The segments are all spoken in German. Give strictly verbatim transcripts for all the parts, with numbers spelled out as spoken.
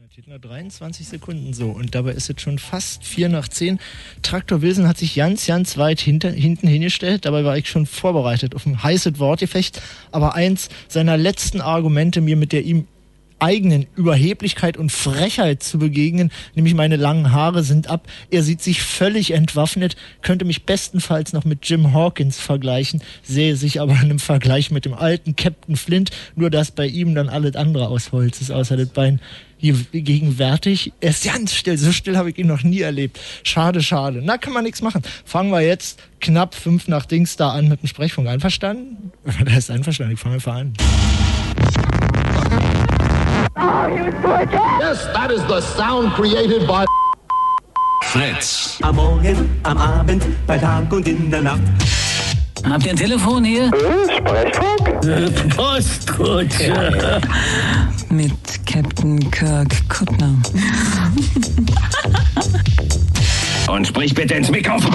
Steht nur dreiundzwanzig Sekunden so und dabei ist es schon fast vier nach zehn. Traktor Wilson hat sich ganz, ganz weit hinter, hinten hingestellt. Dabei war ich schon vorbereitet auf ein heißes Wortgefecht. Aber eins seiner letzten Argumente, mir mit der ihm eigenen Überheblichkeit und Frechheit zu begegnen, nämlich meine langen Haare sind ab. Er sieht sich völlig entwaffnet, könnte mich bestenfalls noch mit Jim Hawkins vergleichen, sähe sich aber in einem Vergleich mit dem alten Captain Flint, nur dass bei ihm dann alles andere aus Holz ist, außer das Bein. Hier gegenwärtig, er ist ganz still, so still habe ich ihn noch nie erlebt. Schade, schade. Na, kann man nichts machen. Fangen wir jetzt knapp fünf nach Dings da an mit dem Sprechfunk. Einverstanden? Das ist einverstanden, ich fange einfach an. Oh, he was gorgeous. Yes, that is the sound created by Fritz. Am Morgen, am Abend, bei Tag und in der Nacht. Habt ihr ein Telefon hier? Hm, Sprechfunk? Postkutsche. Mit Captain Kirk Kuttner. Und sprich bitte ins Mikrofon.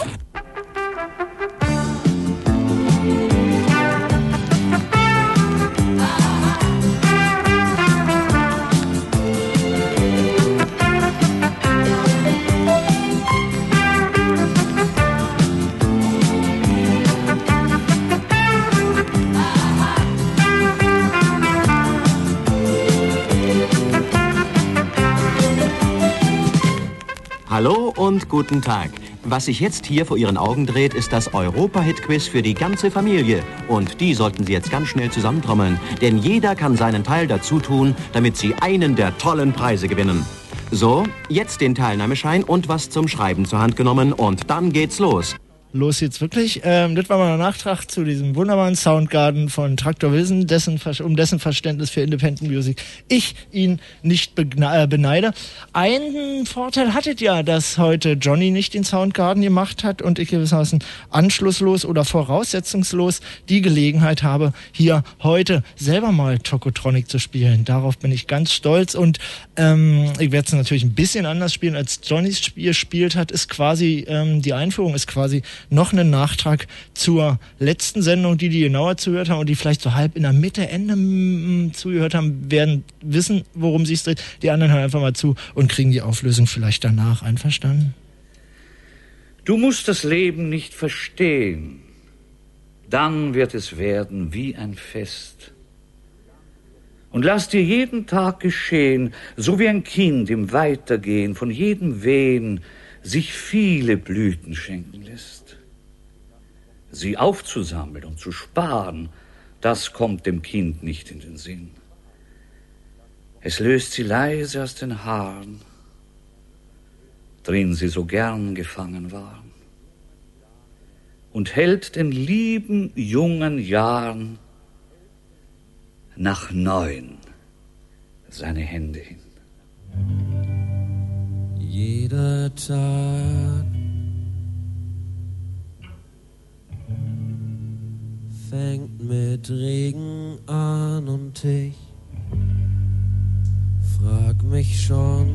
Hallo und guten Tag. Was sich jetzt hier vor Ihren Augen dreht, ist das Europa-Hit-Quiz für die ganze Familie. Und die sollten Sie jetzt ganz schnell zusammentrommeln. Denn jeder kann seinen Teil dazu tun, damit Sie einen der tollen Preise gewinnen. So, jetzt den Teilnahmeschein und was zum Schreiben zur Hand genommen. Und dann geht's los. Los jetzt wirklich. Ähm, das war mal ein Nachtrag zu diesem wunderbaren Soundgarden von Traktor Wilson, dessen, um dessen Verständnis für Independent Music ich ihn nicht begna- äh, beneide. Einen Vorteil hattet ja, dass heute Johnny nicht den Soundgarden gemacht hat und ich gewissermaßen anschlusslos oder voraussetzungslos die Gelegenheit habe, hier heute selber mal Tokotronic zu spielen. Darauf bin ich ganz stolz und ähm, ich werde es natürlich ein bisschen anders spielen, als Johnnys Spiel gespielt hat. Ist quasi, ähm, die Einführung ist quasi noch einen Nachtrag zur letzten Sendung, die die genauer zugehört haben und die vielleicht so halb in der Mitte, Ende m- zugehört haben, werden wissen, worum es sich dreht. Die anderen hören einfach mal zu und kriegen die Auflösung vielleicht danach. Einverstanden? Du musst das Leben nicht verstehen. Dann wird es werden wie ein Fest. Und lass dir jeden Tag geschehen, so wie ein Kind im Weitergehen von jedem Wehen sich viele Blüten schenken lässt. Sie aufzusammeln und zu sparen, das kommt dem Kind nicht in den Sinn. Es löst sie leise aus den Haaren, drin sie so gern gefangen waren, und hält den lieben jungen Jahren nach neun seine Hände hin. Jeder Tag fängt mit Regen an und ich frag mich schon,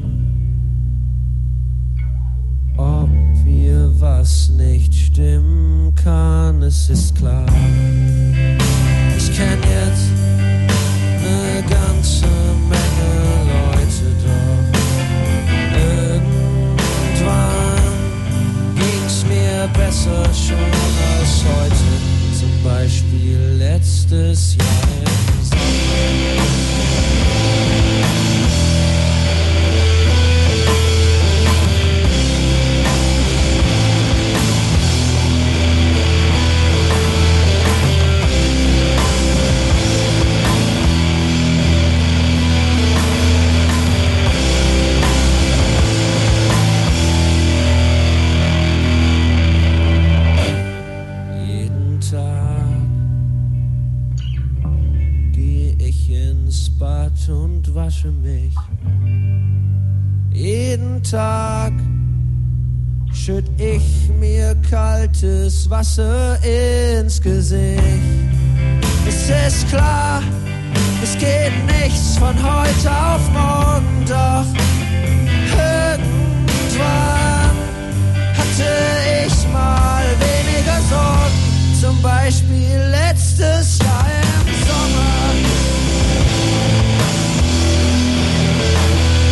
ob hier was nicht stimmen kann. Es ist klar, ich kenn jetzt eine ganze Menge Leute, doch irgendwann ging's mir besser schon als heute. Zum Beispiel letztes Jahr im Sommer. Und wasche mich. Jeden Tag schütt ich mir kaltes Wasser ins Gesicht. Es ist klar, es geht nichts von heute auf morgen, doch irgendwann hatte ich mal weniger Sorgen. Zum Beispiel letztes Jahr im Sommer.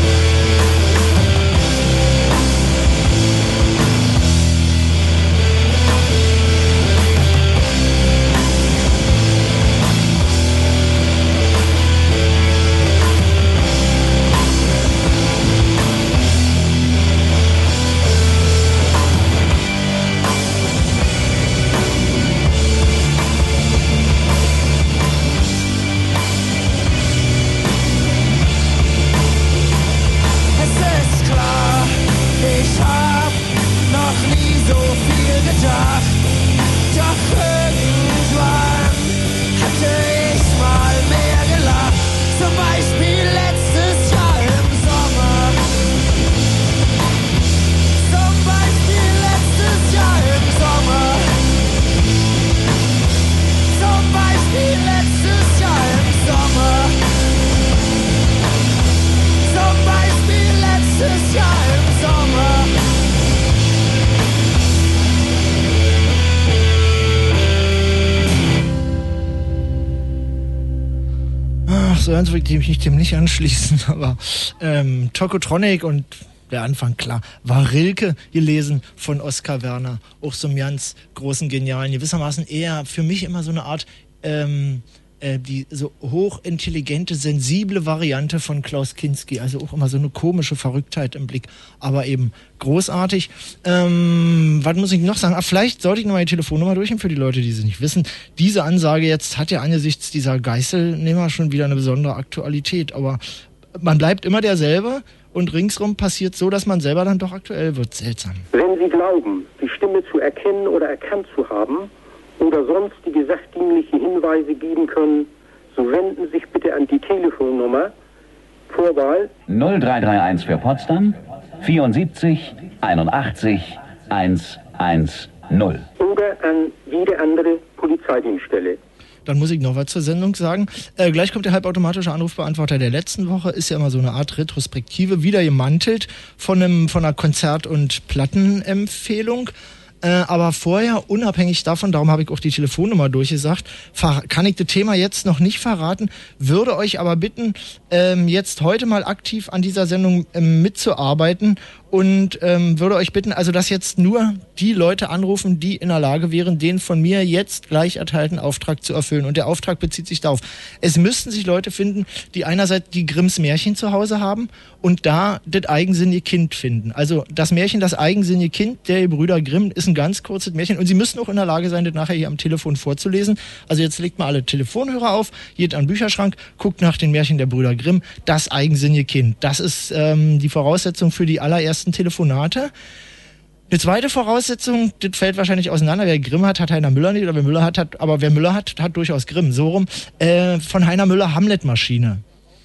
so ganz wirklich mich dem nicht anschließen, aber ähm, Tokotronic und der Anfang, klar, war Rilke gelesen von Oskar Werner, auch so einem ganz großen, genialen, gewissermaßen eher für mich immer so eine Art ähm, äh, die so hochintelligente, sensible Variante von Klaus Kinski, also auch immer so eine komische Verrücktheit im Blick, aber eben großartig. Ähm, was muss ich noch sagen? Ah, vielleicht sollte ich noch mal die Telefonnummer durchgehen für die Leute, die sie nicht wissen. Diese Ansage jetzt hat ja angesichts dieser Geißelnehmer schon wieder eine besondere Aktualität, aber man bleibt immer derselbe und ringsrum passiert so, dass man selber dann doch aktuell wird. Seltsam. Wenn Sie glauben, die Stimme zu erkennen oder erkannt zu haben oder sonstige sachdienliche Hinweise geben können, so wenden Sie sich bitte an die Telefonnummer Vorwahl null drei drei eins für Potsdam vierundsiebzig einundachtzig hundertzehn oder an jede andere Polizeidienststelle. Dann muss ich noch was zur Sendung sagen. Äh, gleich kommt der halbautomatische Anrufbeantworter der letzten Woche. Ist ja immer so eine Art Retrospektive, wieder gemantelt von, einem, von einer Konzert- und Plattenempfehlung. Äh, aber vorher, unabhängig davon, darum habe ich auch die Telefonnummer durchgesagt, ver- kann ich das Thema jetzt noch nicht verraten, würde euch aber bitten, ähm, jetzt heute mal aktiv an dieser Sendung ähm, mitzuarbeiten und ähm, würde euch bitten, also dass jetzt nur die Leute anrufen, die in der Lage wären, den von mir jetzt gleich erteilten Auftrag zu erfüllen. Und der Auftrag bezieht sich darauf, es müssten sich Leute finden, die einerseits die Grimms Märchen zu Hause haben und da das eigensinnige Kind finden. Also das Märchen, das eigensinnige Kind der Gebrüder Grimm ist ein ganz kurzes Märchen und sie müssen auch in der Lage sein, das nachher hier am Telefon vorzulesen. Also jetzt legt mal alle Telefonhörer auf, geht an den Bücherschrank, guckt nach den Märchen der Brüder Grimm, das eigensinnige Kind. Das ist ähm, die Voraussetzung für die allerersten Telefonate. Eine zweite Voraussetzung, das fällt wahrscheinlich auseinander. Wer Grimm hat, hat Heiner Müller nicht. Oder wer Müller hat, hat, aber wer Müller hat, hat durchaus Grimm. So rum. Äh, von Heiner Müller Hamlet-Maschine.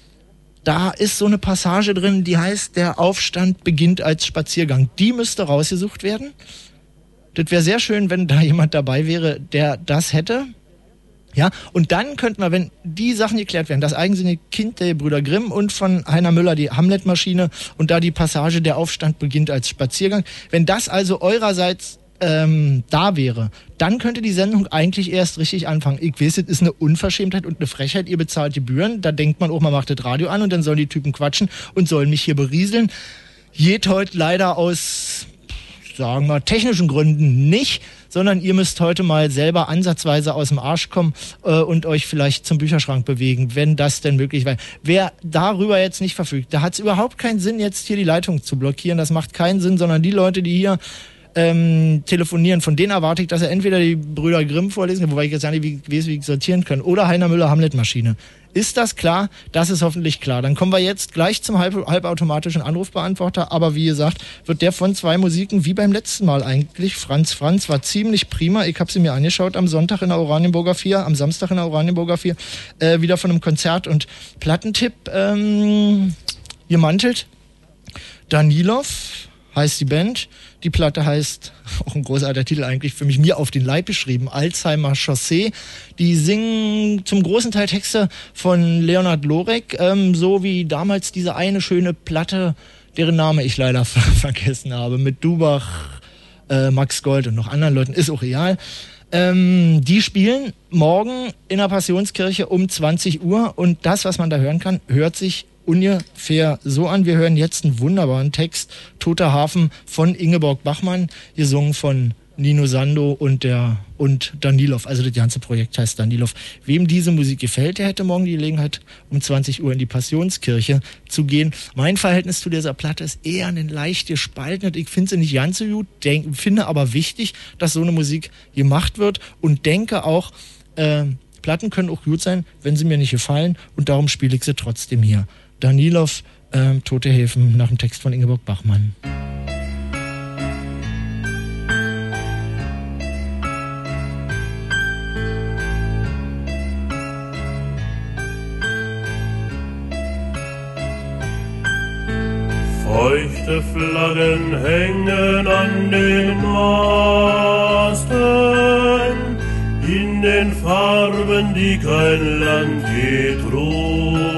Da ist so eine Passage drin, die heißt, der Aufstand beginnt als Spaziergang. Die müsste rausgesucht werden. Das wäre sehr schön, wenn da jemand dabei wäre, der das hätte. Ja, und dann könnten wir, wenn die Sachen geklärt werden, das eigensinnige Kind der Brüder Grimm und von Heiner Müller die Hamlet-Maschine und da die Passage, der Aufstand beginnt als Spaziergang, wenn das also eurerseits ähm, da wäre, dann könnte die Sendung eigentlich erst richtig anfangen. Ich weiß, das ist eine Unverschämtheit und eine Frechheit, ihr bezahlt Gebühren, da denkt man auch, man macht das Radio an und dann sollen die Typen quatschen und sollen mich hier berieseln. Geht heute leider aus, sagen wir, technischen Gründen nicht, sondern ihr müsst heute mal selber ansatzweise aus dem Arsch kommen äh, und euch vielleicht zum Bücherschrank bewegen, wenn das denn möglich wäre. Wer darüber jetzt nicht verfügt, da hat es überhaupt keinen Sinn, jetzt hier die Leitung zu blockieren. Das macht keinen Sinn, sondern die Leute, die hier ähm, telefonieren, von denen erwarte ich, dass er entweder die Brüder Grimm vorlesen kann, wobei ich jetzt gar nicht weiß, wie ich sortieren kann, oder Heiner Müller Hamlet-Maschine. Ist das klar? Das ist hoffentlich klar. Dann kommen wir jetzt gleich zum halb, halbautomatischen Anrufbeantworter. Aber wie gesagt, wird der von zwei Musiken, wie beim letzten Mal eigentlich, Franz Franz, war ziemlich prima. Ich habe sie mir angeschaut am Sonntag in der Oranienburger vier, am Samstag in der Oranienburger vier, äh, wieder von einem Konzert- und Plattentipp ähm, gemantelt. Danilov heißt die Band. Die Platte heißt, auch ein großartiger Titel eigentlich, für mich mir auf den Leib geschrieben, Alzheimer Chaussee. Die singen zum großen Teil Texte von Leonhard Lorek, ähm, so wie damals diese eine schöne Platte, deren Name ich leider ver- vergessen habe, mit Dubach, äh, Max Gold und noch anderen Leuten, ist auch real. Ähm, die spielen morgen in der Passionskirche um zwanzig Uhr und das, was man da hören kann, hört sich ungefähr so an. Wir hören jetzt einen wunderbaren Text, Toter Hafen von Ingeborg Bachmann, gesungen von Nino Sando und der und Danilov. Also das ganze Projekt heißt Danilov. Wem diese Musik gefällt, der hätte morgen die Gelegenheit, um zwanzig Uhr in die Passionskirche zu gehen. Mein Verhältnis zu dieser Platte ist eher ein leicht gespaltenes. Ich finde sie nicht ganz so gut, denk, finde aber wichtig, dass so eine Musik gemacht wird und denke auch, äh, Platten können auch gut sein, wenn sie mir nicht gefallen und darum spiele ich sie trotzdem hier. Danilov, äh, Tote Häfen, nach dem Text von Ingeborg Bachmann. Feuchte Flaggen hängen an den Masten, in den Farben, die kein Land je trug.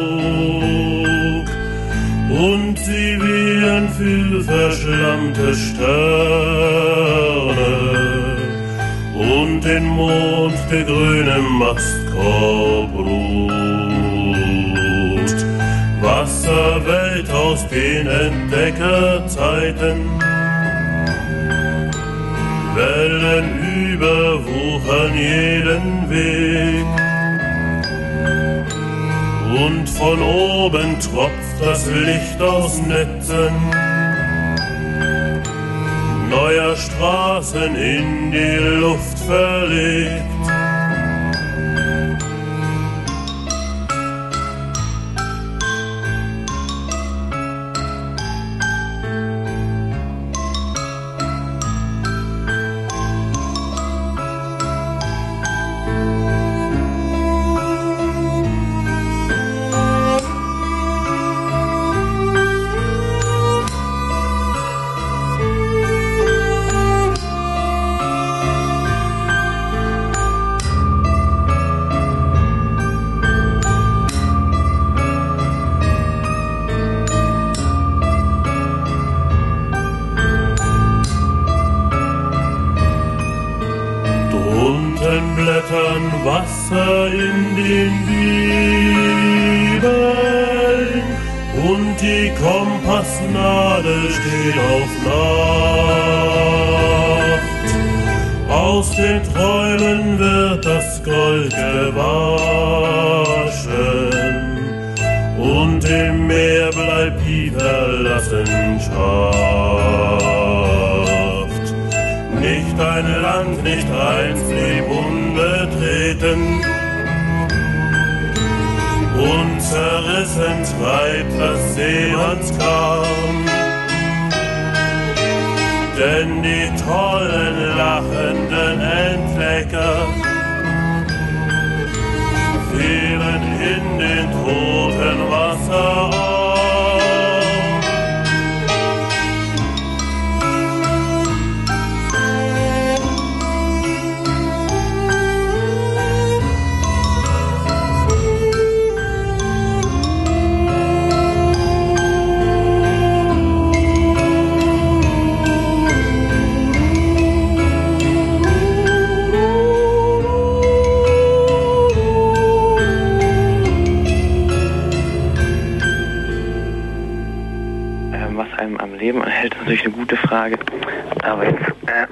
Und sie wehen für verschlammte Sterne und den Mond, der grüne Mastkorb ruht. Wasserwelt aus den Entdeckerzeiten. Wellen überwuchern jeden Weg. Und von oben tropft das Licht aus Netzen neuer Straßen in die Luft verlegt. Wasser in den Bibeln und die Kompassnadel steht auf Nacht. Aus den Träumen wird das Gold gewaschen und im Meer bleibt die Verlassenschaft. Nicht ein Land, nicht eins blieb unbetreten. Unzerrissen treibt das Seemannsgarn. Denn die tollen, lachenden Entdecker fehlen in den toten Wasserraum. Am Leben erhält, ist natürlich eine gute Frage. Aber jetzt. Äh,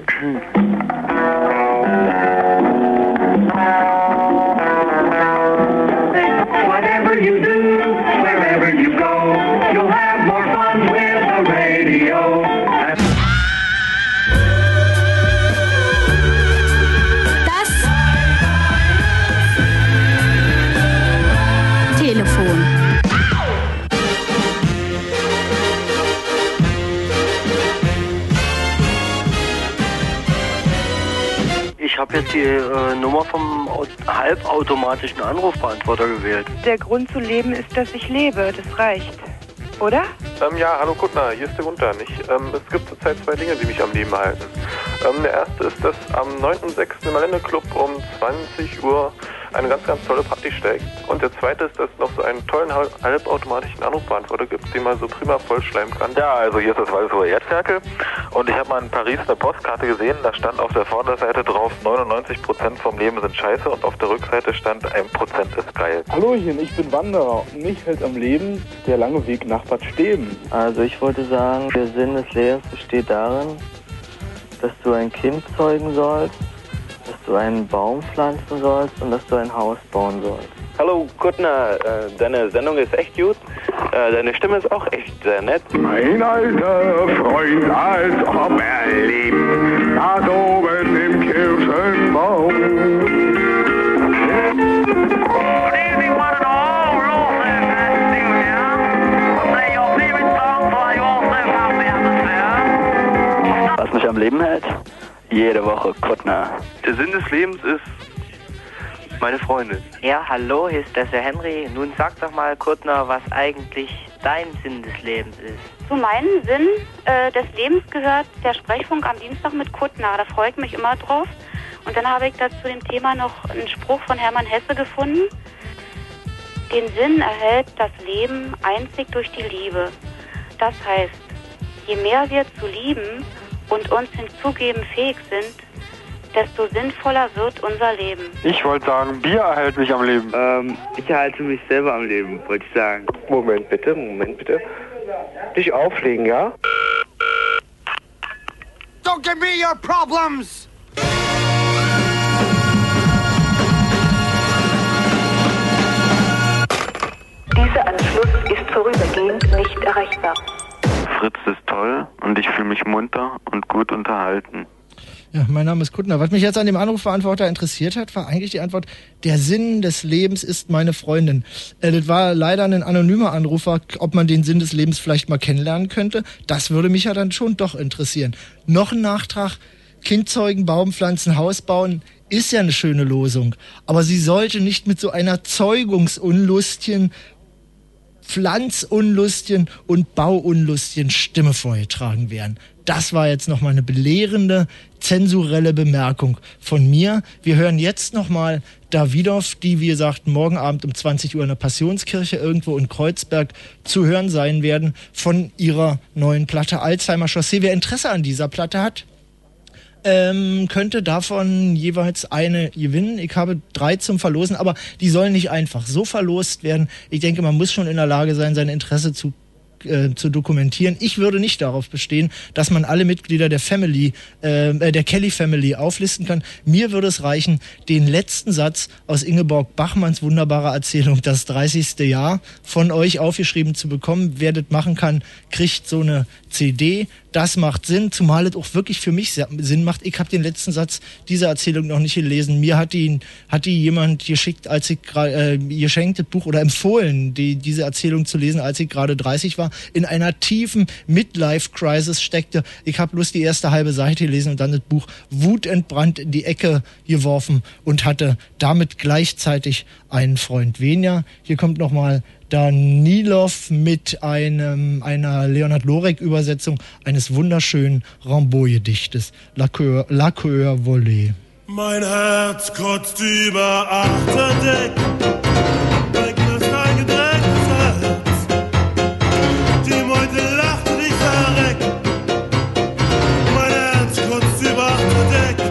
Whatever you do, wherever you go, you'll have more fun with the radio. Das Telefon. Ich habe jetzt die äh, Nummer vom halbautomatischen Anrufbeantworter gewählt. Der Grund zu leben ist, dass ich lebe. Das reicht. Oder? Ähm, ja, hallo Kuttner, hier ist der Gunther. Ich, ähm, es gibt zurzeit zwei Dinge, die mich am Leben halten. Ähm, der erste ist, dass am neunten sechsten im Gelände-Club um zwanzig Uhr eine ganz, ganz tolle Party steigt. Und der zweite ist, dass es noch so einen tollen halbautomatischen Anrufbeantworter gibt, den man so prima vollschleimen kann. Ja, also hier ist das Walshoher Erdferkel und ich habe mal in Paris eine Postkarte gesehen, da stand auf der Vorderseite drauf, neunundneunzig Prozent vom Leben sind scheiße und auf der Rückseite stand, ein Prozent ist geil. Hallöchen, ich bin Wanderer und mich hält am Leben der lange Weg nach Bad Steben. Also ich wollte sagen, der Sinn des Lebens besteht darin, dass du ein Kind zeugen sollst, dass du einen Baum pflanzen sollst und dass du ein Haus bauen sollst. Hallo Kuttner, äh, deine Sendung ist echt gut. Äh, deine Stimme ist auch echt sehr nett. Mein alter Freund, als ob er lebt, da oben im Kirschenbaum. Was mich am Leben hält? Jede Woche Kuttner. Der Sinn des Lebens ist meine Freundin. Ja, hallo, hier ist der Sir Henry. Nun sag doch mal, Kuttner, was eigentlich dein Sinn des Lebens ist. Zu meinem Sinn äh, des Lebens gehört der Sprechfunk am Dienstag mit Kuttner. Da freue ich mich immer drauf. Und dann habe ich dazu dem Thema noch einen Spruch von Hermann Hesse gefunden. Den Sinn erhält das Leben einzig durch die Liebe. Das heißt, je mehr wir zu lieben und uns hinzugeben fähig sind, desto sinnvoller wird unser Leben. Ich wollte sagen, Bier erhält mich am Leben. Ähm, ich erhalte mich selber am Leben, wollte ich sagen. Moment bitte, Moment bitte. Dich auflegen, ja? Don't give me your problems! Dieser Anschluss ist vorübergehend nicht erreichbar. Fritz ist toll und ich fühle mich munter und gut unterhalten. Ja, mein Name ist Kuttner. Was mich jetzt an dem Anrufbeantworter interessiert hat, war eigentlich die Antwort, der Sinn des Lebens ist meine Freundin. Äh, das war leider ein anonymer Anrufer, ob man den Sinn des Lebens vielleicht mal kennenlernen könnte. Das würde mich ja dann schon doch interessieren. Noch ein Nachtrag, Kind zeugen, Baum pflanzen, Haus bauen, ist ja eine schöne Losung. Aber sie sollte nicht mit so einer Zeugungsunlustchen, Pflanzunlustchen und Bauunlustchen Stimme vorgetragen werden. Das war jetzt nochmal eine belehrende, zensurelle Bemerkung von mir. Wir hören jetzt nochmal Davidoff, die, wie gesagt, morgen Abend um zwanzig Uhr in der Passionskirche irgendwo in Kreuzberg zu hören sein werden, von ihrer neuen Platte Alzheimer Chaussee. Wer Interesse an dieser Platte hat, Ähm, könnte davon jeweils eine gewinnen. Ich habe drei zum Verlosen, aber die sollen nicht einfach so verlost werden. Ich denke, man muss schon in der Lage sein, sein Interesse zu äh, zu dokumentieren. Ich würde nicht darauf bestehen, dass man alle Mitglieder der Family, äh, der Kelly Family auflisten kann. Mir würde es reichen, den letzten Satz aus Ingeborg Bachmanns wunderbarer Erzählung, das dreißigste Jahr, von euch aufgeschrieben zu bekommen. Wer das machen kann, kriegt so eine C D. Das macht Sinn, zumal es auch wirklich für mich Sinn macht. Ich habe den letzten Satz dieser Erzählung noch nicht gelesen. Mir hat die, hat die jemand geschickt, als ich äh, geschenkt das Buch oder empfohlen, die, diese Erzählung zu lesen, als ich gerade dreißig war, in einer tiefen Midlife-Crisis steckte. Ich habe bloß die erste halbe Seite gelesen und dann das Buch wutentbrannt in die Ecke geworfen und hatte damit gleichzeitig einen Freund weniger. Hier kommt nochmal Danilov mit einem, einer Leonhard Lorek-Übersetzung eines wunderschönen Rimbaud-Gedichtes, La Coeur, La Coeur volée. Mein Herz kotzt über Achterdeck, weg ist ein gedrängtes Herz. Die Meute lacht und ich verreck. Mein Herz kotzt über Achterdeck.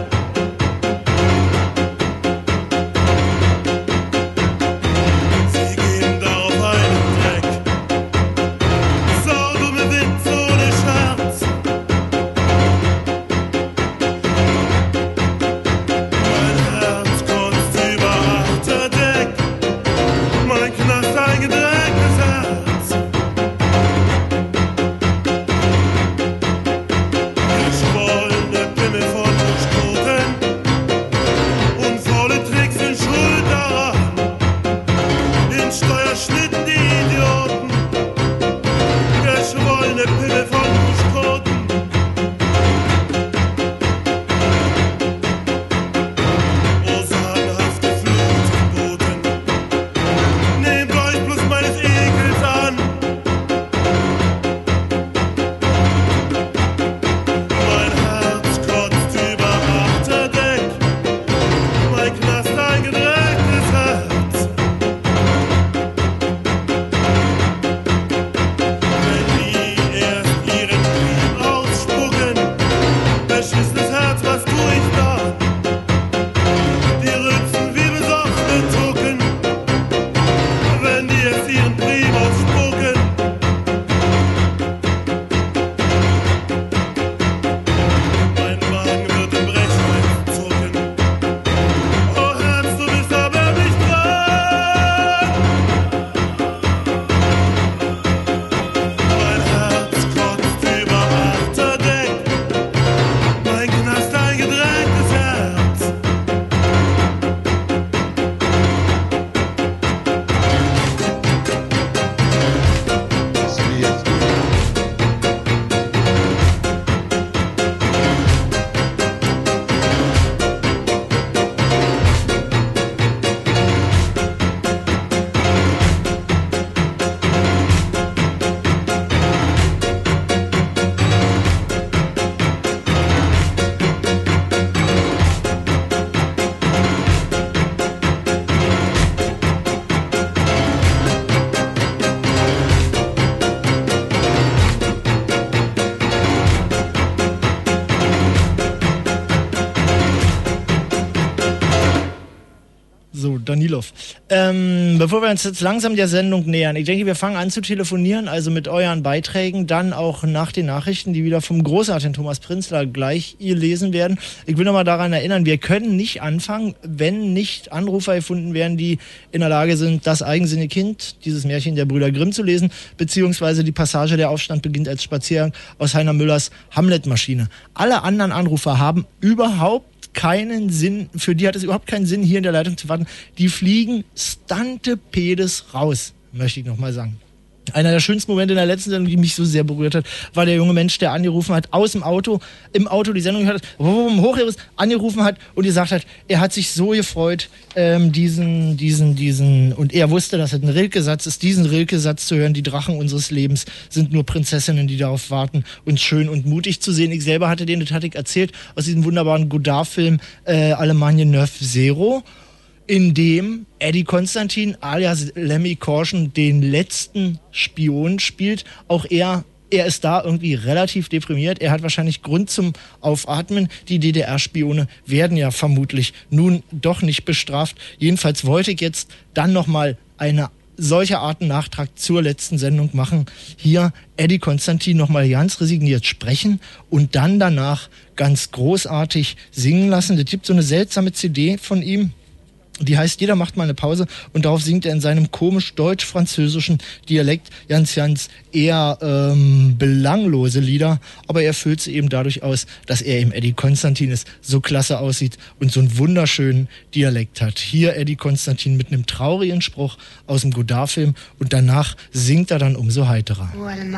Danilov. Ähm, bevor wir uns jetzt langsam der Sendung nähern, ich denke, wir fangen an zu telefonieren, also mit euren Beiträgen, dann auch nach den Nachrichten, die wieder vom großartigen Thomas Prinzler gleich ihr lesen werden. Ich will noch mal daran erinnern, wir können nicht anfangen, wenn nicht Anrufer gefunden werden, die in der Lage sind, das eigensinnige Kind, dieses Märchen der Brüder Grimm zu lesen, beziehungsweise die Passage Der Aufstand beginnt als Spaziergang aus Heiner Müllers Hamlet-Maschine. Alle anderen Anrufer haben überhaupt keinen Sinn, für die hat es überhaupt keinen Sinn, hier in der Leitung zu warten. Die fliegen Stantepedes raus, möchte ich nochmal sagen. Einer der schönsten Momente in der letzten Sendung, die mich so sehr berührt hat, war der junge Mensch, der angerufen hat, aus dem Auto, im Auto die Sendung gehört hat, hochgerufen, angerufen hat und gesagt hat, er hat sich so gefreut, ähm, diesen, diesen, diesen, und er wusste, dass es ein Rilke-Satz ist, diesen Rilke-Satz zu hören, die Drachen unseres Lebens sind nur Prinzessinnen, die darauf warten, uns schön und mutig zu sehen. Ich selber hatte den, das hatte ich erzählt, aus diesem wunderbaren Godard-Film äh, Allemagne neuf Zero, in dem Eddie Konstantin alias Lemmy Korschen den letzten Spion spielt. Auch er, er ist da irgendwie relativ deprimiert. Er hat wahrscheinlich Grund zum Aufatmen. Die D D R-Spione werden ja vermutlich nun doch nicht bestraft. Jedenfalls wollte ich jetzt dann nochmal eine solche Art Nachtrag zur letzten Sendung machen. Hier Eddie Konstantin nochmal ganz resigniert sprechen und dann danach ganz großartig singen lassen. Es gibt so eine seltsame C D von ihm, die heißt Jeder macht mal eine Pause, und darauf singt er in seinem komisch deutsch-französischen Dialekt ganz, ganz eher ähm, belanglose Lieder, aber er füllt sie eben dadurch aus, dass er eben Eddie Konstantin ist, so klasse aussieht und so einen wunderschönen Dialekt hat. Hier Eddie Konstantin mit einem traurigen Spruch aus dem Godard-Film, und danach singt er dann umso heiterer.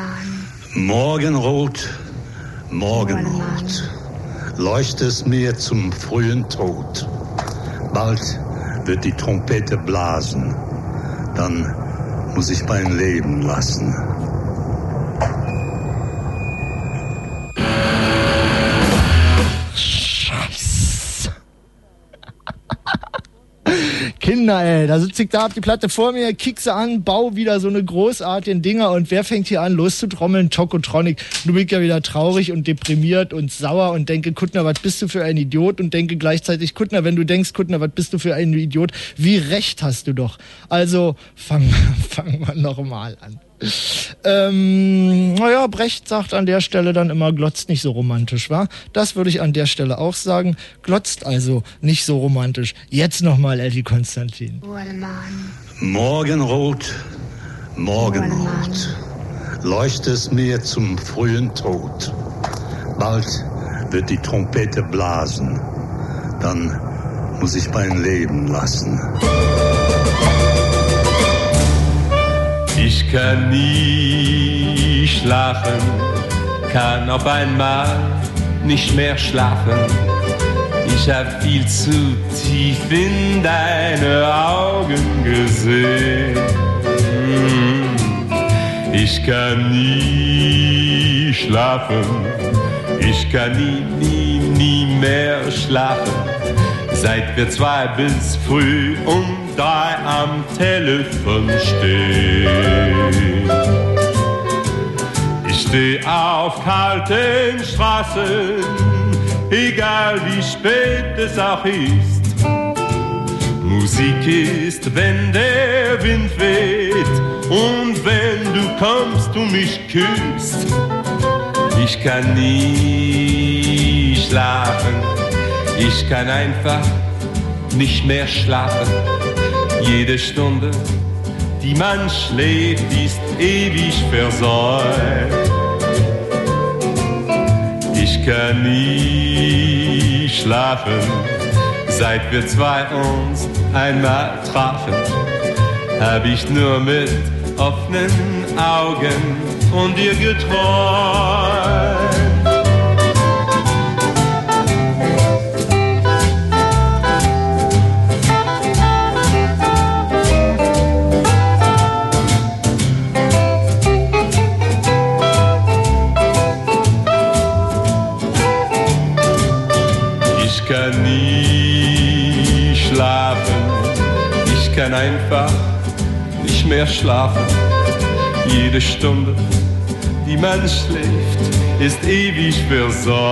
Morgenrot, Morgenrot, leuchtest mir zum frühen Tod. Bald wird die Trompete blasen, dann muss ich mein Leben lassen. Scheiße. Kinder, ey, da sitze ich da, hab die Platte vor mir, kick sie an, bau wieder so eine großartigen Dinger, und wer fängt hier an loszutrommeln? Tokotronic. Du bist ja wieder traurig und deprimiert und sauer und denke, Kuttner, was bist du für ein Idiot? Und denke gleichzeitig, Kuttner, wenn du denkst, Kuttner, was bist du für ein Idiot? Wie recht hast du doch? Also, fangen fang wir noch mal an. Ähm, naja, Brecht sagt an der Stelle dann immer, glotzt nicht so romantisch, wa? Das würde ich an der Stelle auch sagen. Glotzt also nicht so romantisch. Jetzt nochmal Eddie Konstantin. Morgenrot, Morgenrot, leuchtest mir zum frühen Tod. Bald wird die Trompete blasen, dann muss ich mein Leben lassen. Ich kann nie schlafen, kann auf einmal nicht mehr schlafen. Ich hab viel zu tief in deine Augen gesehen. Ich kann nie schlafen, ich kann nie, nie, nie mehr schlafen. Seit wir zwei bis früh um drei am Telefon stehen. Ich steh auf kalten Straßen, egal wie spät es auch ist. Musik ist, wenn der Wind weht und wenn du kommst und mich küsst. Ich kann nie schlafen, ich kann einfach nicht mehr schlafen. Jede Stunde, die man schläft, ist ewig versäumt. Ich kann nie schlafen, seit wir zwei uns einmal trafen, hab ich nur mit offenen Augen von dir geträumt. Ich kann nie schlafen, ich kann einfach nicht mehr schlafen. Jede Stunde, die man schläft, ist ewig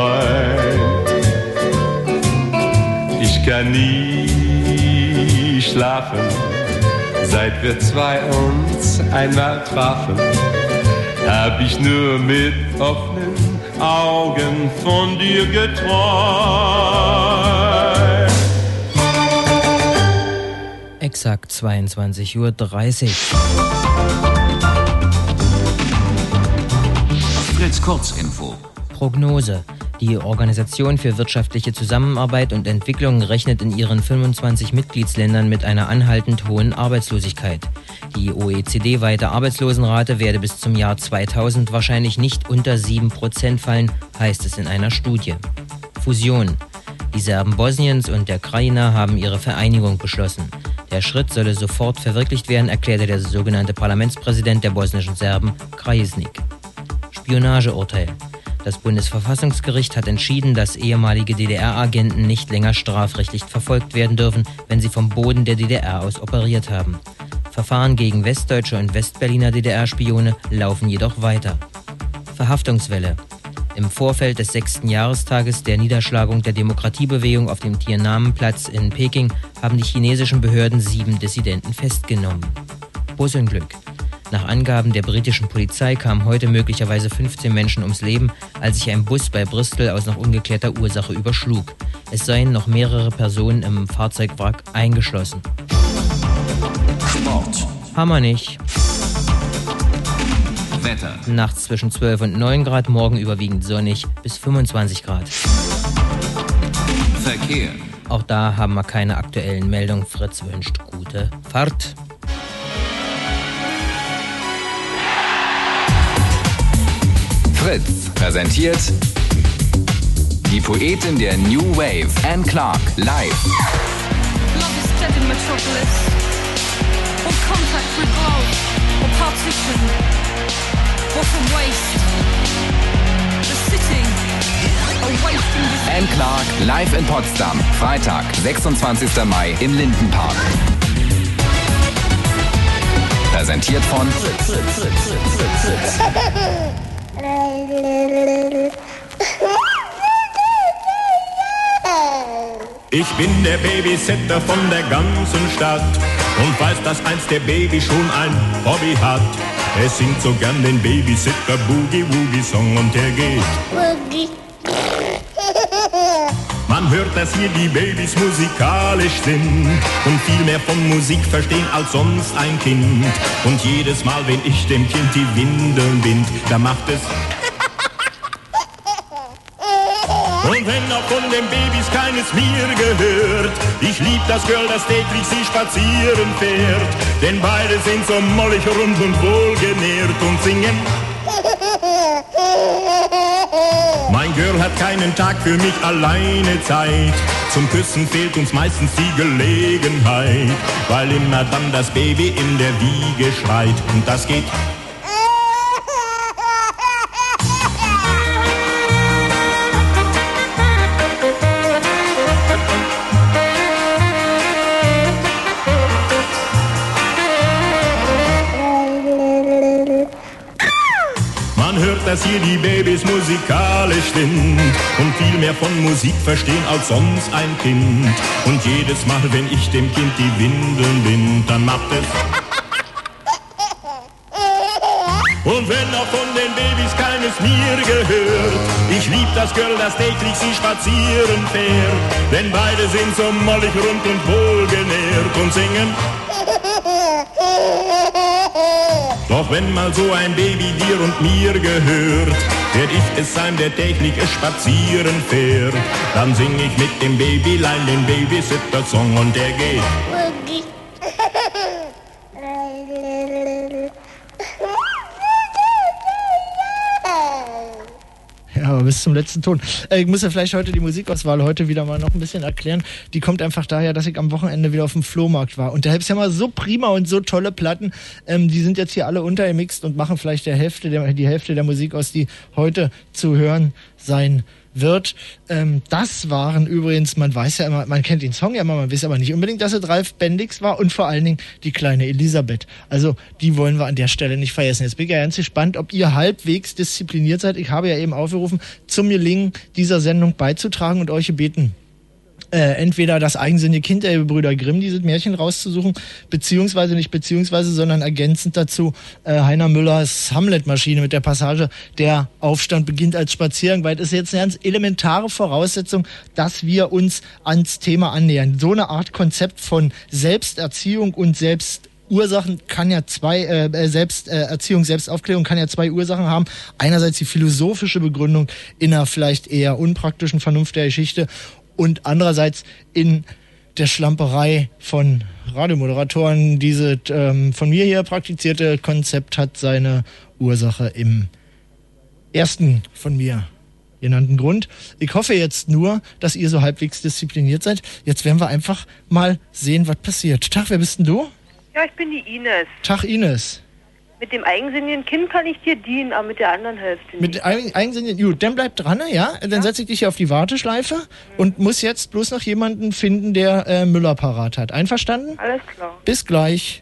versäumt. Ich kann nie schlafen, seit wir zwei uns einmal trafen, hab ich nur mit offenen Augen von dir geträumt. Exakt zweiundzwanzig Uhr dreißig. Fritz Kurzinfo. Prognose. Die Organisation für wirtschaftliche Zusammenarbeit und Entwicklung rechnet in ihren fünfundzwanzig Mitgliedsländern mit einer anhaltend hohen Arbeitslosigkeit. Die O E C D-weite Arbeitslosenrate werde bis zum Jahr zweitausend wahrscheinlich nicht unter sieben Prozent fallen, heißt es in einer Studie. Fusion. Die Serben Bosniens und der Krajina haben ihre Vereinigung beschlossen. Der Schritt solle sofort verwirklicht werden, erklärte der sogenannte Parlamentspräsident der bosnischen Serben, Krajisnik. Spionageurteil. Das Bundesverfassungsgericht hat entschieden, dass ehemalige D D R-Agenten nicht länger strafrechtlich verfolgt werden dürfen, wenn sie vom Boden der D D R aus operiert haben. Verfahren gegen westdeutsche und Westberliner D D R-Spione laufen jedoch weiter. Verhaftungswelle. Im Vorfeld des sechsten Jahrestages der Niederschlagung der Demokratiebewegung auf dem Tiananmen-Platz in Peking haben die chinesischen Behörden sieben Dissidenten festgenommen. Busunglück. Nach Angaben der britischen Polizei kamen heute möglicherweise fünfzehn Menschen ums Leben, als sich ein Bus bei Bristol aus noch ungeklärter Ursache überschlug. Es seien noch mehrere Personen im Fahrzeugwrack eingeschlossen. Sport. Hammer nicht. Wetter. Nachts zwischen zwölf und neun Grad, morgen überwiegend sonnig bis fünfundzwanzig Grad. Verkehr. Auch da haben wir keine aktuellen Meldungen. Fritz wünscht gute Fahrt. Fritz präsentiert die Poetin der New Wave, Anne Clark, live. Love is dead in Metropolis. All contact with love, or partition. What a waste. The city, a waste in this. Anne Clark, live in Potsdam, Freitag, sechsundzwanzigster Mai im Lindenpark. Präsentiert von Fritz, Fritz, Fritz, Fritz, Fritz, Fritz. Ich bin der Babysitter von der ganzen Stadt und weiß, dass einst der Baby schon ein Hobby hat. Er singt so gern den Babysitter Boogie Woogie Song und der geht Boogie. Man hört, dass hier die Babys musikalisch sind und viel mehr von Musik verstehen als sonst ein Kind. Und jedes Mal, wenn ich dem Kind die Windeln bind, da macht es und wenn auch von den Babys keines mir gehört, ich lieb das Girl, das täglich sie spazieren fährt. Denn beide sind so mollig rund und wohlgenährt und singen. Mein Girl hat keinen Tag für mich alleine Zeit. Zum Küssen fehlt uns meistens die Gelegenheit, weil immer dann das Baby in der Wiege schreit. Und das geht dass hier die Babys musikalisch sind und viel mehr von Musik verstehen als sonst ein Kind. Und jedes Mal, wenn ich dem Kind die Windeln bind, dann macht es und wenn auch von den Babys keines mir gehört, ich lieb das Girl, das täglich sie spazieren fährt. Denn beide sind so mollig rund und wohlgenährt und singen. Doch wenn mal so ein Baby dir und mir gehört, werd ich es sein, der täglich es spazieren fährt. Dann sing ich mit dem Babylein den Babysitter-Song und der geht Boogie. Ja, aber bis zum letzten Ton. Äh, ich muss ja vielleicht heute die Musikauswahl heute wieder mal noch ein bisschen erklären. Die kommt einfach daher, dass ich am Wochenende wieder auf dem Flohmarkt war. Und da gibt's ja mal so prima und so tolle Platten. Ähm, die sind jetzt hier alle untergemixt und machen vielleicht der Hälfte der, die Hälfte der Musik aus, die heute zu hören sein wird. Ähm, das waren übrigens, man weiß ja immer, man kennt den Song ja immer, man weiß aber nicht unbedingt, dass es Ralf Bendix war und vor allen Dingen die kleine Elisabeth. Also die wollen wir an der Stelle nicht vergessen. Jetzt bin ich ja ganz gespannt, ob ihr halbwegs diszipliniert seid. Ich habe ja eben aufgerufen, zum Gelingen dieser Sendung beizutragen und euch gebeten, Äh, entweder das eigensinnige Kind der Brüder Grimm, dieses Märchen rauszusuchen, beziehungsweise nicht beziehungsweise, sondern ergänzend dazu äh, Heiner Müllers Hamlet-Maschine mit der Passage, der Aufstand beginnt als Spaziergang, weil das ist jetzt eine ganz elementare Voraussetzung, dass wir uns ans Thema annähern. So eine Art Konzept von Selbsterziehung und Selbstursachen kann ja zwei, äh, Selbsterziehung, Selbstaufklärung kann ja zwei Ursachen haben. Einerseits die philosophische Begründung in einer vielleicht eher unpraktischen Vernunft der Geschichte und andererseits in der Schlamperei von Radiomoderatoren. Dieses ähm, von mir hier praktizierte Konzept hat seine Ursache im ersten von mir genannten Grund. Ich hoffe jetzt nur, dass ihr so halbwegs diszipliniert seid. Jetzt werden wir einfach mal sehen, was passiert. Tag, wer bist denn du? Ja, ich bin die Ines. Tag, Ines. Mit dem eigensinnigen Kind kann ich dir dienen, aber mit der anderen Hälfte nicht. Mit eigen, eigensinnigen, gut, dann bleib dran, ja? Dann ja? setze ich dich hier auf die Warteschleife mhm. und muss jetzt bloß noch jemanden finden, der äh, Müller parat hat. Einverstanden? Alles klar. Bis gleich.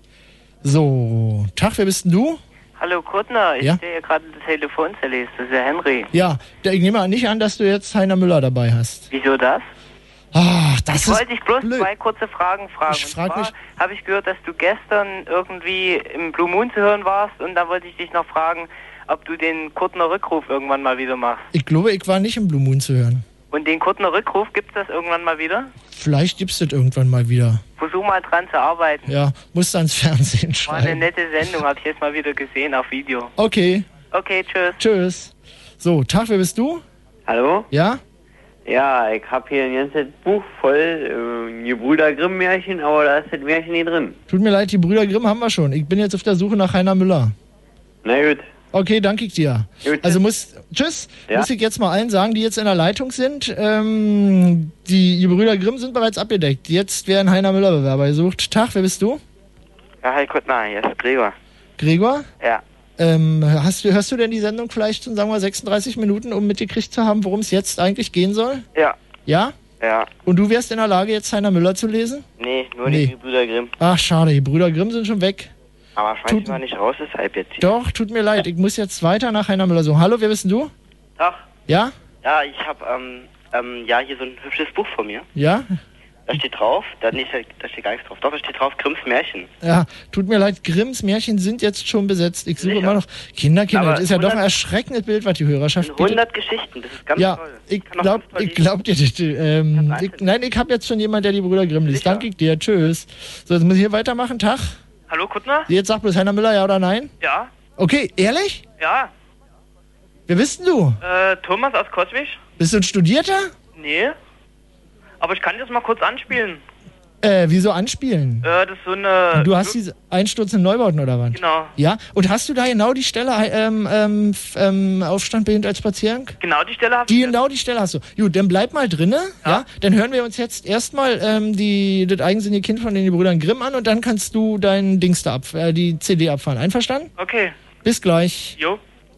So, Tag, wer bist denn du? Hallo Kurtner, ich ja? stehe hier gerade das Telefon zerlest, das ist der Henry. Ja, ich nehme nicht an, dass du jetzt Heiner Müller dabei hast. Wieso das? Ah, das ich ist wollte dich bloß blöd. zwei kurze Fragen fragen. Ich frag und zwar habe ich gehört, dass du gestern irgendwie im Blue Moon zu hören warst und da wollte ich dich noch fragen, ob du den Kurtner Rückruf irgendwann mal wieder machst. Ich glaube, ich war nicht im Blue Moon zu hören. Und den Kurtner Rückruf, gibt's das irgendwann mal wieder? Vielleicht gibt's das irgendwann mal wieder. Versuch mal dran zu arbeiten. Ja, musst du ans Fernsehen schreiben. War eine nette Sendung, habe ich jetzt mal wieder gesehen auf Video. Okay. Okay, tschüss. Tschüss. So, Tag, wer bist du? Hallo? Ja? Ja, ich habe hier ein ganzes Buch voll äh, Gebrüder Grimm Märchen, aber da ist das Märchen nicht drin. Tut mir leid, die Brüder Grimm haben wir schon. Ich bin jetzt auf der Suche nach Heiner Müller. Na gut. Okay, danke ich dir. Gut, also muss, tschüss, ja? muss ich jetzt mal allen sagen, die jetzt in der Leitung sind. Ähm, die, die Brüder Grimm sind bereits abgedeckt. Jetzt werden Heiner Müller Bewerber gesucht. Tag, wer bist du? Ja, hi Kuttner, hier ist Gregor. Gregor? Ja. Ähm, hast du, hörst du denn die Sendung vielleicht schon, sagen wir, sechsunddreißig Minuten, um mitgekriegt zu haben, worum es jetzt eigentlich gehen soll? Ja. Ja? Ja. Und du wärst in der Lage, jetzt Heiner Müller zu lesen? Nee, nur Nee. die Brüder Grimm. Ach, schade, die Brüder Grimm sind schon weg. Aber schmeiß dich mal nicht raus, deshalb jetzt. Doch, tut mir leid, ich muss jetzt weiter nach Heiner Müller suchen. Hallo, wer bist denn du? Ach. Ja? Ja, ich hab, ähm, ähm, ja, hier so ein hübsches Buch von mir. Ja? Da steht drauf, da, nee, da steht gar nichts drauf. Doch, da steht drauf, Grimms Märchen. Ja, tut mir leid, Grimms Märchen sind jetzt schon besetzt. Ich suche Sicher? immer noch Kinder, Kinder. Aber Das ist ja doch ein hundert erschreckendes Bild, was die Hörerschaft bietet. hundert Geschichten, das ist ganz ja, toll. ich glaub, ich glaub dir, das, ähm, ich, nein, ich habe jetzt schon jemanden, der die Brüder Grimm liest. Danke ich dir, tschüss. So, jetzt muss ich hier weitermachen, Tag. Hallo, Kuttner? Jetzt sag bloß Heiner Müller, ja oder nein? Ja. Okay, ehrlich? Ja. Wer bist denn du? Äh, Thomas aus Koswig? Bist du ein Studierter? Nee. Aber ich kann das mal kurz anspielen. Äh, wieso anspielen? Äh, das ist so eine... Du hast diese Einstürze in Neubauten oder was? Genau. Ja? Und hast du da genau die Stelle, ähm, ähm, f- ähm, Aufstand behindert als Spaziergang? Genau die Stelle habe Die, genau die Stelle hast du. Gut, dann bleib mal drinne, ja. ja? Dann hören wir uns jetzt erstmal ähm, die, das eigensinnige Kind von den Brüdern Grimm an und dann kannst du dein Dings da ab, äh, die C D abfahren. Einverstanden? Okay. Bis gleich. Jo.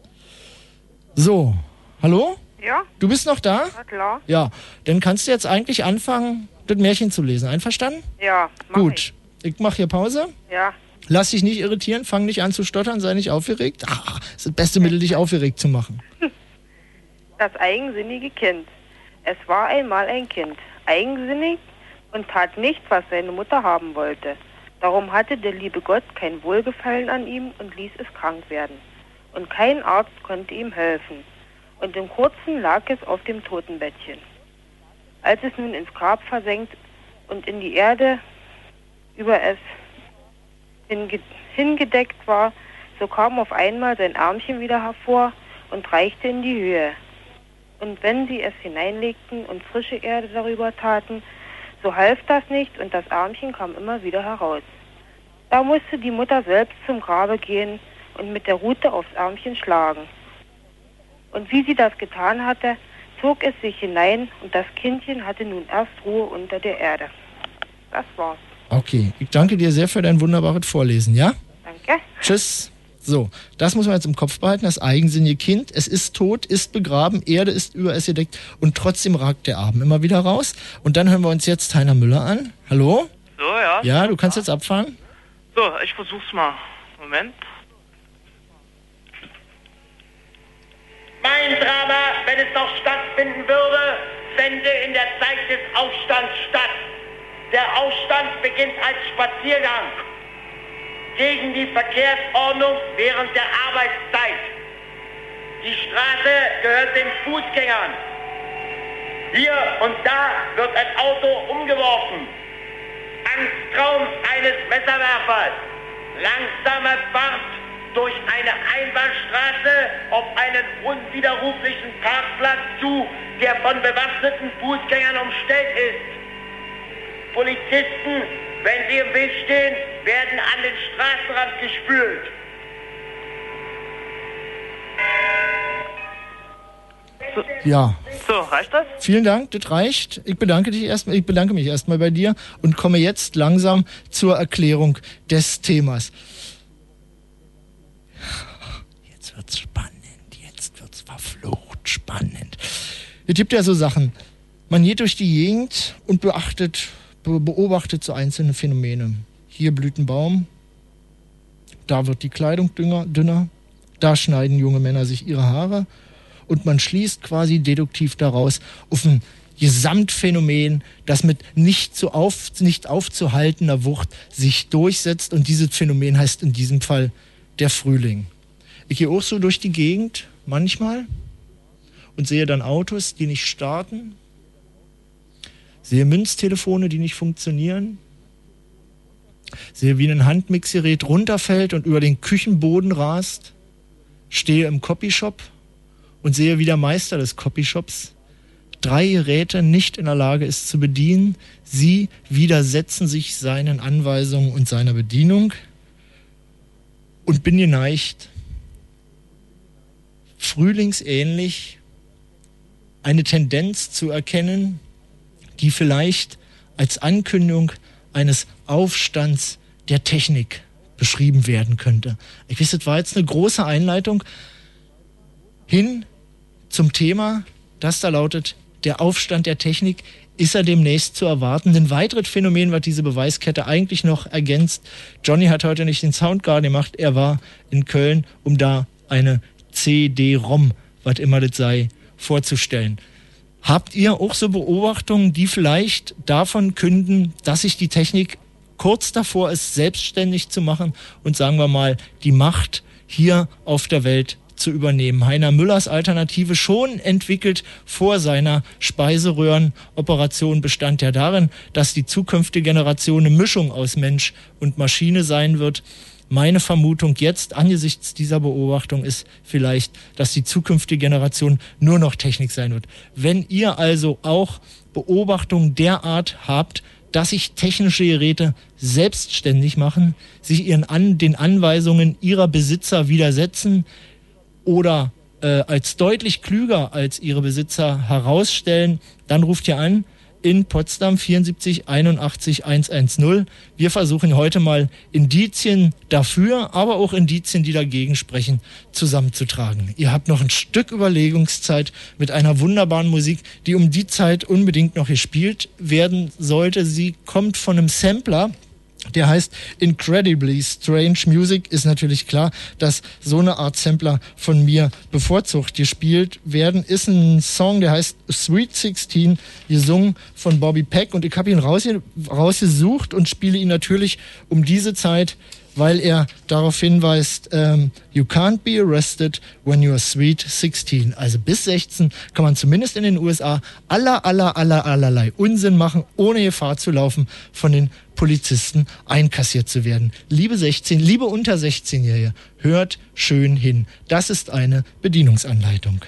So, hallo? Ja? Du bist noch da? Na klar. Ja, dann kannst du jetzt eigentlich anfangen, das Märchen zu lesen. Einverstanden? Ja, mach Gut, ich, ich mache hier Pause. ich. Ja. Lass dich nicht irritieren, fang nicht an zu stottern, sei nicht aufgeregt. Ach, das ist das beste Mittel, dich aufgeregt zu machen. Das eigensinnige Kind. Es war einmal ein Kind, eigensinnig und tat nicht, was seine Mutter haben wollte. Darum hatte der liebe Gott kein Wohlgefallen an ihm und ließ es krank werden. Und kein Arzt konnte ihm helfen. Und im Kurzen lag es auf dem Totenbettchen. Als es nun ins Grab versenkt und in die Erde über es hinge hingedeckt war, so kam auf einmal sein Ärmchen wieder hervor und reichte in die Höhe. Und wenn sie es hineinlegten und frische Erde darüber taten, so half das nicht und das Ärmchen kam immer wieder heraus. Da musste die Mutter selbst zum Grabe gehen und mit der Rute aufs Ärmchen schlagen. Und wie sie das getan hatte, zog es sich hinein und das Kindchen hatte nun erst Ruhe unter der Erde. Das war's. Okay, ich danke dir sehr für dein wunderbares Vorlesen, ja? Danke. Tschüss. So, das muss man jetzt im Kopf behalten, das eigensinnige Kind. Es ist tot, ist begraben, Erde ist über es gedeckt und trotzdem ragt der Arm immer wieder raus. Und dann hören wir uns jetzt Heiner Müller an. Hallo? So, ja. Ja, du kannst jetzt abfahren. So, ich versuch's mal. Moment. Mein Drama, wenn es noch stattfinden würde, fände in der Zeit des Aufstands statt. Der Aufstand beginnt als Spaziergang gegen die Verkehrsordnung während der Arbeitszeit. Die Straße gehört den Fußgängern. Hier und da wird ein Auto umgeworfen. Angsttraum eines Messerwerfers. Langsame Fahrt durch eine Einbahnstraße auf einen unwiderruflichen Parkplatz zu, der von bewaffneten Fußgängern umstellt ist. Polizisten, wenn sie im Weg stehen, werden an den Straßenrand gespült. So, ja. So, reicht das? Vielen Dank, das reicht. Ich bedanke dich erstmal, ich bedanke mich erstmal bei dir und komme jetzt langsam zur Erklärung des Themas. Jetzt wird's spannend, jetzt wird's verflucht spannend. Es gibt ja so Sachen. Man geht durch die Gegend und beachtet, be- beobachtet so einzelne Phänomene. Hier blüht ein Baum, da wird die Kleidung dünner, dünner, da schneiden junge Männer sich ihre Haare und man schließt quasi deduktiv daraus auf ein Gesamtphänomen, das mit nicht, zu auf, nicht aufzuhaltender Wucht sich durchsetzt und dieses Phänomen heißt in diesem Fall der Frühling. Ich gehe auch so durch die Gegend manchmal und sehe dann Autos, die nicht starten, sehe Münztelefone, die nicht funktionieren, sehe, wie ein Handmixgerät runterfällt und über den Küchenboden rast, stehe im Copyshop und sehe, wie der Meister des Copyshops drei Geräte nicht in der Lage ist zu bedienen. Sie widersetzen sich seinen Anweisungen und seiner Bedienung und bin geneigt, frühlingsähnlich eine Tendenz zu erkennen, die vielleicht als Ankündigung eines Aufstands der Technik beschrieben werden könnte. Ich weiß, das war jetzt eine große Einleitung hin zum Thema, das da lautet, der Aufstand der Technik. Ist er demnächst zu erwarten? Ein weiteres Phänomen, was diese Beweiskette eigentlich noch ergänzt. Johnny hat heute nicht den Soundgarden gemacht, er war in Köln, um da eine C D-ROM, was immer das sei, vorzustellen. Habt ihr auch so Beobachtungen, die vielleicht davon künden, dass sich die Technik kurz davor ist, selbstständig zu machen und sagen wir mal, die Macht hier auf der Welt zu übernehmen? Heiner Müllers Alternative, schon entwickelt vor seiner Speiseröhrenoperation, bestand ja darin, dass die zukünftige Generation eine Mischung aus Mensch und Maschine sein wird. Meine Vermutung jetzt angesichts dieser Beobachtung ist vielleicht, dass die zukünftige Generation nur noch Technik sein wird. Wenn ihr also auch Beobachtungen derart habt, dass sich technische Geräte selbstständig machen, sich ihren An- den Anweisungen ihrer Besitzer widersetzen oder äh, als deutlich klüger als ihre Besitzer herausstellen, dann ruft ihr an in Potsdam vierundsiebzig einundachtzig hundertzehn. Wir versuchen heute mal Indizien dafür, aber auch Indizien, die dagegen sprechen, zusammenzutragen. Ihr habt noch ein Stück Überlegungszeit mit einer wunderbaren Musik, die um die Zeit unbedingt noch gespielt werden sollte. Sie kommt von einem Sampler, der heißt Incredibly Strange Music. Ist natürlich klar, dass so eine Art Sampler von mir bevorzugt gespielt werden. Ist ein Song, der heißt Sweet sixteen, gesungen von Bobby Peck. Und ich habe ihn rausge- rausgesucht und spiele ihn natürlich um diese Zeit, weil er darauf hinweist, ähm, you can't be arrested when you're sweet sixteen. Also bis sechzehn kann man zumindest in den U S A aller, aller, aller, allerlei Unsinn machen, ohne Gefahr zu laufen, von den Polizisten einkassiert zu werden. Liebe sechzehn, liebe unter sechzehn-Jährige, hört schön hin. Das ist eine Bedienungsanleitung.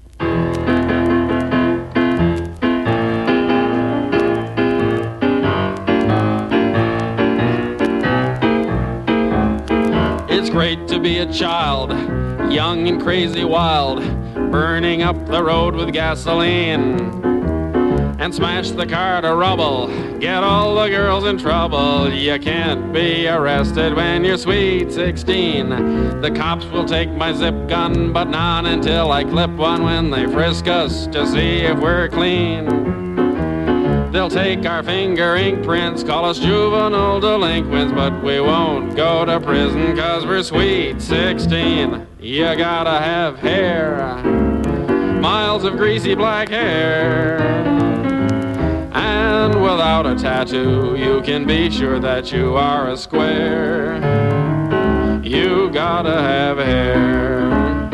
It's great to be a child, young and crazy wild, burning up the road with gasoline. And smash the car to rubble, get all the girls in trouble. You can't be arrested when you're sweet sixteen. The cops will take my zip gun, but not until I clip one when they frisk us to see if we're clean. They'll take our finger ink prints, call us juvenile delinquents, but we won't go to prison 'cause we're sweet sixteen. You gotta have hair, miles of greasy black hair, And without a tattoo, you can be sure that you are a square. You gotta have hair.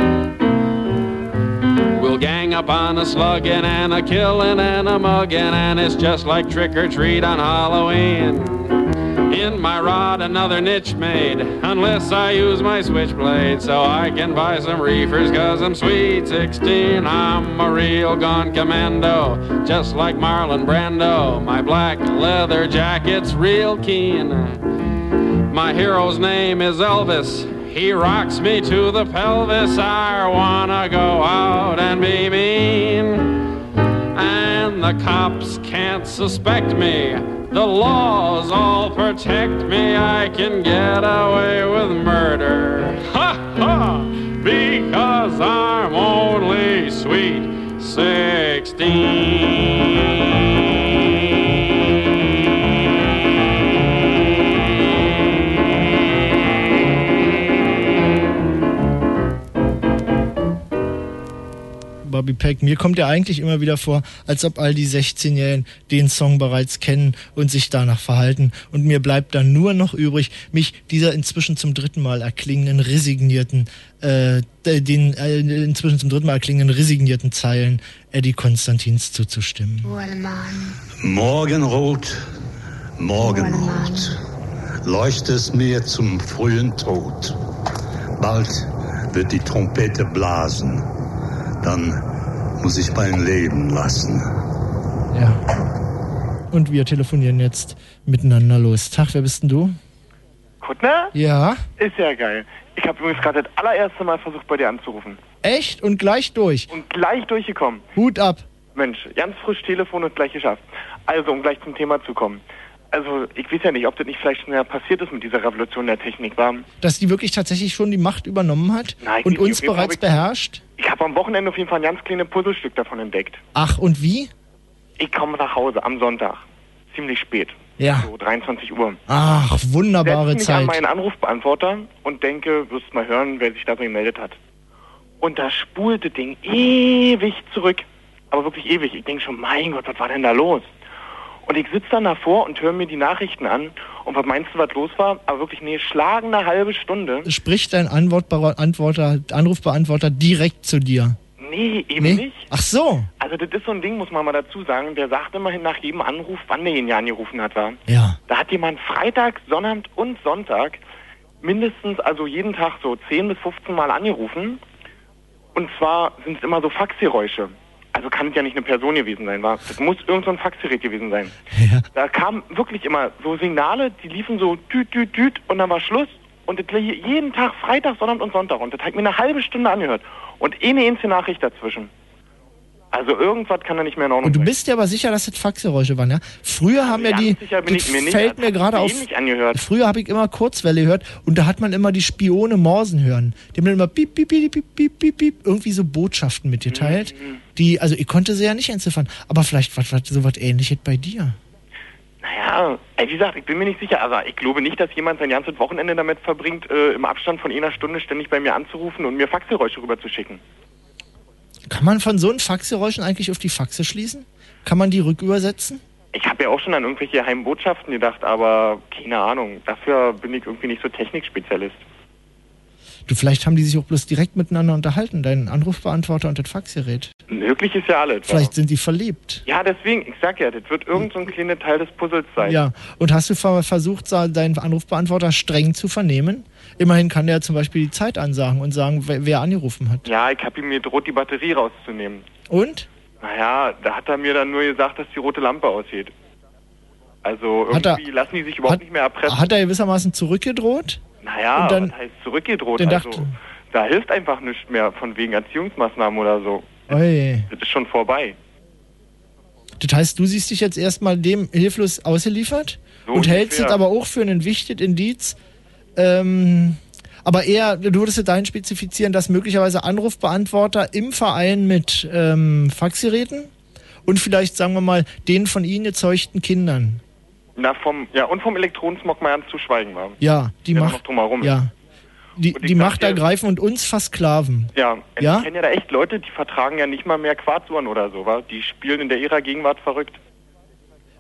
We'll gang up on a sluggin' and a killin' and a muggin', and it's just like trick or treat on Halloween. In my rod another niche made, unless I use my switchblade, so I can buy some reefers cause I'm sweet sixteen. I'm a real gun commando, just like Marlon Brando. My black leather jacket's real keen. My hero's name is Elvis, he rocks me to the pelvis. I wanna go out and be mean, and the cops can't suspect me. The laws all protect me. I can get away with murder. Ha ha! Because I'm only sweet sixteen. Bobby Peck, mir kommt ja eigentlich immer wieder vor, als ob all die sechzehnjährigen den Song bereits kennen und sich danach verhalten. Und mir bleibt dann nur noch übrig, mich dieser inzwischen zum dritten Mal erklingenden resignierten, äh, den äh, inzwischen zum dritten Mal erklingenden resignierten Zeilen Eddie Konstantins zuzustimmen. Morgenrot, Morgenrot, leuchtest mir zum frühen Tod. Bald wird die Trompete blasen. Dann muss ich mein Leben lassen. Ja. Und wir telefonieren jetzt miteinander los. Tag, wer bist denn du? Kuttner? Ja. Ist ja geil. Ich habe übrigens gerade das allererste Mal versucht, bei dir anzurufen. Echt? Und gleich durch? Und gleich durchgekommen. Hut ab. Mensch, ganz frisch Telefon und gleich geschafft. Also, um gleich zum Thema zu kommen. Also, ich weiß ja nicht, ob das nicht vielleicht schon ja passiert ist mit dieser Revolution der Technik, war. Dass die wirklich tatsächlich schon die Macht übernommen hat? Nein, und uns bereits ich, beherrscht? Ich habe am Wochenende auf jeden Fall ein ganz kleines Puzzlestück davon entdeckt. Ach, und wie? Ich komme nach Hause am Sonntag. Ziemlich spät. Ja. So dreiundzwanzig Uhr. Ach, wunderbare Setz mich Zeit. an meinen Anrufbeantworter und denke, wirst mal hören, wer sich da so gemeldet hat. Und da spult das Ding ewig zurück. Aber wirklich ewig. Ich denke schon, mein Gott, was war denn da los? Und ich sitze dann davor und höre mir die Nachrichten an. Und was meinst du, was los war? Aber wirklich eine schlagende halbe Stunde. Spricht dein Antwortbeantworter, Anrufbeantworter direkt zu dir? Nee, eben nee? nicht. Ach so. Also das ist so ein Ding, muss man mal dazu sagen. Der sagt immerhin nach jedem Anruf, wann der ihn ja angerufen hat, war. Ja. Da hat jemand Freitag, Sonnabend und Sonntag mindestens, also jeden Tag so zehn bis fünfzehn Mal angerufen. Und zwar sind es immer so Faxgeräusche. Also kann es ja nicht eine Person gewesen sein, war. Das muss irgend so ein Faxgerät gewesen sein. Ja. Da kamen wirklich immer so Signale, die liefen so tüt, tüt, tüt und dann war Schluss. Und das jeden Tag, Freitag, Sonnabend und Sonntag. Und das hat ich mir eine halbe Stunde angehört. Und eine einzige Nachricht dazwischen. Also irgendwas kann da nicht mehr in Ordnung sein. Und du bist dir aber sicher, dass das Faxgeräusche waren, ja? Früher haben ja die, sicher bin das ich mir nicht, fällt mir gerade auf, früher habe ich immer Kurzwelle gehört und da hat man immer die Spione morsen hören. Die haben dann immer piep, piep, piep, piep, piep, piep, piep, irgendwie so Botschaften mitgeteilt, mhm. die, also ich konnte sie ja nicht entziffern, aber vielleicht war so was Ähnliches bei dir. Naja, wie gesagt, ich bin mir nicht sicher, also ich glaube nicht, dass jemand sein ganzes Wochenende damit verbringt, äh, im Abstand von einer Stunde ständig bei mir anzurufen und mir Faxgeräusche rüberzuschicken. Kann man von so einen Faxgeräuschen eigentlich auf die Faxe schließen? Kann man die rückübersetzen? Ich habe ja auch schon an irgendwelche geheimen Botschaften gedacht, aber keine Ahnung. Dafür bin ich irgendwie nicht so Technikspezialist. Du, vielleicht haben die sich auch bloß direkt miteinander unterhalten, dein Anrufbeantworter und das Faxgerät. Möglich ist ja alles. Vielleicht sind die verliebt. Ja, deswegen, ich sag ja, das wird irgend so ein kleiner Teil des Puzzles sein. Ja, und hast du versucht, deinen Anrufbeantworter streng zu vernehmen? Immerhin kann der zum Beispiel die Zeit ansagen und sagen, wer, wer angerufen hat. Ja, ich habe ihm mir droht, die Batterie rauszunehmen. Und? Naja, da hat er mir dann nur gesagt, dass die rote Lampe ausgeht. Also irgendwie er, lassen die sich überhaupt hat, nicht mehr erpressen. Hat er gewissermaßen zurückgedroht? Naja, und dann, was heißt zurückgedroht? Also, dachte, da hilft einfach nichts mehr von wegen Erziehungsmaßnahmen oder so. Oi. Das ist schon vorbei. Das heißt, du siehst dich jetzt erstmal dem hilflos ausgeliefert so und hältst es aber auch für ein wichtiges Indiz. Ähm, aber eher, du würdest es dahin spezifizieren, dass möglicherweise Anrufbeantworter im Verein mit ähm, Faxgeräten und vielleicht, sagen wir mal, den von ihnen erzeugten Kindern. Na, vom, ja, und vom Elektronensmog mal ganz zu schweigen war. Ja, die Macht, noch drumherum ja, die, die Macht ergreifen und uns versklaven. Ja, ja? Ich kenne ja da echt Leute, die vertragen ja nicht mal mehr Quarzuhren oder so, wa? Die spielen in der ihrer Gegenwart verrückt.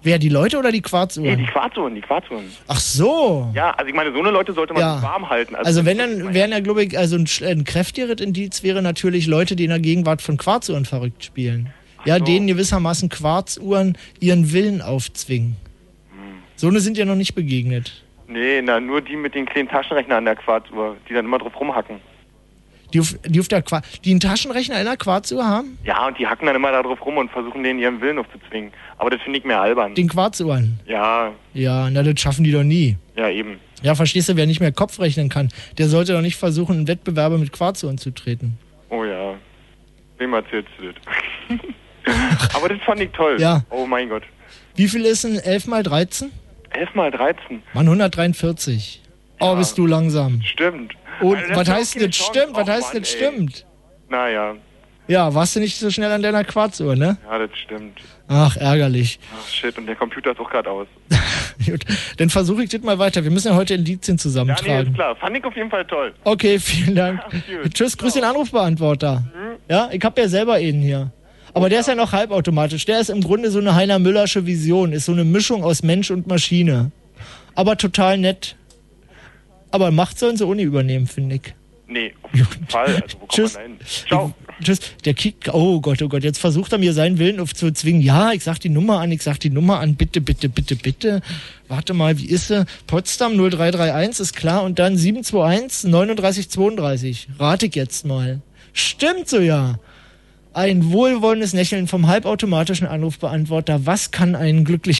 Wer, die Leute oder die Quarzuhren? Nee, die Quarzuhren, die Quarzuhren. Ach so. Ja, also ich meine, so eine Leute sollte man Ja. warm halten. Also, also wenn dann wären ja, glaube ich, also ein, ein kräftigeres Indiz wäre natürlich Leute, die in der Gegenwart von Quarzuhren verrückt spielen. Ach ja, so. Denen gewissermaßen Quarzuhren ihren Willen aufzwingen. Hm. So eine sind ja noch nicht begegnet. Nee, na, nur die mit den kleinen Taschenrechnern an der Quarzuhr, die dann immer drauf rumhacken. Die auf, die auf der Qua- die einen Taschenrechner in der Quarzuhr haben? Ja, und die hacken dann immer da drauf rum und versuchen denen ihren Willen aufzuzwingen. Aber das finde ich mehr albern. Den Quarzuhren? Ja. Ja, na, das schaffen die doch nie. Ja, eben. Ja, verstehst du, wer nicht mehr Kopf rechnen kann, der sollte doch nicht versuchen, in Wettbewerbe mit Quarzuhren zu treten. Oh ja. Wem erzählst du das? Aber das fand ich toll. Ja. Oh mein Gott. Wie viel ist denn elf mal dreizehn? elf mal dreizehn? Mann, hundertdreiundvierzig. Oh, bist du langsam. Stimmt. Und Also, das was ist heißt auch denn das keine stimmt? Was Chance. heißt Oh, denn das Mann, ey. stimmt? Naja. Ja, warst du nicht so schnell an deiner Quarzuhr, ne? Ja, das stimmt. Ach, ärgerlich. Ach shit, und der Computer ist auch gerade aus. Gut, dann versuche ich das mal weiter. Wir müssen ja heute Indizien Ja, nee, zusammentragen. ist klar. Fand ich auf jeden Fall toll. Okay, vielen Dank. Ach, gut. Tschüss, grüß den Anrufbeantworter. Mhm. Ja, ich habe ja selber einen hier. Aber der ist ja noch halbautomatisch. Der ist im Grunde so eine Heiner Müllersche Vision. Ist so eine Mischung aus Mensch und Maschine. Aber total nett. Aber Macht sollen sie ohne übernehmen, finde ich. Nee, auf jeden Fall. Also, wo kommt Tschüss. man da hin? Ciao. Ich, tschüss. Der kickt. Oh Gott, oh Gott. Jetzt versucht er mir seinen Willen aufzuzwingen. Ja, ich sag die Nummer an, ich sag die Nummer an. Bitte, bitte, bitte, bitte. Warte mal, wie ist sie? Potsdam null drei drei eins ist klar. Und dann sieben zwei eins neun drei zwei drei. Rate ich jetzt mal. Stimmt so, ja. Ein wohlwollendes Lächeln vom halbautomatischen Anrufbeantworter. Was kann einen glücklich...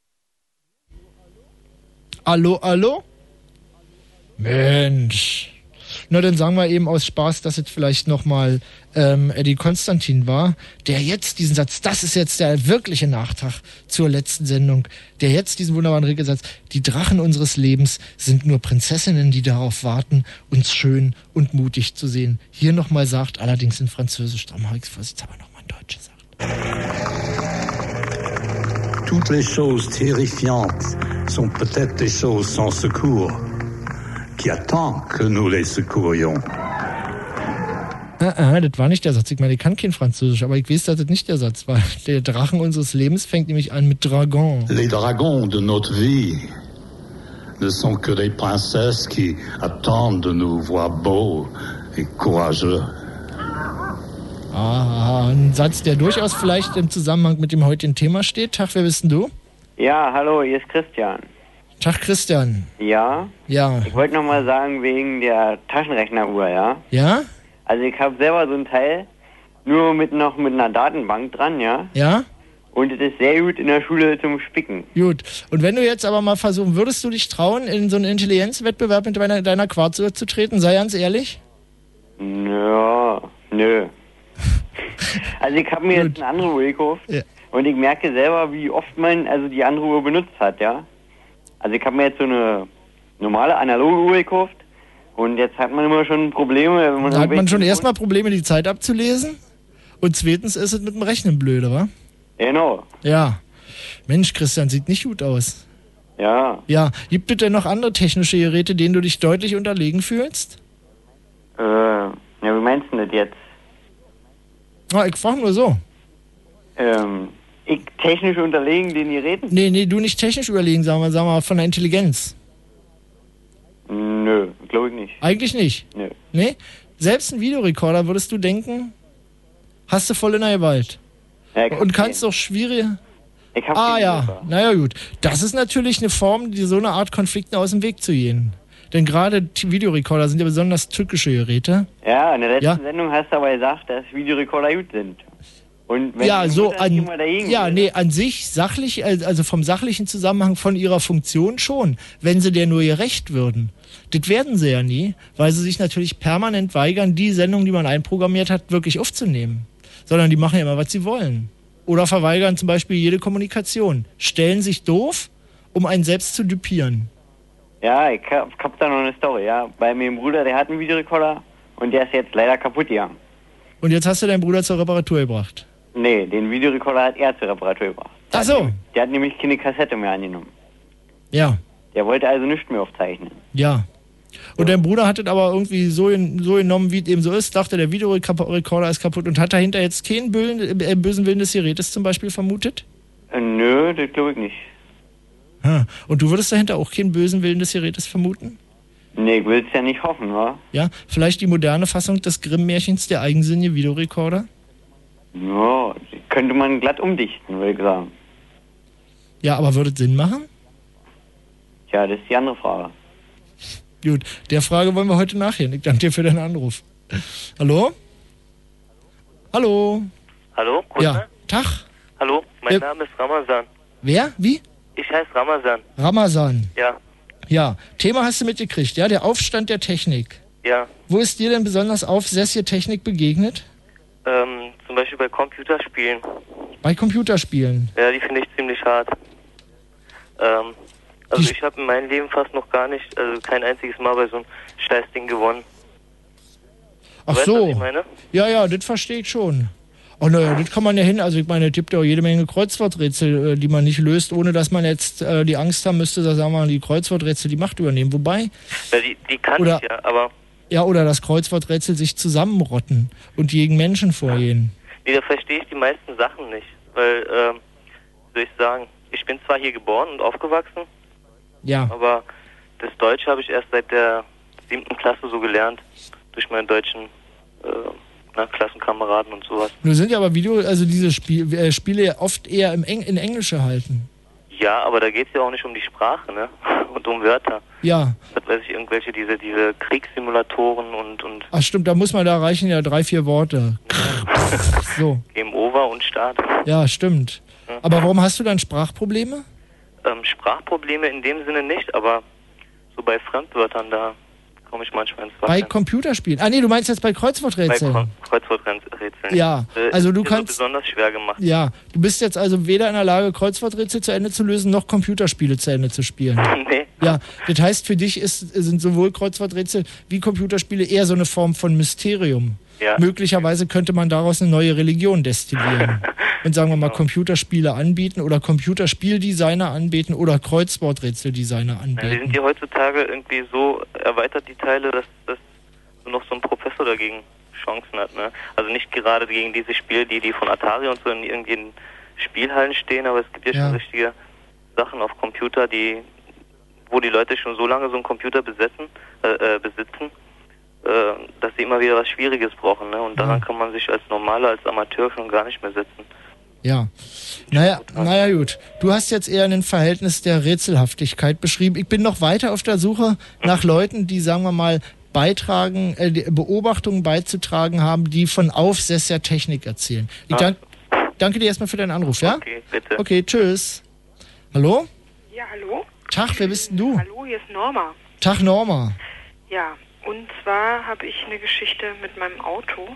Hallo, hallo? Mensch. Na, dann sagen wir eben aus Spaß, dass es vielleicht nochmal ähm, Eddie Konstantin war, der jetzt diesen Satz, das ist jetzt der wirkliche Nachtrag zur letzten Sendung, der jetzt diesen wunderbaren Regelsatz, die Drachen unseres Lebens sind nur Prinzessinnen, die darauf warten, uns schön und mutig zu sehen. Hier nochmal sagt, allerdings in Französisch, darum habe ich es aber nochmal in Deutsch gesagt. Toutes les choses terrifiantes sont peut-être des choses sans secours, qui attendent que nous les secourions. Ah, ah, das war nicht der Satz. Ich meine, ich kann kein Französisch, aber ich weiß, dass das nicht der Satz war. Der Drachen unseres Lebens fängt nämlich an mit Dragon. Les dragons de notre vie ne sont que des princesses qui attendent de nous voir beaux et courageux. Ah, ein Satz, der durchaus vielleicht im Zusammenhang mit dem heutigen Thema steht. Tag, wer bist denn du? Ja, hallo, hier ist Christian. Tag, Christian. Ja? Ja. Ich wollte nochmal sagen, wegen der Taschenrechneruhr, ja? Ja? Also ich habe selber so ein Teil, nur mit noch mit einer Datenbank dran, ja? Ja? Und es ist sehr gut in der Schule zum Spicken. Gut. Und wenn du jetzt aber mal versuchen, würdest du dich trauen, in so einen Intelligenzwettbewerb mit deiner, deiner Quarzuhr zu treten? Sei ganz ehrlich. Ja, nö. Also ich habe mir jetzt eine andere Uhr gekauft, ja, und ich merke selber, wie oft man also die andere Uhr benutzt hat, ja. Also ich habe mir jetzt so eine normale analoge Uhr gekauft und jetzt hat man immer schon Probleme. Wenn man da hat man schon erstmal Probleme, die Zeit abzulesen, und zweitens ist es mit dem Rechnen blöde, wa? Genau. Ja. Mensch, Christian, sieht nicht gut aus. Ja. Ja. Gibt es denn noch andere technische Geräte, denen du dich deutlich unterlegen fühlst? Äh, ja, wie meinst du das jetzt? Ah, ich frage nur so. Ähm, ich technisch unterlegen den Geräten? Nee, nee, du nicht technisch überlegen, sagen wir, sagen wir von der Intelligenz. Nö, glaube ich nicht. Eigentlich nicht? Nö. Nee? Selbst ein Videorekorder, würdest du denken, hast du voll in der Gewalt. Ja, und kannst doch schwierig... Ich hab ah ja, naja gut. Das ist natürlich eine Form, die so eine Art Konflikten aus dem Weg zu gehen. Denn gerade Videorekorder sind ja besonders tückische Geräte. Ja, in der letzten Ja. Sendung hast du aber gesagt, dass Videorekorder gut sind. Und wenn Ja, die so Mutter an, immer dagegen ja, will, nee, an sich sachlich, also vom sachlichen Zusammenhang von ihrer Funktion schon, wenn sie der nur gerecht würden. Das werden sie ja nie, weil sie sich natürlich permanent weigern, die Sendung, die man einprogrammiert hat, wirklich aufzunehmen. Sondern die machen ja immer, was sie wollen. Oder verweigern zum Beispiel jede Kommunikation. Stellen sich doof, um einen selbst zu dupieren. Ja, ich hab, hab da noch eine Story, ja. Bei meinem Bruder, der hat einen Videorekorder und der ist jetzt leider kaputt gegangen. Und jetzt hast du deinen Bruder zur Reparatur gebracht. Nee, den Videorekorder hat er zur Reparatur gebracht. Ach so. Der hat nämlich keine Kassette mehr angenommen. Ja, Der wollte also nichts mehr aufzeichnen. ja. Und dein Bruder hat es aber irgendwie so, in, so genommen, wie es eben so ist, dachte, der Videorekorder ist kaputt und hat dahinter jetzt keinen bösen, äh, bösen Willen des Gerätes zum Beispiel vermutet? Äh, nö, das glaube ich nicht. Ha. Und du würdest dahinter auch keinen bösen Willen des Gerätes vermuten? Nee, ich will es ja nicht hoffen, wa? Ja, vielleicht die moderne Fassung des Grimm-Märchens, der eigensinnige Videorekorder? Ja, könnte man glatt umdichten, würde ich sagen. Ja, aber würde es Sinn machen? Ja, das ist die andere Frage. Gut, der Frage wollen wir heute nachgehen. Ich danke dir für deinen Anruf. Hallo? Hallo? Hallo? Guten Ja, Tag. Tag. Hallo, mein Ja. Name ist Ramazan. Wer? Wie? Ich heiße Ramazan. Ramazan. Ja, Ja, Thema hast du mitgekriegt, ja? Der Aufstand der Technik. ja. Wo ist dir denn besonders aufsässige Technik begegnet? Ähm, zum Beispiel bei Computerspielen. Bei Computerspielen. Ja, die finde ich ziemlich hart. Ähm, also Die- ich habe in meinem Leben fast noch gar nicht, also kein einziges Mal bei so einem Scheißding gewonnen. Ach Weißt du, so. was ich meine? Ja, ja, das verstehe ich schon. Oh naja, das kann man ja hin. Also ich meine, es gibt ja auch jede Menge Kreuzworträtsel, äh, die man nicht löst, ohne dass man jetzt äh, die Angst haben müsste, dass sagen wir mal, die Kreuzworträtsel die Macht übernehmen. Wobei, Ja, die, die kann Oder- ich ja, aber ja, oder das Kreuzworträtsel sich zusammenrotten und gegen Menschen vorgehen. nee, da verstehe ich die meisten Sachen nicht. Weil, ähm, wie soll ich sagen, ich bin zwar hier geboren und aufgewachsen, Ja. aber das Deutsche habe ich erst seit der siebten Klasse so gelernt, durch meine deutschen äh, na, Klassenkameraden und sowas. Nur sind ja aber Video, also diese Spiel, äh, Spiele oft eher im Eng, in Englisch gehalten. Ja, aber da geht es ja auch nicht um die Sprache, ne? Und um Wörter. Ja. Das weiß ich, irgendwelche, diese, diese Kriegssimulatoren und, und Ach stimmt, da muss man, da reichen ja drei, vier Worte. So. Game Over und Start. Ja, stimmt. Aber warum hast du dann Sprachprobleme? Ähm, Sprachprobleme in dem Sinne nicht, aber so bei Fremdwörtern, da komme ich manchmal ins Bei Wackeln. Computerspielen. Ah nee, du meinst jetzt bei Bei Kreuzworträtseln. Kre- Kreuzworträtseln. Ja, Äh, also du ist mir kannst- So besonders schwer gemacht. Ja, du bist jetzt also weder in der Lage, Kreuzworträtsel zu Ende zu lösen, noch Computerspiele zu Ende zu spielen. Nee. Ja, das heißt, für dich ist, sind sowohl Kreuzworträtsel wie Computerspiele eher so eine Form von Mysterium. Ja. Möglicherweise könnte man daraus eine neue Religion destillieren. Und sagen wir mal, Computerspiele anbieten oder Computerspieldesigner anbieten oder Kreuzworträtseldesigner Ja, die sind anbieten. ja heutzutage irgendwie so erweitert, die Teile, dass, dass so noch so ein Professor dagegen Chancen hat. Ne? Also nicht gerade gegen diese Spiele, die, die von Atari und so in irgendwelchen Spielhallen stehen, aber es gibt ja, Ja. schon richtige Sachen auf Computer, die wo die Leute schon so lange so einen Computer besetzen, äh, äh, besitzen, äh, dass sie immer wieder was Schwieriges brauchen. Ne? Und daran kann man sich als Normaler, als Amateur schon gar nicht mehr setzen. Ja. Naja, naja, gut. Du hast jetzt eher ein Verhältnis der Rätselhaftigkeit beschrieben. Ich bin noch weiter auf der Suche nach Leuten, die, sagen wir mal, beitragen, äh, die Beobachtungen beizutragen haben, die von aufsässiger Technik erzählen. Ich Ah. dank, danke dir erstmal für deinen Anruf, ja? Okay, bitte. Okay, tschüss. Hallo? Ja, hallo? Tag, wer bist denn du? Hallo, hier ist Norma. Tag, Norma. Ja, und zwar habe ich eine Geschichte mit meinem Auto.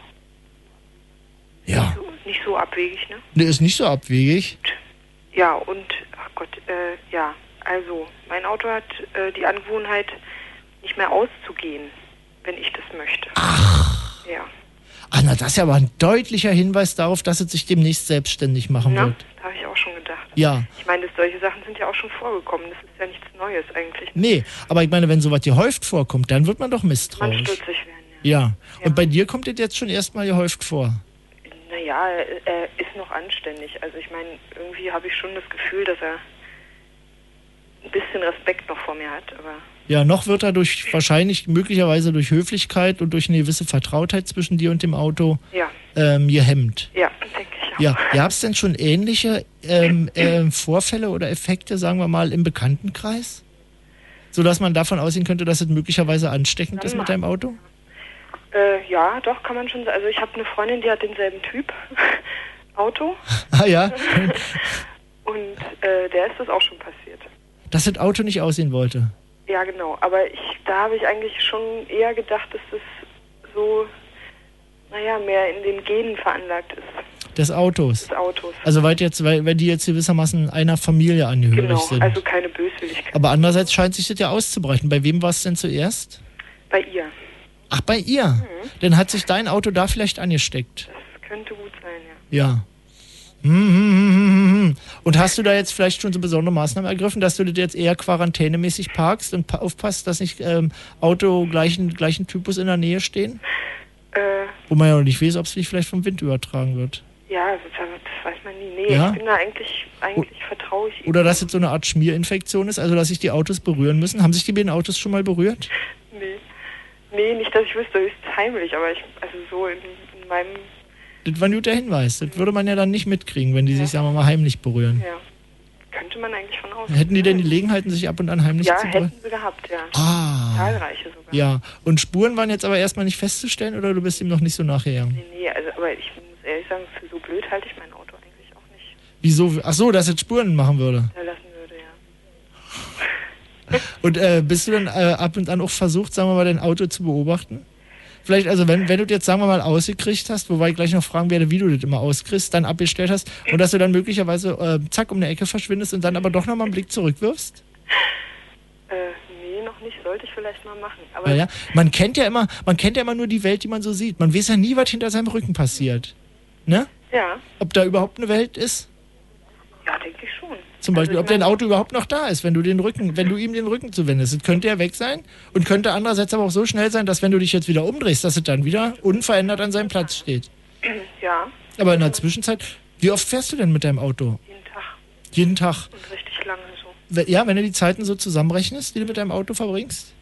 Ja. Nicht so, nicht so abwegig, ne? Der ist nicht so abwegig. Ja, und, ach Gott, äh, ja, also, mein Auto hat äh, die Angewohnheit, nicht mehr auszugehen, wenn ich das möchte. Ach. Ja. Ah, na, das ist ja aber ein deutlicher Hinweis darauf, dass es sich demnächst selbstständig machen Na, wird. da habe ich auch schon gedacht. Ja. Ich meine, das- solche Sachen sind ja auch schon vorgekommen. Das ist ja nichts Neues eigentlich. Nee, aber ich meine, wenn sowas gehäuft vorkommt, dann wird man doch Man misstrauisch. stutzig werden. Ja. Und bei dir kommt das jetzt schon erstmal gehäuft vor. Naja, er ist noch anständig. Also ich meine, irgendwie habe ich schon das Gefühl, dass er ein bisschen Respekt noch vor mir hat. Aber Ja, noch wird er durch, wahrscheinlich, möglicherweise durch Höflichkeit und durch eine gewisse Vertrautheit zwischen dir und dem Auto ja, ähm, gehemmt. ja, denke ich auch. Ja, gab es denn schon ähnliche ähm, ähm, Vorfälle oder Effekte, sagen wir mal, im Bekanntenkreis? Sodass man davon ausgehen könnte, dass es möglicherweise ansteckend ist mit deinem Auto? Äh, ja, doch, kann man schon sagen. Also ich habe eine Freundin, die hat denselben Typ Auto. Ah ja, Und äh, der ist das auch schon passiert. dass das Auto nicht aussehen wollte. Ja, genau. Aber ich, da habe ich eigentlich schon eher gedacht, dass das so, naja, mehr in den Genen veranlagt ist. Des Autos. Des Autos. Also weil jetzt, weil, weil die jetzt gewissermaßen einer Familie angehörig Genau, sind. also keine Böswilligkeit. Aber andererseits scheint sich das ja auszubrechen. Bei wem war es denn zuerst? Bei ihr. Ach, bei ihr? Mhm. Dann hat sich dein Auto da vielleicht angesteckt. Das könnte gut sein, ja. Ja. Hm, hm, hm, hm, hm. Und hast du da jetzt vielleicht schon so besondere Maßnahmen ergriffen, dass du das jetzt eher quarantänemäßig parkst und pa- aufpasst, dass nicht ähm, Auto gleichen, gleichen Typus in der Nähe stehen? Äh, Wo man ja noch nicht weiß, ob es dich vielleicht vom Wind übertragen wird. Ja, das, das weiß man nie. Nee, Ja? ich bin da eigentlich, eigentlich vertraue ich ihm. Oder dass es so eine Art Schmierinfektion ist, also dass sich die Autos berühren müssen. Haben sich die beiden Autos schon mal berührt? Nee. Nee, nicht, dass ich wüsste, höchstens heimlich, aber ich, also so in, in meinem, Das war ein guter Hinweis. Das würde man ja dann nicht mitkriegen, wenn die sich, sagen wir mal, heimlich berühren. ja, könnte man eigentlich von außen. Hätten die denn die Gelegenheiten, sich ab und an heimlich Ja, zu berühren? hätten sie gehabt, ja. Ah. Zahlreiche sogar. Ja, und Spuren waren jetzt aber erstmal nicht festzustellen oder du bist ihm noch nicht so nachgegangen? Nee, nee, also, aber ich muss ehrlich sagen, für so blöd halte ich mein Auto eigentlich auch nicht. Wieso? Ach so, dass es Spuren machen würde. Da lassen würde, ja. Und äh, bist du dann äh, ab und an auch versucht, sagen wir mal, dein Auto zu beobachten? Vielleicht, also wenn, wenn du das jetzt, sagen wir mal, ausgekriegt hast, wobei ich gleich noch fragen werde, wie du das immer auskriegst, dann abgestellt hast und dass du dann möglicherweise äh, zack um eine Ecke verschwindest und dann aber doch nochmal einen Blick zurückwirfst? Äh, nee, noch nicht, sollte ich vielleicht mal machen. Aber Ja, ja. Man kennt ja immer, man kennt ja immer nur die Welt, die man so sieht. Man weiß ja nie, was hinter seinem Rücken passiert. Ne? ja, Ob da überhaupt eine Welt ist? ja, denke ich schon. Zum Beispiel, Also ob ich dein mein- Auto überhaupt noch da ist, wenn du den Rücken, wenn du ihm den Rücken zuwendest. Es könnte ja weg sein und könnte andererseits aber auch so schnell sein, dass wenn du dich jetzt wieder umdrehst, dass es dann wieder unverändert an seinem Platz steht. Ja, Aber in der Zwischenzeit, wie oft fährst du denn mit deinem Auto? jeden Tag Jeden Tag. und richtig lange so. We- Ja, wenn du die Zeiten so zusammenrechnest, die du mit deinem Auto verbringst?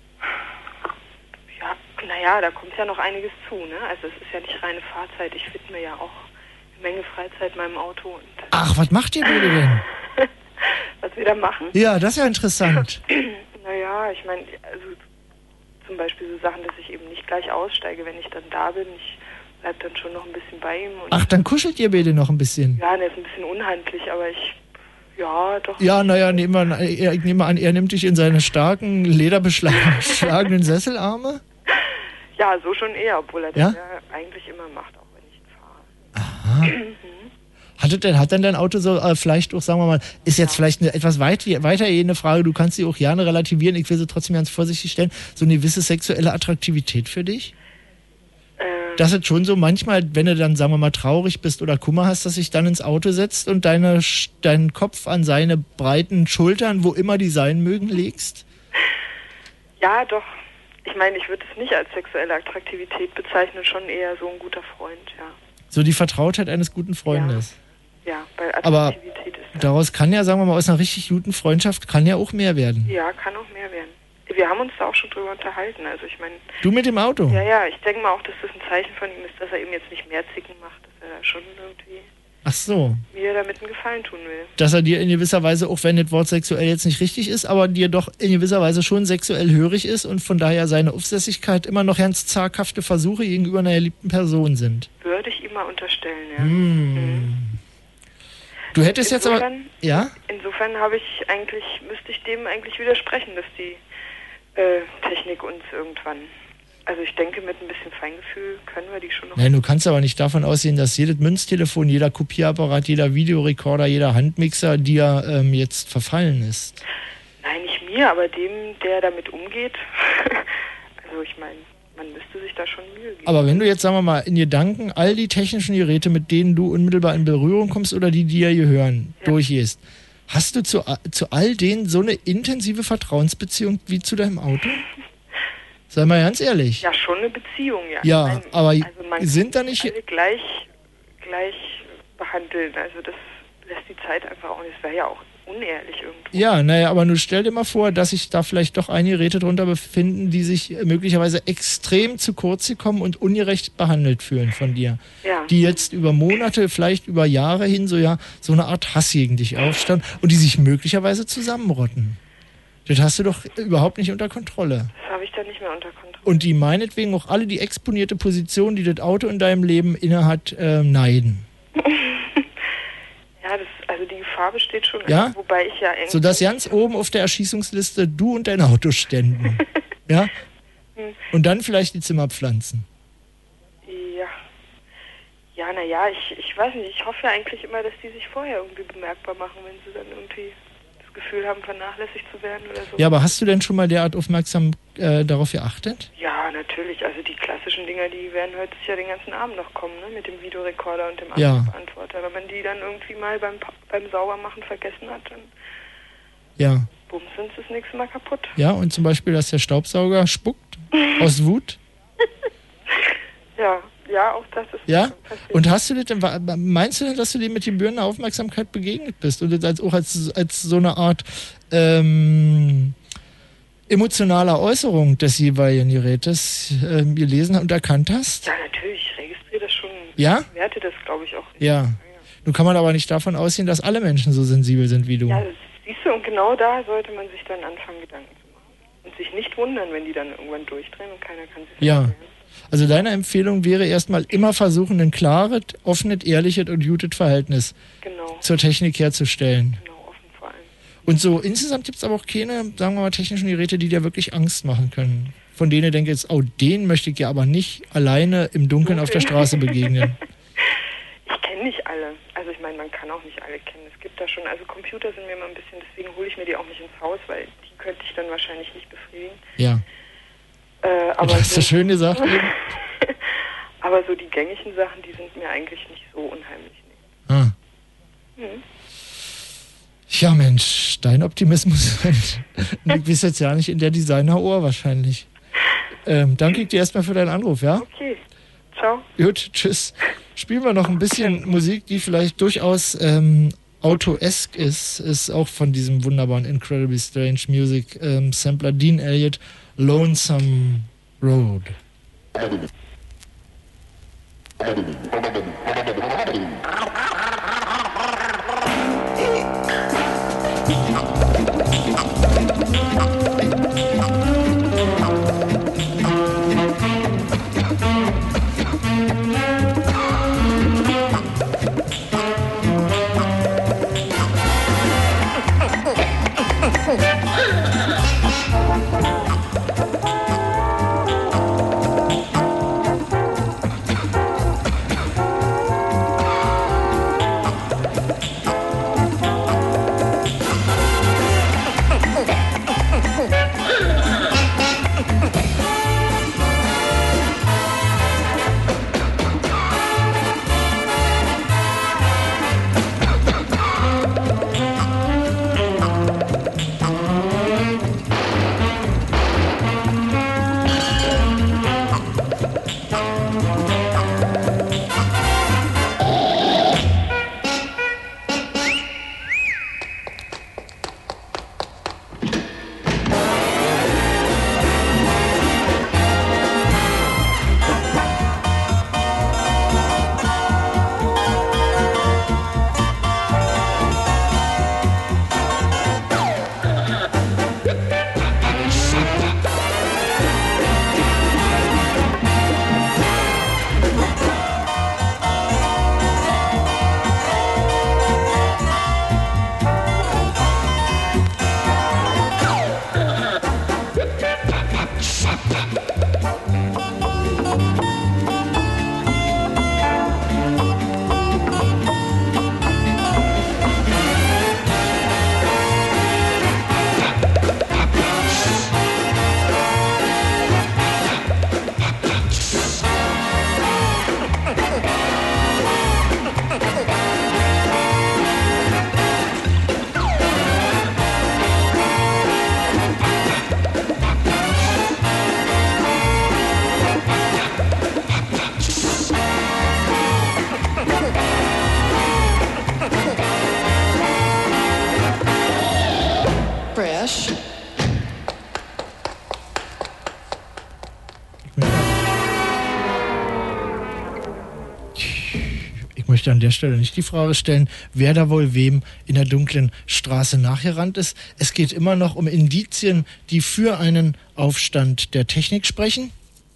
Ja, naja, da kommt ja noch einiges zu, ne? Also es ist ja nicht reine Fahrzeit. Ich widme ja auch eine Menge Freizeit meinem Auto. Und Ach, was macht ihr bitte denn? was wir da machen? Ja, das ist ja interessant. Naja, ich meine, also zum Beispiel so Sachen, dass ich eben nicht gleich aussteige, wenn ich dann da bin. Ich bleib dann schon noch ein bisschen bei ihm. Und Ach, dann kuschelt ihr beide noch ein bisschen. ja, der ist ein bisschen unhandlich, aber ich, ja, doch. Ja, naja, nehmen wir, an- er- ich nehme an, er nimmt dich in seine starken, lederbeschlagenen Sesselarme. Ja, so schon eher, obwohl er das Ja? ja eigentlich immer macht, auch wenn ich Aha. Hat, es denn, hat denn dein Auto so äh, vielleicht auch, sagen wir mal, ist jetzt vielleicht eine etwas weit, weitergehende Frage, du kannst sie auch gerne relativieren, ich will sie trotzdem ganz vorsichtig stellen, so eine gewisse sexuelle Attraktivität für dich? Dass es schon so manchmal, wenn du dann, sagen wir mal, traurig bist oder Kummer hast, dass sich dann ins Auto setzt und deine, Sch- deinen Kopf an seine breiten Schultern, wo immer die sein mögen, legst? Ja, doch. Ich meine, ich würde es nicht als sexuelle Attraktivität bezeichnen, schon eher so ein guter Freund, ja. So die Vertrautheit eines guten Freundes. Ja, weil Aber Attraktivität ist daraus kann ja, sagen wir mal, aus einer richtig guten Freundschaft kann ja auch mehr werden. ja, kann auch mehr werden. Wir haben uns da auch schon drüber unterhalten, also ich meine... Du mit dem Auto? Ja, ja, ich denke mal auch, dass das ein Zeichen von ihm ist, dass er eben jetzt nicht mehr Zicken macht, dass er da schon irgendwie Ach so. mir damit einen Gefallen tun will. Dass er dir in gewisser Weise, auch wenn das Wort sexuell jetzt nicht richtig ist, aber dir doch in gewisser Weise schon sexuell hörig ist und von daher seine Aufsässigkeit immer noch ganz zaghafte Versuche gegenüber einer geliebten Person sind. Würde ich ihm mal unterstellen, ja. Hm. Du hättest jetzt aber... Insofern- Ja? Insofern habe ich eigentlich, müsste ich dem eigentlich widersprechen, dass die äh, Technik uns irgendwann... Also ich denke, mit ein bisschen Feingefühl können wir die schon noch... Nein, du kannst aber nicht davon ausgehen, dass jedes Münztelefon, jeder Kopierapparat, jeder Videorekorder, jeder Handmixer dir ähm, jetzt verfallen ist. Nein, nicht mir, aber dem, der damit umgeht. Also ich meine, man müsste sich da schon Mühe geben. Aber wenn du jetzt, sagen wir mal, in Gedanken all die technischen Geräte, mit denen du unmittelbar in Berührung kommst oder die dir gehören, ja. durchgehst, hast du zu, zu all denen so eine intensive Vertrauensbeziehung wie zu deinem Auto? Sei mal ganz ehrlich. Ja, schon eine Beziehung, ja. Ja, ich mein, aber also man sind da kann nicht... alle gleich, gleich behandeln. Also das lässt die Zeit einfach auch nicht. Das wäre ja auch unehrlich irgendwo. Ja, naja, aber nun stell dir mal vor, dass sich da vielleicht doch einige Geräte drunter befinden, die sich möglicherweise extrem zu kurz gekommen und ungerecht behandelt fühlen von dir. Ja. Die jetzt über Monate, vielleicht über Jahre hin so ja so eine Art Hass gegen dich aufstellen und die sich möglicherweise zusammenrotten. Das hast du doch überhaupt nicht unter Kontrolle. Das habe ich dann nicht mehr unter Kontrolle. Und die meinetwegen auch alle die exponierte Position, die das Auto in deinem Leben innehat, äh, neiden. Ja, das, also die Gefahr besteht schon. Ja? Wobei ich ja irgendwie... So dass ganz oben auf der Erschießungsliste du und dein Auto ständen. Ja? Hm. Und dann vielleicht die Zimmerpflanzen. Ja. Ja, naja, ich, ich weiß nicht. Ich hoffe ja eigentlich immer, dass die sich vorher irgendwie bemerkbar machen, wenn sie dann irgendwie das Gefühl haben, vernachlässigt zu werden oder so. Ja, aber hast du denn schon mal derart aufmerksam äh, darauf geachtet? Ja, natürlich. Also die klassischen Dinger, die werden heute sicher den ganzen Abend noch kommen, ne? Mit dem Videorekorder und dem Ja. Anrufbeantworter. Wenn man die dann irgendwie mal beim, Pa- beim Saubermachen vergessen hat, dann Ja. bums, sind sie das nächste Mal kaputt. Ja, und zum Beispiel, dass der Staubsauger spuckt aus Wut? Ja, ja, auch das ist Ja? passiert. Und hast du das denn, wa- meinst du denn, dass du dem mit gebührender Aufmerksamkeit begegnet bist und das als, auch als, als so eine Art ähm, emotionaler Äußerung des jeweiligen Gerätes ähm, gelesen und erkannt hast? Ja, natürlich, ich registriere das schon. Ja? Ich werte das, glaube ich, auch. Ja. Nun kann man aber nicht davon ausgehen, dass alle Menschen so sensibel sind wie du. Ja, das siehst du, und genau da sollte man sich dann anfangen, Gedanken zu machen. Und sich nicht wundern, wenn die dann irgendwann durchdrehen und keiner kann sich Ja. Also deine Empfehlung wäre erstmal immer versuchen, ein klares, offenes, ehrliches und gutes Verhältnis Genau. zur Technik herzustellen. Genau, offen vor allem. Und so insgesamt gibt es aber auch keine, sagen wir mal, technischen Geräte, die dir wirklich Angst machen können. Von denen du denkst, jetzt, oh, den möchte ich ja aber nicht alleine im Dunkeln auf der Straße begegnen. Ich kenne nicht alle. Also ich meine, man kann auch nicht alle kennen. Es gibt da schon, also Computer sind mir immer ein bisschen, deswegen hole ich mir die auch nicht ins Haus, weil die könnte ich dann wahrscheinlich nicht befriedigen. Ja. Äh, aber Das hast du so, schön gesagt. aber so die gängigen Sachen, die sind mir eigentlich nicht so unheimlich. Ah. Hm. Ja, Mensch, dein Optimismus liegt bis jetzt ja nicht in der Designer-Ohr wahrscheinlich. Ähm, danke ich dir erstmal für deinen Anruf, ja? Okay. Ciao. Gut, tschüss. Spielen wir noch ein bisschen Musik, die vielleicht durchaus ähm, Auto-esque ist. Ist auch von diesem wunderbaren Incredibly Strange Music ähm, Sampler Dean Elliott, Lonesome Road. Fresh. Ich möchte an der Stelle nicht die Frage stellen, wer da wohl wem in der dunklen Straße nachgerannt ist. Es geht immer noch um Indizien, die für einen Aufstand der Technik sprechen.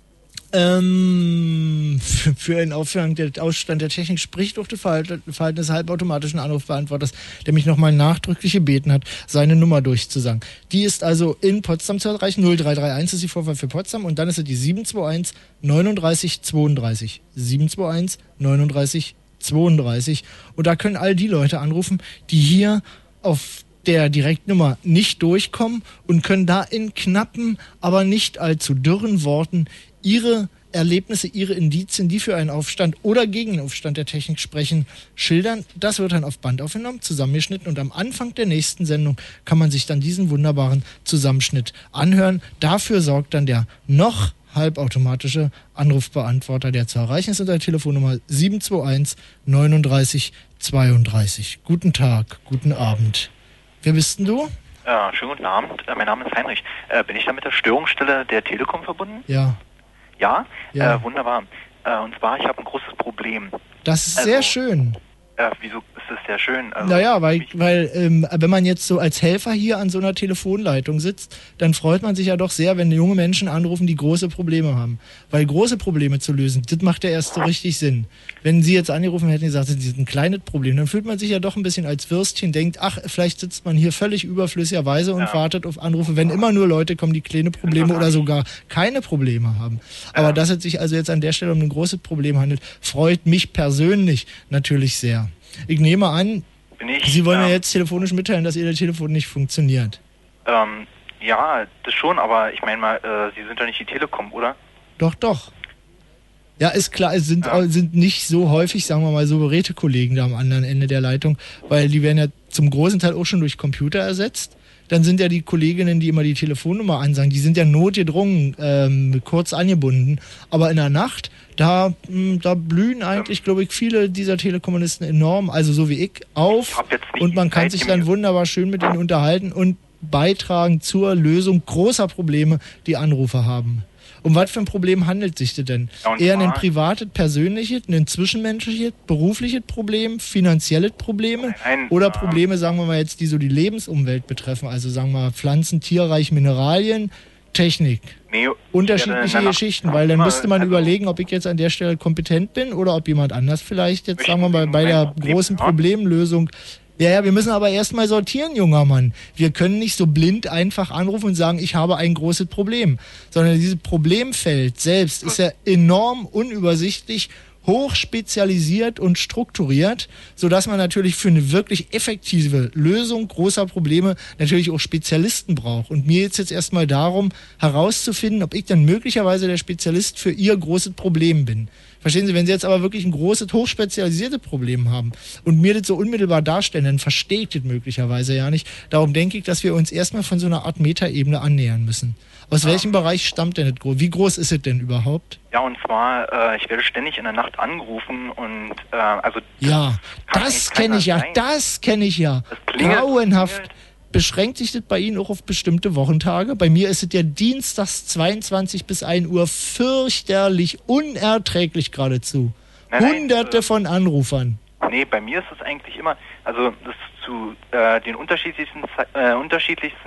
Ähm, für, für einen Aufstand der, Aufstand der Technik spricht doch das Verhalten, Verhalten des halbautomatischen Anrufbeantworters, der mich nochmal nachdrücklich gebeten hat, seine Nummer durchzusagen. Die ist also in Potsdam zu erreichen. null drei drei eins ist die Vorwahl für Potsdam und dann ist es die sieben zwei eins neununddreißig zweiunddreißig. sieben zwei eins neununddreißig zweiunddreißig. Und da können all die Leute anrufen, die hier auf der Direktnummer nicht durchkommen und können da in knappen, aber nicht allzu dürren Worten ihre Erlebnisse, ihre Indizien, die für einen Aufstand oder gegen den Aufstand der Technik sprechen, schildern. Das wird dann auf Band aufgenommen, zusammengeschnitten und am Anfang der nächsten Sendung kann man sich dann diesen wunderbaren Zusammenschnitt anhören. Dafür sorgt dann der noch halbautomatische Anrufbeantworter, der zu erreichen ist unter der Telefonnummer sieben zwei eins neununddreißig zweiunddreißig. Guten Tag, guten Abend. Wer bist denn du? Ja, schönen guten Abend. Äh, mein Name ist Heinrich. Äh, bin ich da mit der Störungsstelle der Telekom verbunden? Ja. Ja? Ja. Äh, wunderbar. Äh, und zwar, ich habe ein großes Problem. Das ist also, sehr schön. Äh, wieso ist das sehr schön? Also, Naja, weil, weil ähm, wenn man jetzt so als Helfer hier an so einer Telefonleitung sitzt, dann freut man sich ja doch sehr, wenn junge Menschen anrufen, die große Probleme haben. Weil große Probleme zu lösen, das macht ja erst so richtig Sinn. Wenn Sie jetzt angerufen hätten und gesagt, das ist ein kleines Problem, dann fühlt man sich ja doch ein bisschen als Würstchen, denkt, ach, vielleicht sitzt man hier völlig überflüssigerweise und Ja. wartet auf Anrufe, wenn immer nur Leute kommen, die kleine Probleme oder sogar keine Probleme haben. Aber dass es sich also jetzt an der Stelle um ein großes Problem handelt, freut mich persönlich natürlich sehr. Ich nehme an, Bin ich, Sie wollen ja. mir jetzt telefonisch mitteilen, dass Ihr Telefon nicht funktioniert. Ähm, ja, das schon, aber ich meine mal, äh, Sie sind doch nicht die Telekom, oder? Doch, doch. Ja, ist klar, es sind, Ja. sind nicht so häufig, sagen wir mal, so Gerätekollegen da am anderen Ende der Leitung, weil die werden ja zum großen Teil auch schon durch Computer ersetzt. Dann sind ja die Kolleginnen, die immer die Telefonnummer ansagen, die sind ja notgedrungen, ähm, kurz angebunden. Aber in der Nacht, da, mh, da blühen eigentlich, glaube ich, viele dieser Telekommunisten enorm, also so wie ich, auf. Und man kann sich dann wunderbar schön mit ihnen unterhalten und beitragen zur Lösung großer Probleme, die Anrufer haben. Um was für ein Problem handelt sich das denn? Ja, und Eher zwar- ein privates, persönliches, ein zwischenmenschliches, berufliches Problem, finanzielles Probleme Nein, oder äh, Probleme, sagen wir mal jetzt, die so die Lebensumwelt betreffen, also sagen wir mal Pflanzen, Tierreich, Mineralien, Technik. Nee, Unterschiedliche ja, dann- Geschichten, weil dann immer, müsste man also- überlegen, ob ich jetzt an der Stelle kompetent bin oder ob jemand anders vielleicht jetzt, sagen wir mal, bei Sie der meinen, großen ja? Problemlösung. Ja, ja, wir müssen aber erstmal sortieren, junger Mann. Wir können nicht so blind einfach anrufen und sagen, ich habe ein großes Problem. Sondern dieses Problemfeld selbst ist ja enorm unübersichtlich, hochspezialisiert und strukturiert, sodass man natürlich für eine wirklich effektive Lösung großer Probleme natürlich auch Spezialisten braucht. Und mir geht es jetzt erstmal darum, herauszufinden, ob ich dann möglicherweise der Spezialist für Ihr großes Problem bin. Verstehen Sie, wenn Sie jetzt aber wirklich ein großes, hochspezialisiertes Problem haben und mir das so unmittelbar darstellen, dann verstehe ich das möglicherweise ja nicht. Darum denke ich, dass wir uns erstmal von so einer Art Metaebene annähern müssen. Aus welchem Bereich stammt denn das groß? Wie groß ist es denn überhaupt? Ja, und zwar, äh, ich werde ständig in der Nacht angerufen und, äh, also... Ja, kann das eigentlich kenne ich ja, keiner sein. das kenne ich ja. klingelt, Grauenhaft. Beschränkt sich das bei Ihnen auch auf bestimmte Wochentage? Bei mir ist es ja dienstags zweiundzwanzig bis ein Uhr fürchterlich, unerträglich geradezu. Nein, nein, Hunderte von Anrufern. Nee, bei mir ist es eigentlich immer, also das zu äh, den unterschiedlichsten, Ze- äh, unterschiedlichsten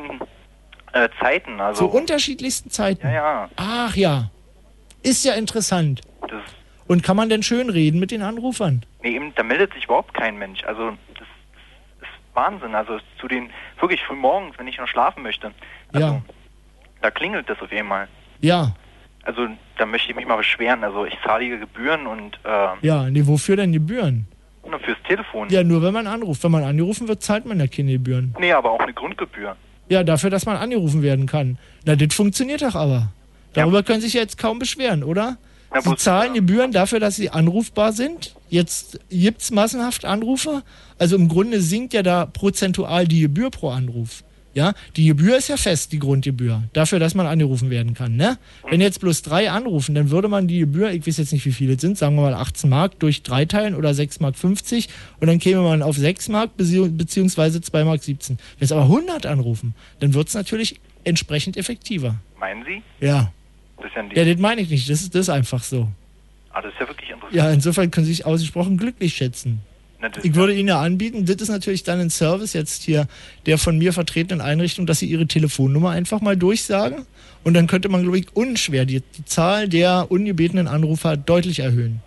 äh, Zeiten, also... Zu unterschiedlichsten Zeiten. Ja, ja. Ach ja. Ist ja interessant. Das, Und kann man denn schön reden mit den Anrufern? nee, eben, da meldet sich überhaupt kein Mensch, also das ist Wahnsinn, also zu den, wirklich früh morgens, wenn ich noch schlafen möchte, also, Ja. da klingelt das auf einmal. Ja. Also da möchte ich mich mal beschweren, also ich zahle die Gebühren und äh, Ja, nee, wofür denn Gebühren? nur fürs Telefon. Ja, nur wenn man anruft. Wenn man angerufen wird, zahlt man ja keine Gebühren. Nee, aber auch eine Grundgebühr. Ja, dafür, dass man angerufen werden kann. Na, das funktioniert doch aber. Darüber können Sie sich ja jetzt kaum beschweren, oder? Na, Sie wo- zahlen Gebühren dafür, dass Sie anrufbar sind. Jetzt gibt's massenhaft Anrufe. Also im Grunde sinkt ja da prozentual die Gebühr pro Anruf. Ja, die Gebühr ist ja fest, die Grundgebühr. Dafür, dass man angerufen werden kann, ne? Wenn jetzt bloß drei anrufen, dann würde man die Gebühr, ich weiß jetzt nicht, wie viele es sind, sagen wir mal achtzehn Mark durch drei teilen oder sechs Mark fünfzig und dann käme man auf sechs Mark bezieh- beziehungsweise zwei Mark siebzehn. Wenn es aber hundert anrufen, dann wird's natürlich entsprechend effektiver. Meinen Sie? Ja. Das ist ja, ein Ja, das meine ich nicht. Das ist, das ist einfach so. ah, das ist ja wirklich interessant. Ja, insofern können Sie sich ausgesprochen glücklich schätzen. Na, das- Ich würde Ihnen ja anbieten, das ist natürlich dann ein Service jetzt hier der von mir vertretenen Einrichtung, dass Sie Ihre Telefonnummer einfach mal durchsagen und dann könnte man, glaube ich, unschwer die, die Zahl der ungebetenen Anrufer deutlich erhöhen.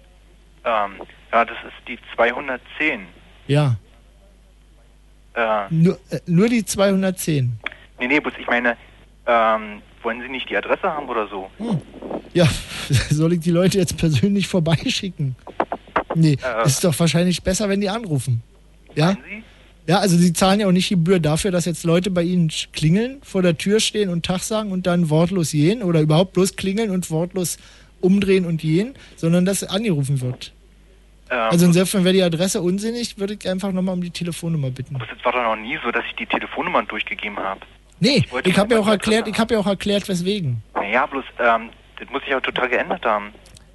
Ähm, ja, das ist die zweihundertzehn. Ja, Äh, nur, äh, nur die zweihundertzehn. nee, nee, bloß ich meine, ähm, wollen Sie nicht die Adresse haben oder so? Ja, soll ich die Leute jetzt persönlich vorbeischicken? Nee, Äh. ist doch wahrscheinlich besser, wenn die anrufen. Ja? Ja, also sie zahlen ja auch nicht die Gebühr dafür, dass jetzt Leute bei ihnen sch- klingeln, vor der Tür stehen und Tag sagen und dann wortlos gehen oder überhaupt bloß klingeln und wortlos umdrehen und gehen, sondern dass angerufen wird. Ähm, Also insofern wäre die Adresse unsinnig, würde ich einfach nochmal um die Telefonnummer bitten. bloß es war doch noch nie so, dass ich die Telefonnummern durchgegeben habe. Nee, wollte ich habe ja auch mal- erklärt, ich habe ja auch erklärt, weswegen. Naja, bloß, ähm, das muss sich auch total geändert haben.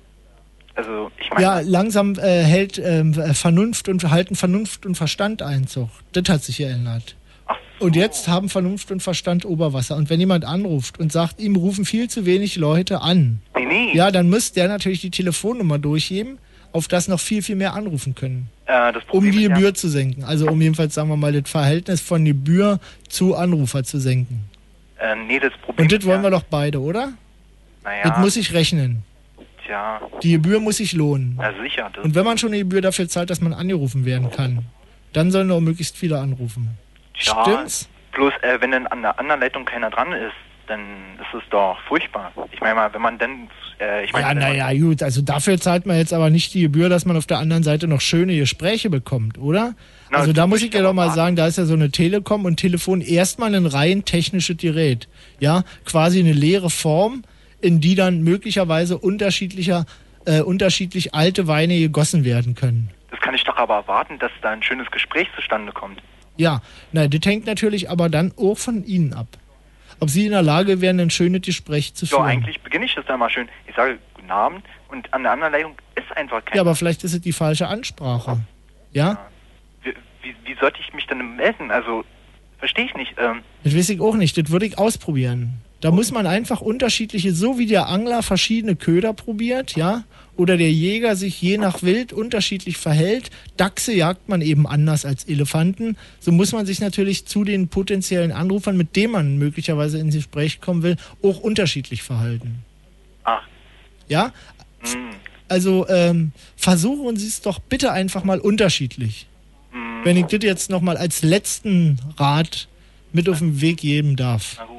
Also, ich meine... Ja, langsam äh, hält äh, Vernunft und halten Vernunft und Verstand Einzug. Das hat sich geändert. So. Und jetzt haben Vernunft und Verstand Oberwasser. Und wenn jemand anruft und sagt, ihm rufen viel zu wenig Leute an, nee, nee. ja, dann muss der natürlich die Telefonnummer durchgeben, auf das noch viel, viel mehr anrufen können. Äh, das um die ist, Gebühr ja. zu senken. Also um jedenfalls, sagen wir mal, das Verhältnis von Gebühr zu Anrufer zu senken. Äh, nee, das Problem Und das ist wollen ja, wir doch beide, oder? Naja. Das muss sich rechnen. Tja. Die Gebühr muss sich lohnen. Na sicher. Das Und wenn man schon eine Gebühr dafür zahlt, dass man angerufen werden kann, dann sollen auch möglichst viele anrufen. Tja, Stimmt's? Bloß, äh, wenn dann an der anderen Leitung keiner dran ist, dann ist es doch furchtbar. Ich meine mal, wenn man dann... Äh, ich mein, Ja, naja, gut, also dafür zahlt man jetzt aber nicht die Gebühr, dass man auf der anderen Seite noch schöne Gespräche bekommt, oder? Na, also da muss ich ja doch mal warten. sagen, da ist ja so eine Telekom und Telefon erstmal ein rein technisches Gerät. Ja, quasi eine leere Form, in die dann möglicherweise unterschiedlicher, äh, unterschiedlich alte Weine gegossen werden können. Das kann ich doch aber erwarten, dass da ein schönes Gespräch zustande kommt. Ja, na, das hängt natürlich aber dann auch von Ihnen ab. Ob Sie in der Lage wären, ein schönes Gespräch zu Ja, führen. eigentlich beginne ich das dann mal schön. Ich sage guten Abend und an der anderen Leitung ist einfach kein... Ja, aber vielleicht ist es die falsche Ansprache. Ja? Wie, wie, wie sollte ich mich denn melden? Also, verstehe ich nicht. Ähm, Das weiß ich auch nicht, das würde ich ausprobieren. Da muss man einfach unterschiedliche, so wie der Angler verschiedene Köder probiert, ja, oder der Jäger sich je nach Wild unterschiedlich verhält. Dachse jagt man eben anders als Elefanten. So muss man sich natürlich zu den potenziellen Anrufern, mit denen man möglicherweise ins Gespräch kommen will, auch unterschiedlich verhalten. Ach. Ja? mh. Also ähm, versuchen Sie es doch bitte einfach mal unterschiedlich. Mhm. Wenn ich das jetzt nochmal als letzten Rat mit auf den Weg geben darf. Na gut.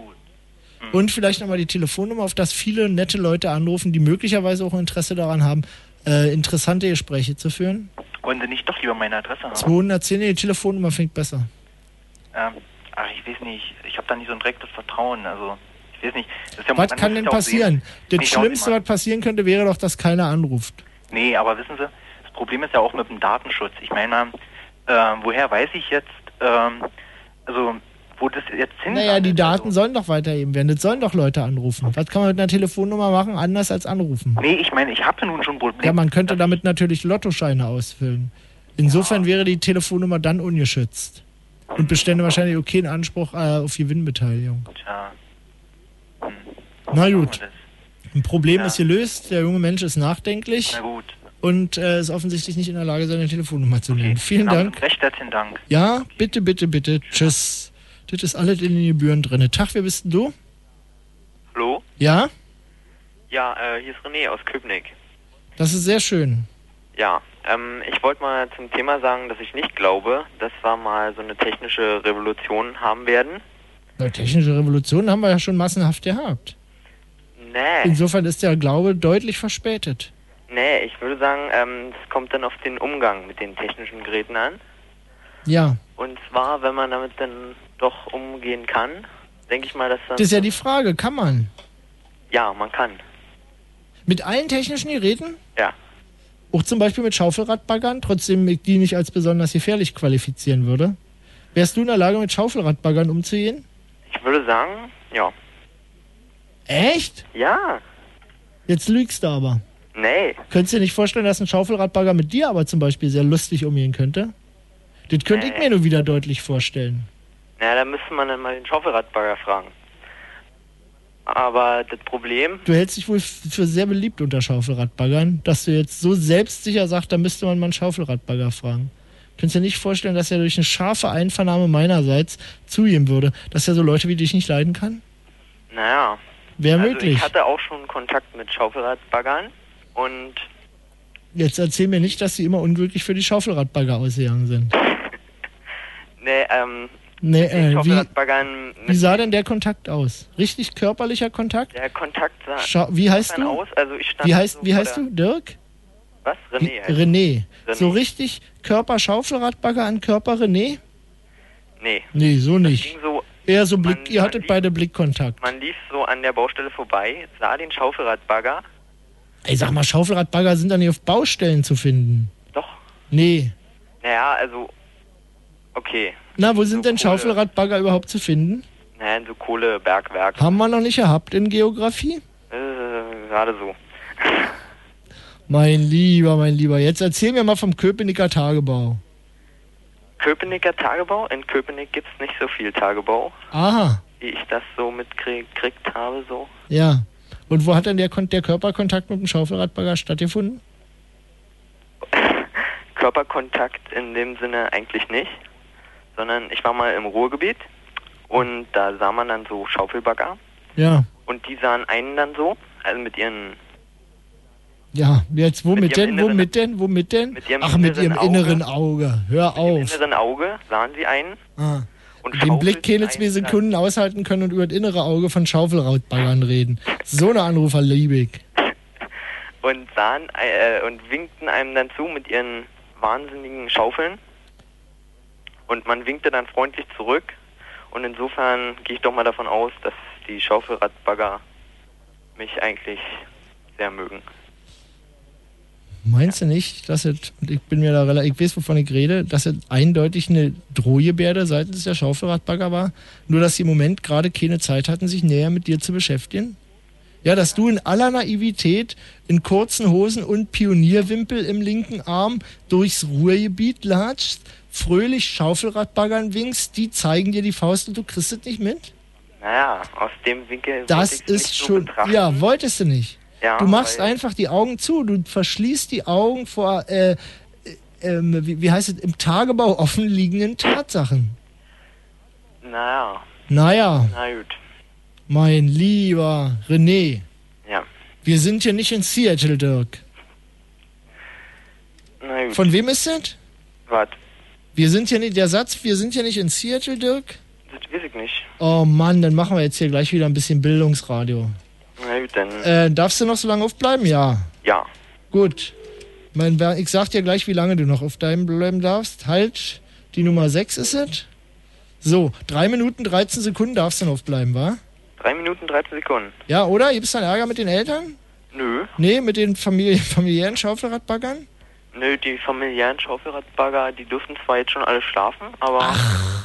Und vielleicht nochmal die Telefonnummer, auf das viele nette Leute anrufen, die möglicherweise auch Interesse daran haben, äh, interessante Gespräche zu führen. Wollen Sie nicht doch lieber meine Adresse haben? zweihundertzehn, nee, die Telefonnummer klingt besser. Ähm, ach, ich weiß nicht. Ich habe da nicht so ein direktes Vertrauen. Also, ich weiß nicht. Das ist ja, Was man kann muss denn ja auch passieren? sehen. Das Nee, schauen Sie Schlimmste, mal. was passieren könnte, wäre doch, dass keiner anruft. Nee, aber wissen Sie, das Problem ist ja auch mit dem Datenschutz. Ich meine mal, äh, woher weiß ich jetzt, ähm, also, wo das jetzt hin Naja, die Daten sollen doch weitergeben werden. Das sollen doch Leute anrufen. Was kann man mit einer Telefonnummer machen, anders als anrufen? Nee, ich meine, ich habe nun schon ein Problem. Ja, man könnte damit natürlich Lottoscheine ausfüllen. Insofern wäre die Telefonnummer dann ungeschützt. Und bestände wahrscheinlich auch keinen Anspruch äh, auf Gewinnbeteiligung. Tja. Hm. Na gut. Ein Problem Ja. ist gelöst, der junge Mensch ist nachdenklich. Na gut. Und äh, ist offensichtlich nicht in der Lage, seine Telefonnummer zu nennen. Vielen Na, Dank. Recht herzlichen Dank. Ja, bitte, bitte, bitte. Tschüss. Das ist alles in den Gebühren drin. Tag, wer bist denn du? Hallo? Ja? Ja, äh, hier ist René aus Köpenick. Das ist sehr schön. Ja, ähm, ich wollte mal zum Thema sagen, dass ich nicht glaube, dass wir mal so eine technische Revolution haben werden. Eine technische Revolution haben wir ja schon massenhaft gehabt. Nee. Insofern ist der Glaube deutlich verspätet. Nee, ich würde sagen, ähm, es kommt dann auf den Umgang mit den technischen Geräten an. Ja. Und zwar, wenn man damit dann doch umgehen kann, denke ich mal, dass dann... Das ist ja die Frage, kann man? Ja, man kann. Mit allen technischen Geräten? Ja. Auch zum Beispiel mit Schaufelradbaggern, trotzdem ich die nicht als besonders gefährlich qualifizieren würde. Wärst du in der Lage, mit Schaufelradbaggern umzugehen? Ich würde sagen, ja. Echt? Ja. Jetzt lügst du aber. Nee. Könntest du dir nicht vorstellen, dass ein Schaufelradbagger mit dir aber zum Beispiel sehr lustig umgehen könnte? Das könnte Nee. ich mir nur wieder deutlich vorstellen. Na, da müsste man dann mal den Schaufelradbagger fragen. Aber das Problem... Du hältst dich wohl f- für sehr beliebt unter Schaufelradbaggern, dass du jetzt so selbstsicher sagst, da müsste man mal einen Schaufelradbagger fragen. Könntest du dir nicht vorstellen, dass er durch eine scharfe Einvernahme meinerseits zugeben würde, dass er so Leute wie dich nicht leiden kann? Naja. Wäre also möglich. Ich hatte auch schon Kontakt mit Schaufelradbaggern und... Jetzt erzähl mir nicht, dass sie immer unglücklich für die Schaufelradbagger ausgegangen sind. Nee, ähm... Nee, mit den äh, wie, Schaufelradbaggern... wie sah denn der Kontakt aus? Richtig körperlicher Kontakt? Der Kontakt sah... Schau, wie heißt insofern du? Aus, also ich stand Wie heißt, so wie vor heißt der- du? Dirk? Was? René heißt René. René. So richtig Körper Schaufelradbagger an Körper René? Nee. Nee, so Das nicht. ging so... Eher so Blick, ihr hattet beide Blickkontakt. Man lief so an der Baustelle vorbei, sah den Schaufelradbagger. Ey, sag mal, Schaufelradbagger sind doch nicht auf Baustellen zu finden. Doch. Nee. Naja, also... Okay. Na, wo sind denn Schaufelradbagger überhaupt zu finden? Naja, in so Kohlebergwerken. Haben wir noch nicht gehabt in Geografie? Äh, gerade so. Mein Lieber, mein Lieber, jetzt erzähl mir mal vom Köpenicker Tagebau. Köpenicker Tagebau? In Köpenick gibt's nicht so viel Tagebau. Aha. Wie ich das so mitgekriegt habe, so. Ja. Und wo hat denn der, der Körperkontakt mit dem Schaufelradbagger stattgefunden? Körperkontakt in dem Sinne eigentlich nicht, sondern ich war mal im Ruhrgebiet und da sah man dann so Schaufelbagger. Ja. Und die sahen einen dann so, also mit ihren... Ja, jetzt womit Mit denn, ihrem womit denn, womit denn? Mit ihrem Ach, mit ihrem inneren inneren Auge. Hör auf. Im inneren Auge sahen sie einen. Ah. Und Den Blick keine schaufelten zwei einen Sekunden aushalten können und über das innere Auge von Schaufelradbaggern reden. So eine Anrufer liebe ich. und sahen äh, und winkten einem dann zu mit ihren wahnsinnigen Schaufeln. Und man winkte dann freundlich zurück. Und insofern gehe ich doch mal davon aus, dass die Schaufelradbagger mich eigentlich sehr mögen. Meinst du nicht, dass es, und ich bin mir da relativ, ich weiß, wovon ich rede, dass es eindeutig eine Drohgebärde seitens der Schaufelradbagger war? Nur, dass sie im Moment gerade keine Zeit hatten, sich näher mit dir zu beschäftigen? Ja, dass du in aller Naivität in kurzen Hosen und Pionierwimpel im linken Arm durchs Ruhrgebiet latschst, fröhlich Schaufelradbaggern winkst, die zeigen dir die Faust und du kriegst es nicht mit? Naja, aus dem Winkel Das wollte ich's ist nicht so schon, betrachten. ja, wolltest du nicht. Ja, du machst weil- einfach die Augen zu, du verschließt die Augen vor, äh, äh, ähm, wie, wie heißt es, im Tagebau offen liegenden Tatsachen. Naja. Naja, Na gut. mein lieber René, Ja. wir sind hier nicht in Seattle, Dirk. Na gut. Von wem ist das? Was? Wir sind hier nicht, der Satz, wir sind hier nicht in Seattle, Dirk? Das weiß ich nicht. Oh Mann, dann machen wir jetzt hier gleich wieder ein bisschen Bildungsradio. Na gut, dann. Äh, darfst du noch so lange aufbleiben? Ja. Ja. Gut. Mein, Ber- ich sag dir gleich, wie lange du noch auf deinem bleiben darfst. Halt, die Nummer sechs ist es. So, drei Minuten, dreizehn Sekunden darfst du noch aufbleiben, wa? drei Minuten, dreizehn Sekunden. Ja, oder? Gibt's dann Ärger mit den Eltern? Nö. Nee, mit den Famili familiären Schaufelradbaggern? Nö, die familiären Schaufelradbagger, die dürften zwar jetzt schon alle schlafen, aber. Ach.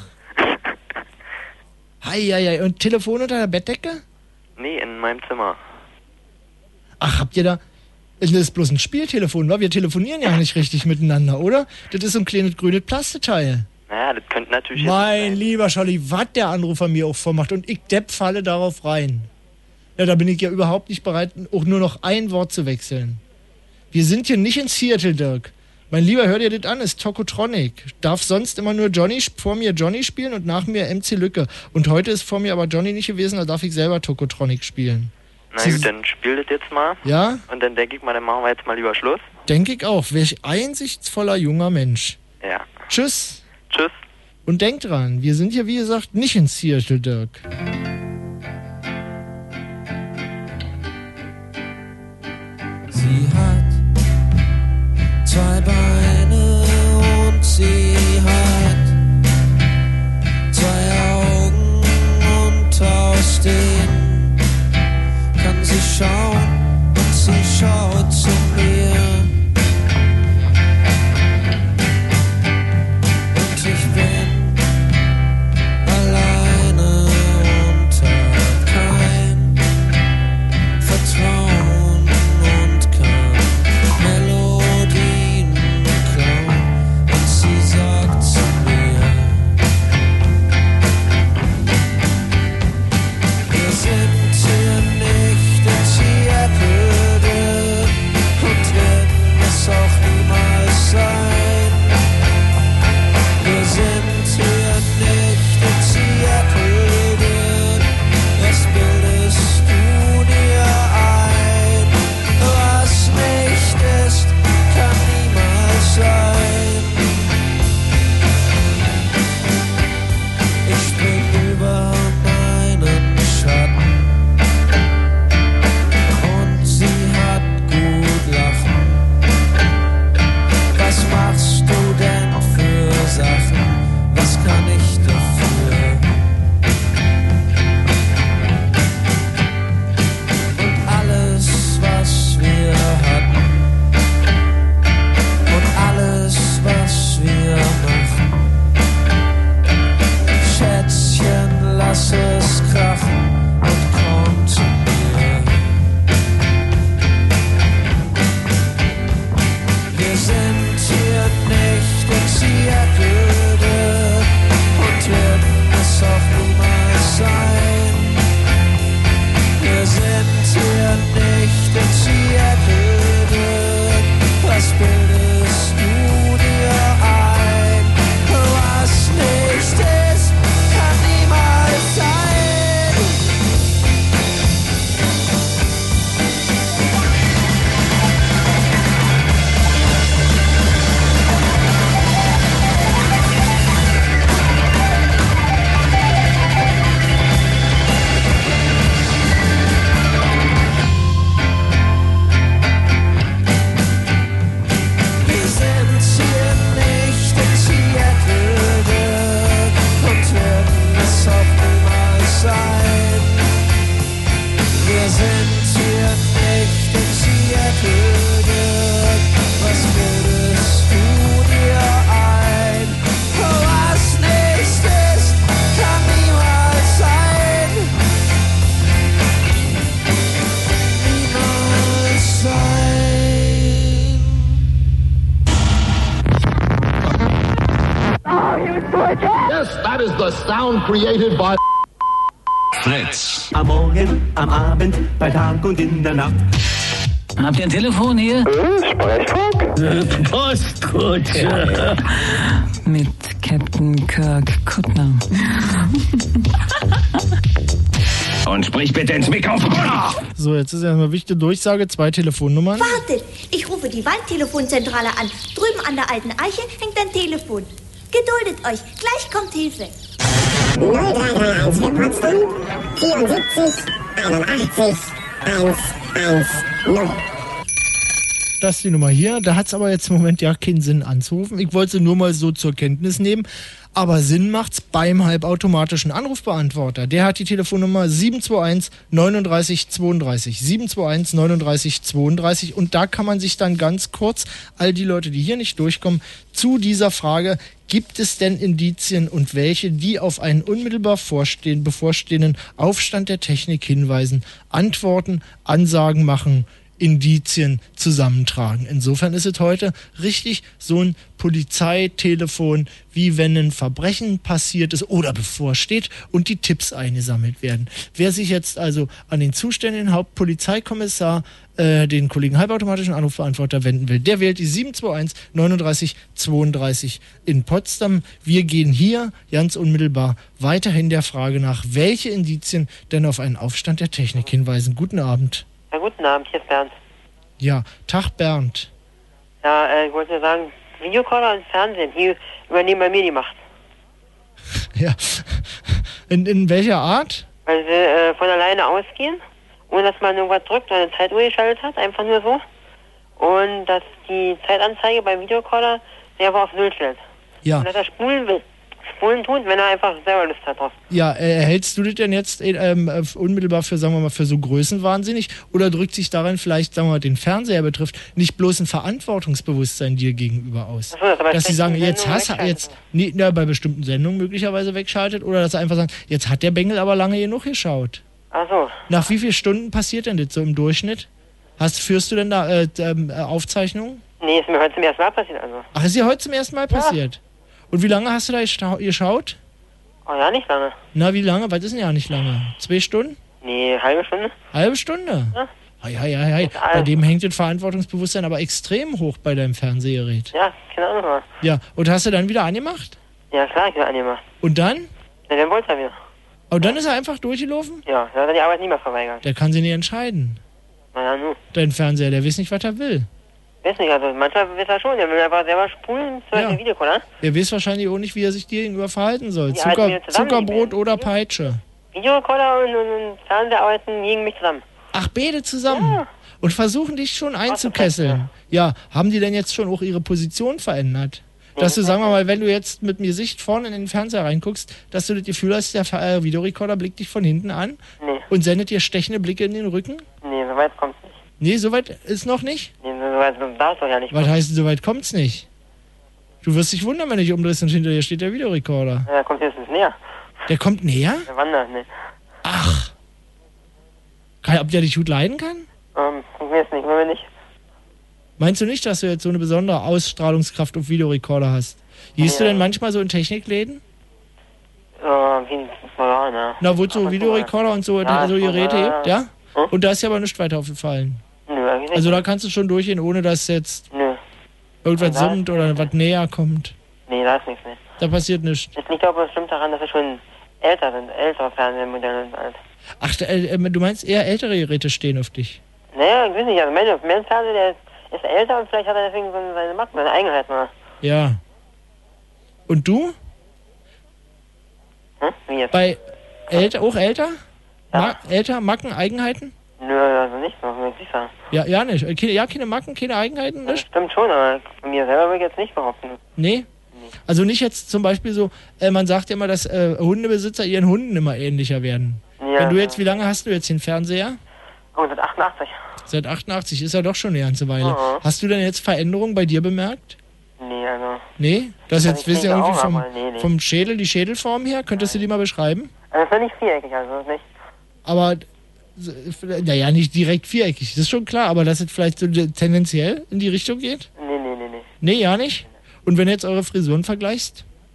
Heieiei, und Telefon unter der Bettdecke? Nee, in meinem Zimmer. Ach, habt ihr da... Das ist bloß ein Spieltelefon, wa? Wir telefonieren ja nicht richtig miteinander, oder? Das ist so ein kleines grünes Plasteteil. Naja, das könnte natürlich jetzt Mein lieber Scholli, was der Anrufer mir auch vormacht. Und ich depp falle darauf rein. Ja, da bin ich ja überhaupt nicht bereit, auch nur noch ein Wort zu wechseln. Wir sind hier nicht in Seattle, Dirk. Mein Lieber, hör dir das an, ist Tokotronic. Darf sonst immer nur Johnny, vor mir Johnny spielen und nach mir M C Lücke. Und heute ist vor mir aber Johnny nicht gewesen, da darf ich selber Tokotronic spielen. Na gut, dann spiel das jetzt mal. Ja? Und dann denke ich mal, dann machen wir jetzt mal lieber Schluss. Denke ich auch. Welch einsichtsvoller junger Mensch. Ja. Tschüss. Tschüss. Und denk dran, wir sind hier, wie gesagt, nicht in Seattle, Dirk. Sie hat zwei Beine und sie hat zwei Augen und aus denen kann sie schauen und sie schaut zu mir. Und ich bin alleine Yes, that is the sound created by Fritz. Am Morgen, am Abend, bei Tag und in der Nacht. Habt ihr ein Telefon hier? Sprechfunk? Postkutsche. Mit Captain Kirk Kuttner. Und sprich bitte ins Mikrofon. So, jetzt ist ja eine wichtige Durchsage, zwei Telefonnummern. Wartet, ich rufe die Waldtelefonzentrale an. Drüben an der alten Eiche hängt ein Telefon. Geduldet euch, gleich kommt Hilfe. null drei drei eins für Potsdam, vierundsiebzig, einundachtzig, eins eins null. Das ist die Nummer hier. Da hat es aber jetzt im Moment ja keinen Sinn anzurufen. Ich wollte sie nur mal so zur Kenntnis nehmen. Aber Sinn macht's beim halbautomatischen Anrufbeantworter. Der hat die Telefonnummer sieben zwei eins neununddreißig zweiunddreißig. sieben zwei eins neununddreißig zweiunddreißig. Und da kann man sich dann ganz kurz, all die Leute, die hier nicht durchkommen, zu dieser Frage, gibt es denn Indizien und welche, die auf einen unmittelbar vorstehen, bevorstehenden Aufstand der Technik hinweisen, antworten, Ansagen machen, Indizien zusammentragen. Insofern ist es heute richtig so ein Polizeitelefon, wie wenn ein Verbrechen passiert ist oder bevorsteht und die Tipps eingesammelt werden. Wer sich jetzt also an den zuständigen Hauptpolizeikommissar, äh, den Kollegen halbautomatischen Anrufbeantworter wenden will, der wählt die sieben zwei eins neununddreißig zweiunddreißig in Potsdam. Wir gehen hier ganz unmittelbar weiterhin der Frage nach, welche Indizien denn auf einen Aufstand der Technik hinweisen. Guten Abend. Ja, guten Abend, hier ist Bernd. Ja, Tag Bernd. Ja, äh, ich wollte nur sagen, Videocaller und Fernsehen, die übernehmen bei mir die Macht. Ja. In, in welcher Art? Weil sie äh, von alleine ausgehen, ohne dass man irgendwas drückt oder eine Zeituhr geschaltet hat, einfach nur so. Und dass die Zeitanzeige beim Videocaller selber auf Null stellt. Ja. Und dass er spulen will. Spulen tut, wenn er einfach selber Lust hat drauf. Ja, äh, hältst du das denn jetzt ähm, äh, unmittelbar für, sagen wir mal, für so größenwahnsinnig? Oder drückt sich darin vielleicht, sagen wir mal, den Fernseher betrifft, nicht bloß ein Verantwortungsbewusstsein dir gegenüber aus? Ach so, das aber dass sie sagen, Sendungen jetzt hast du jetzt, wegschalten. nee, na, bei bestimmten Sendungen möglicherweise wegschaltet, oder dass sie einfach sagen, jetzt hat der Bengel aber lange genug geschaut. Ach so. Nach wie vielen Stunden passiert denn das so im Durchschnitt? Hast, führst du denn da äh, ähm, äh, Aufzeichnungen? Nee, ist mir heute zum ersten Mal passiert, also. Ach, ist dir heute zum ersten Mal Ja. passiert? Und wie lange hast du da gesta- geschaut? Oh ja, nicht lange. Na, wie lange? Was ist denn ja nicht lange? Zwei Stunden? Nee, halbe Stunde. Halbe Stunde? Ja. Hei, hei, hei, hei. Bei dem hängt das Verantwortungsbewusstsein aber extrem hoch bei deinem Fernsehgerät. Ja, keine Ahnung. Was. Ja, und hast du dann wieder angemacht? Ja, klar, ich habe angemacht. Und dann? Ja, dann wollte er wieder. Und dann ist er einfach durchgelaufen? Ja, dann hat er die Arbeit nie mehr verweigert. Der kann sie nicht entscheiden. Na ja, nun. Dein Fernseher, der weiß nicht, was er will. Weiß nicht, also manchmal weiß er schon, der will einfach selber spulen, zum Beispiel Ja. Video, oder? Er weiß wahrscheinlich auch nicht, wie er sich dir gegenüber verhalten soll. Die arbeiten Zucker, wieder zusammen, Zuckerbrot oder Peitsche. Videorekorder und, und, und Fernseher arbeiten gegen mich zusammen. Ach, beide zusammen? Ja. Und versuchen dich schon einzukesseln. Ja, haben die denn jetzt schon auch ihre Position verändert? Dass du, sagen wir mal, wenn du jetzt mit mir Sicht vorne in den Fernseher reinguckst, dass du das Gefühl hast, der äh, Videorekorder blickt dich von hinten an Nee. und sendet dir stechende Blicke in den Rücken? Nee, so weit kommt's nicht. Nee, soweit ist noch nicht? Nee, so weit so darf es doch ja nicht. Was heißt, soweit kommt's nicht? Du wirst dich wundern, wenn du dich umdrehst und hinter dir steht der Videorekorder. Ja, der kommt jetzt näher. Der kommt näher? Der wandert, ne. Kann, ob der dich gut leiden kann? Ähm, ich weiß nicht, wenn wir nicht. Meinst du nicht, dass du jetzt so eine besondere Ausstrahlungskraft auf Videorekorder hast? Gehst Ja. du denn manchmal so in Technikläden? Äh, wie, ja, ne. Na, wo es so Videorekorder und so, Ja, so Geräte ja, gibt, ja? Und da ist ja aber nichts weiter aufgefallen. Nö, eigentlich nicht. Also da kannst du schon durchgehen, ohne dass jetzt Nö. irgendwas Da ist summt oder was näher kommt. Nee, da ist nichts, ne. Da passiert nichts. Das liegt aber bestimmt daran, dass wir schon älter sind, ältere Fernsehmodelle und alt. Ach, äh, äh, du meinst eher ältere Geräte stehen auf dich? Naja, ich weiß nicht, also mein, mein Fernseher, der ist, ist älter und vielleicht hat er deswegen so seine Macken, seine Eigenheit mal. Ja. Und du? Hm? Wie jetzt? Bei älter, auch älter? Ma älter, Macken, Eigenheiten? Nö, also nicht, noch nicht sicher. Ja, ja nicht. Äh, keine- Ja, keine Macken, keine Eigenheiten, Das nicht? stimmt schon, aber von mir selber will ich jetzt nicht behaupten. Nee? Also nicht jetzt zum Beispiel so, äh, man sagt ja immer, dass äh, Hundebesitzer ihren Hunden immer ähnlicher werden. Ja, Wenn du jetzt, wie lange hast du jetzt den Fernseher? Oh, seit achtundachtzig. Seit achtundachtzig, ist ja doch schon eine ganze Weile. Mhm. Hast du denn jetzt Veränderungen bei dir bemerkt? Nee, also. Nee? Das Also jetzt, ich wisst ihr denke irgendwie auch, vom, aber nee, nee. vom Schädel, die Schädelform her? Könntest du die mal beschreiben? Also, das ist nicht viereckig, also das ist nicht. Aber, naja, nicht direkt viereckig, das ist schon klar, aber dass es vielleicht so tendenziell in die Richtung geht? Nee, nee, nee, nee. Nee, ja nicht? Und wenn du jetzt eure Frisuren vergleichst?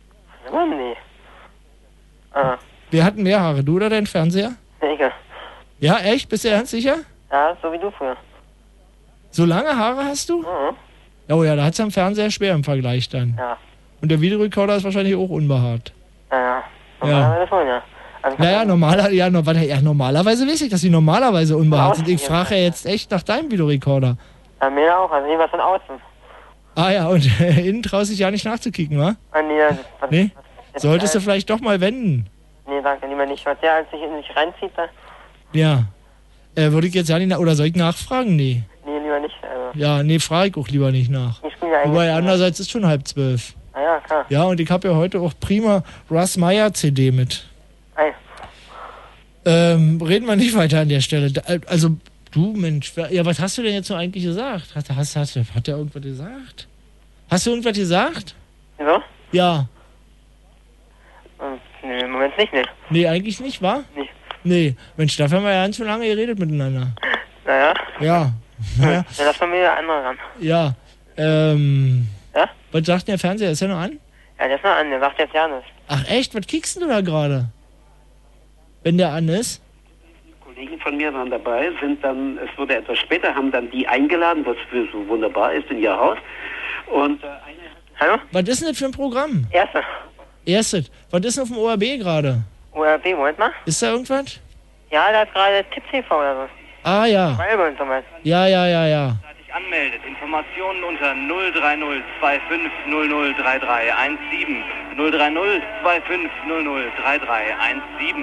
Mann, nee. Ah. Wer hat mehr Haare, du oder dein Fernseher? Ich. Ja, echt? Bist du ganz sicher? Ja, so wie du früher. So lange Haare hast du? Mhm. Oh ja, da hat's am Fernseher schwer im Vergleich dann. Ja. Und der Videorekorder ist wahrscheinlich auch unbehaart. Ja, Ja. normalerweise schon, ja. Also Naja, normaler, ja, no, warte, ja, normalerweise weiß ich, dass die normalerweise unbehaart sind. Ich frage ja jetzt echt nach deinem Videorekorder. Ja, mir auch, also jeweils von außen. Ah ja, und äh, innen traust dich ja nicht nachzukicken, wa? Ah, nee, das, was, Nee? was, Solltest du äh, vielleicht doch mal wenden. Nee, danke, lieber nicht. Was der als sich in sich reinzieht, da? Ja. Äh, würde ich jetzt ja nicht, na- oder soll ich nachfragen? Nee. Nee, lieber nicht. Also, Ja, nee, frage ich auch lieber nicht nach. ich spiele ja eigentlich. Wobei, andererseits ist schon halb zwölf. Ah ja, klar. Ja, und ich habe ja heute auch prima Russ Meyer C D mit. Ei. Ähm, reden wir nicht weiter an der Stelle. Da, äh, also, du Mensch, wer- ja, was hast du denn jetzt so eigentlich gesagt? Hat, hast, hast, hat der irgendwas gesagt? Hast du irgendwas gesagt? Wieso? Ja. Hm, nee, im Moment nicht, ne? Nee, eigentlich nicht, wa? Nee. Nee. Mensch, dafür haben wir ja ganz schön lange geredet miteinander. Naja. Ja. Naja. Ja, lass mal wieder andere ran. Ja. Ähm. Ja? Was sagt denn der Fernseher? Ist er noch an? Ja, der ist noch an, der sagt jetzt ja nichts. Ach echt? Was kickst du da gerade? Wenn der an ist? Kollegen von mir waren dabei, sind dann, es wurde etwas später, haben dann die eingeladen, was für so wunderbar ist, in ihr Haus. Und äh, eine Hallo? Was ist denn das für ein Programm? Erste. Erstes. Was ist denn auf dem O R B gerade? O R B, Moment mal. Ist da irgendwas? Ja, da ist gerade Tipp T V oder so. Ah ja. Schwalbe und so was. Ja, ja, ja, ja. Sich anmeldet. Informationen unter null drei null zwei fünf null null drei drei eins sieben. null drei null zwei fünf null null drei drei eins sieben.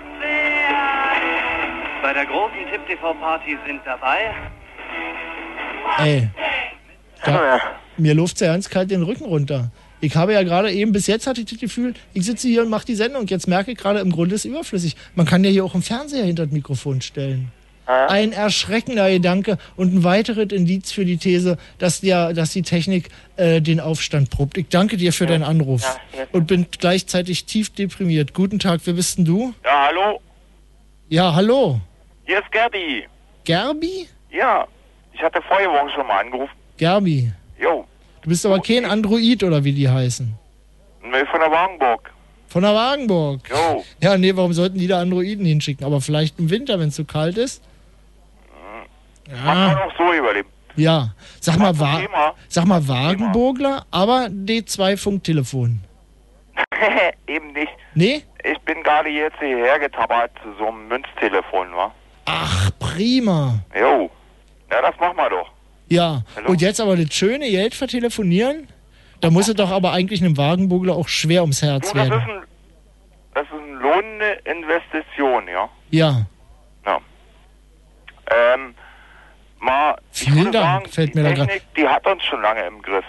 Bei der großen Tipp T V-Party sind dabei. Ey. Da, mir läuft's ja ganz kalt den Rücken runter. Ich habe ja gerade eben, bis jetzt hatte ich das Gefühl, ich sitze hier und mache die Sendung. Jetzt merke ich gerade, im Grunde ist überflüssig. Man kann ja hier auch einen Fernseher hinter das Mikrofon stellen. Ein erschreckender Gedanke und ein weiteres Indiz für die These, dass, der, dass die Technik äh, den Aufstand probt. Ich danke dir für deinen Anruf Ja, jetzt. und bin gleichzeitig tief deprimiert. Guten Tag, wer bist denn du? Ja, hallo. Ja, hallo. Hier ist Gerbi. Gerbi? Ja, ich hatte vorige Woche schon mal angerufen. Gerbi. Jo, Du bist aber kein Android oder wie die heißen. nee, von der Wagenburg. Von der Wagenburg. Jo. Ja, nee, warum sollten die da Androiden hinschicken? Aber vielleicht im Winter, wenn es so kalt ist. Man kann Ja. auch so überleben. Ja. Sag mal, Wa Thema. sag mal Wagenburgler, aber D zwei Funktelefon. Eben nicht. Nee? Ich bin gerade jetzt hierher getappert zu so einem Münztelefon, wa? Ach, prima. Jo. Ja, das machen wir doch. Ja. Hallo? Und jetzt aber das schöne Geld vertelefonieren? Da muss es doch aber eigentlich einem Wagenburgler auch schwer ums Herz Du, das ist werden. ein, das ist eine lohnende Investition, ja? Ja. Ja. Ähm, mal, ich Vielen würde Dank, sagen, fällt die mir da grad- Technik, die hat uns schon lange im Griff.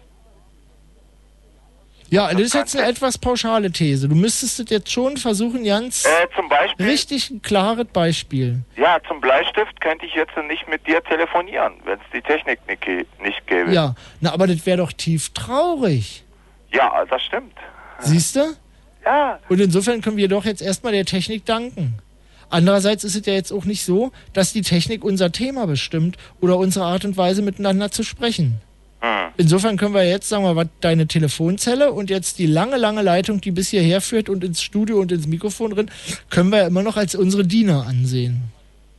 Ja, das ist jetzt eine etwas pauschale These. Du müsstest es jetzt schon versuchen, ganz Äh, zum Beispiel, richtig ein klares Beispiel. ja, zum Bleistift könnte ich jetzt nicht mit dir telefonieren, wenn es die Technik nicht, gä- nicht gäbe. Ja, na, aber das wäre doch tief traurig. Ja, das stimmt. Siehst du? Ja. Und insofern können wir doch jetzt erstmal der Technik danken. Andererseits ist es ja jetzt auch nicht so, dass die Technik unser Thema bestimmt oder unsere Art und Weise miteinander zu sprechen. Hm. Insofern können wir jetzt, sagen wir mal, deine Telefonzelle und jetzt die lange, lange Leitung, die bis hierher führt und ins Studio und ins Mikrofon drin, können wir ja immer noch als unsere Diener ansehen.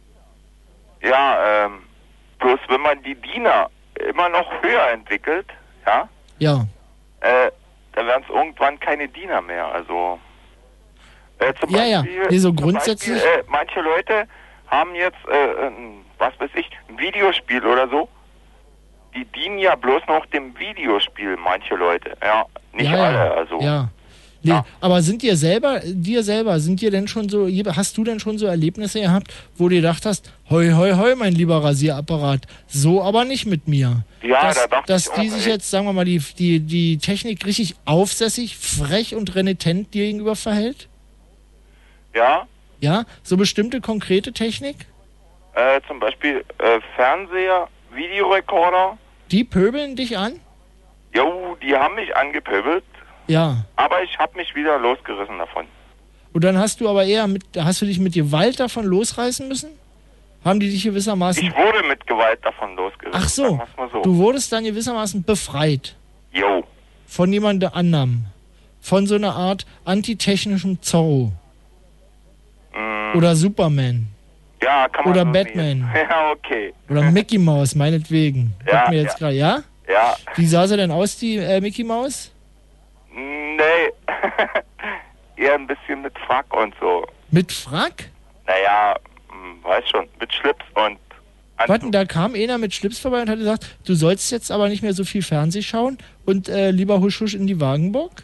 Ja, ähm, bloß wenn man die Diener immer noch höher entwickelt, ja, Ja. äh, dann werden es irgendwann keine Diener mehr, also... Äh, zum Ja, ja. Beispiel, Nee, so zum grundsätzlich- Beispiel, äh, manche Leute haben jetzt, äh, ein, was weiß ich, ein Videospiel oder so. Die dienen ja bloß noch dem Videospiel, manche Leute. Ja, nicht ja, alle, ja. also. Ja. Nee, aber sind dir selber, dir selber, sind dir denn schon so, hast du denn schon so Erlebnisse gehabt, wo du gedacht hast, hoi, hoi, hoi, mein lieber Rasierapparat, so aber nicht mit mir. Ja, dass, da dachte Dass ich die auch, sich ey. jetzt, sagen wir mal, die, die, die Technik richtig aufsässig, frech und renitent dir gegenüber verhält? Ja, Ja? So bestimmte konkrete Technik? äh, zum Beispiel äh, Fernseher, Videorekorder. Die pöbeln dich an? Jo, die haben mich angepöbelt, Ja. aber ich habe mich wieder losgerissen davon. Und dann hast du aber eher mit, hast du dich mit Gewalt davon losreißen müssen? Haben die dich gewissermaßen... Ich wurde mit Gewalt davon losgerissen. Ach so, sagen wir's mal so. du wurdest dann gewissermaßen befreit Jo. von jemand anderem. von so einer Art antitechnischem Zorro. Mm. Oder Superman. Ja, kann man Oder so Batman. sehen. Ja, okay. Oder Mickey Mouse, meinetwegen. Ja, Sagt mir jetzt ja. gerade, ja? Ja. Wie sah sie denn aus, die äh, Mickey Mouse? Nee. Eher ein bisschen mit Frack und so. Mit Frack? Naja, hm, weiß schon, mit Schlips und Warte, da kam einer mit Schlips vorbei und hat gesagt, du sollst jetzt aber nicht mehr so viel Fernseh schauen und äh, lieber husch husch in die Wagenburg?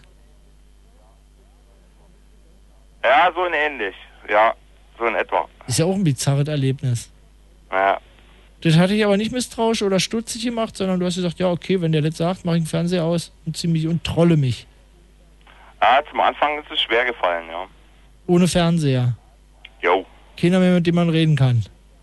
Ja, so in ähnlich. Ja, so in etwa. Ist ja auch ein bizarres Erlebnis. Ja. Das hatte ich aber nicht misstrauisch oder stutzig gemacht, sondern du hast gesagt, ja okay, wenn der das sagt, mach ich den Fernseher aus und zieh mich und trolle mich. Ja, zum Anfang ist es schwer gefallen, ja. Ohne Fernseher. Jo. Keiner mehr, mit dem man reden kann.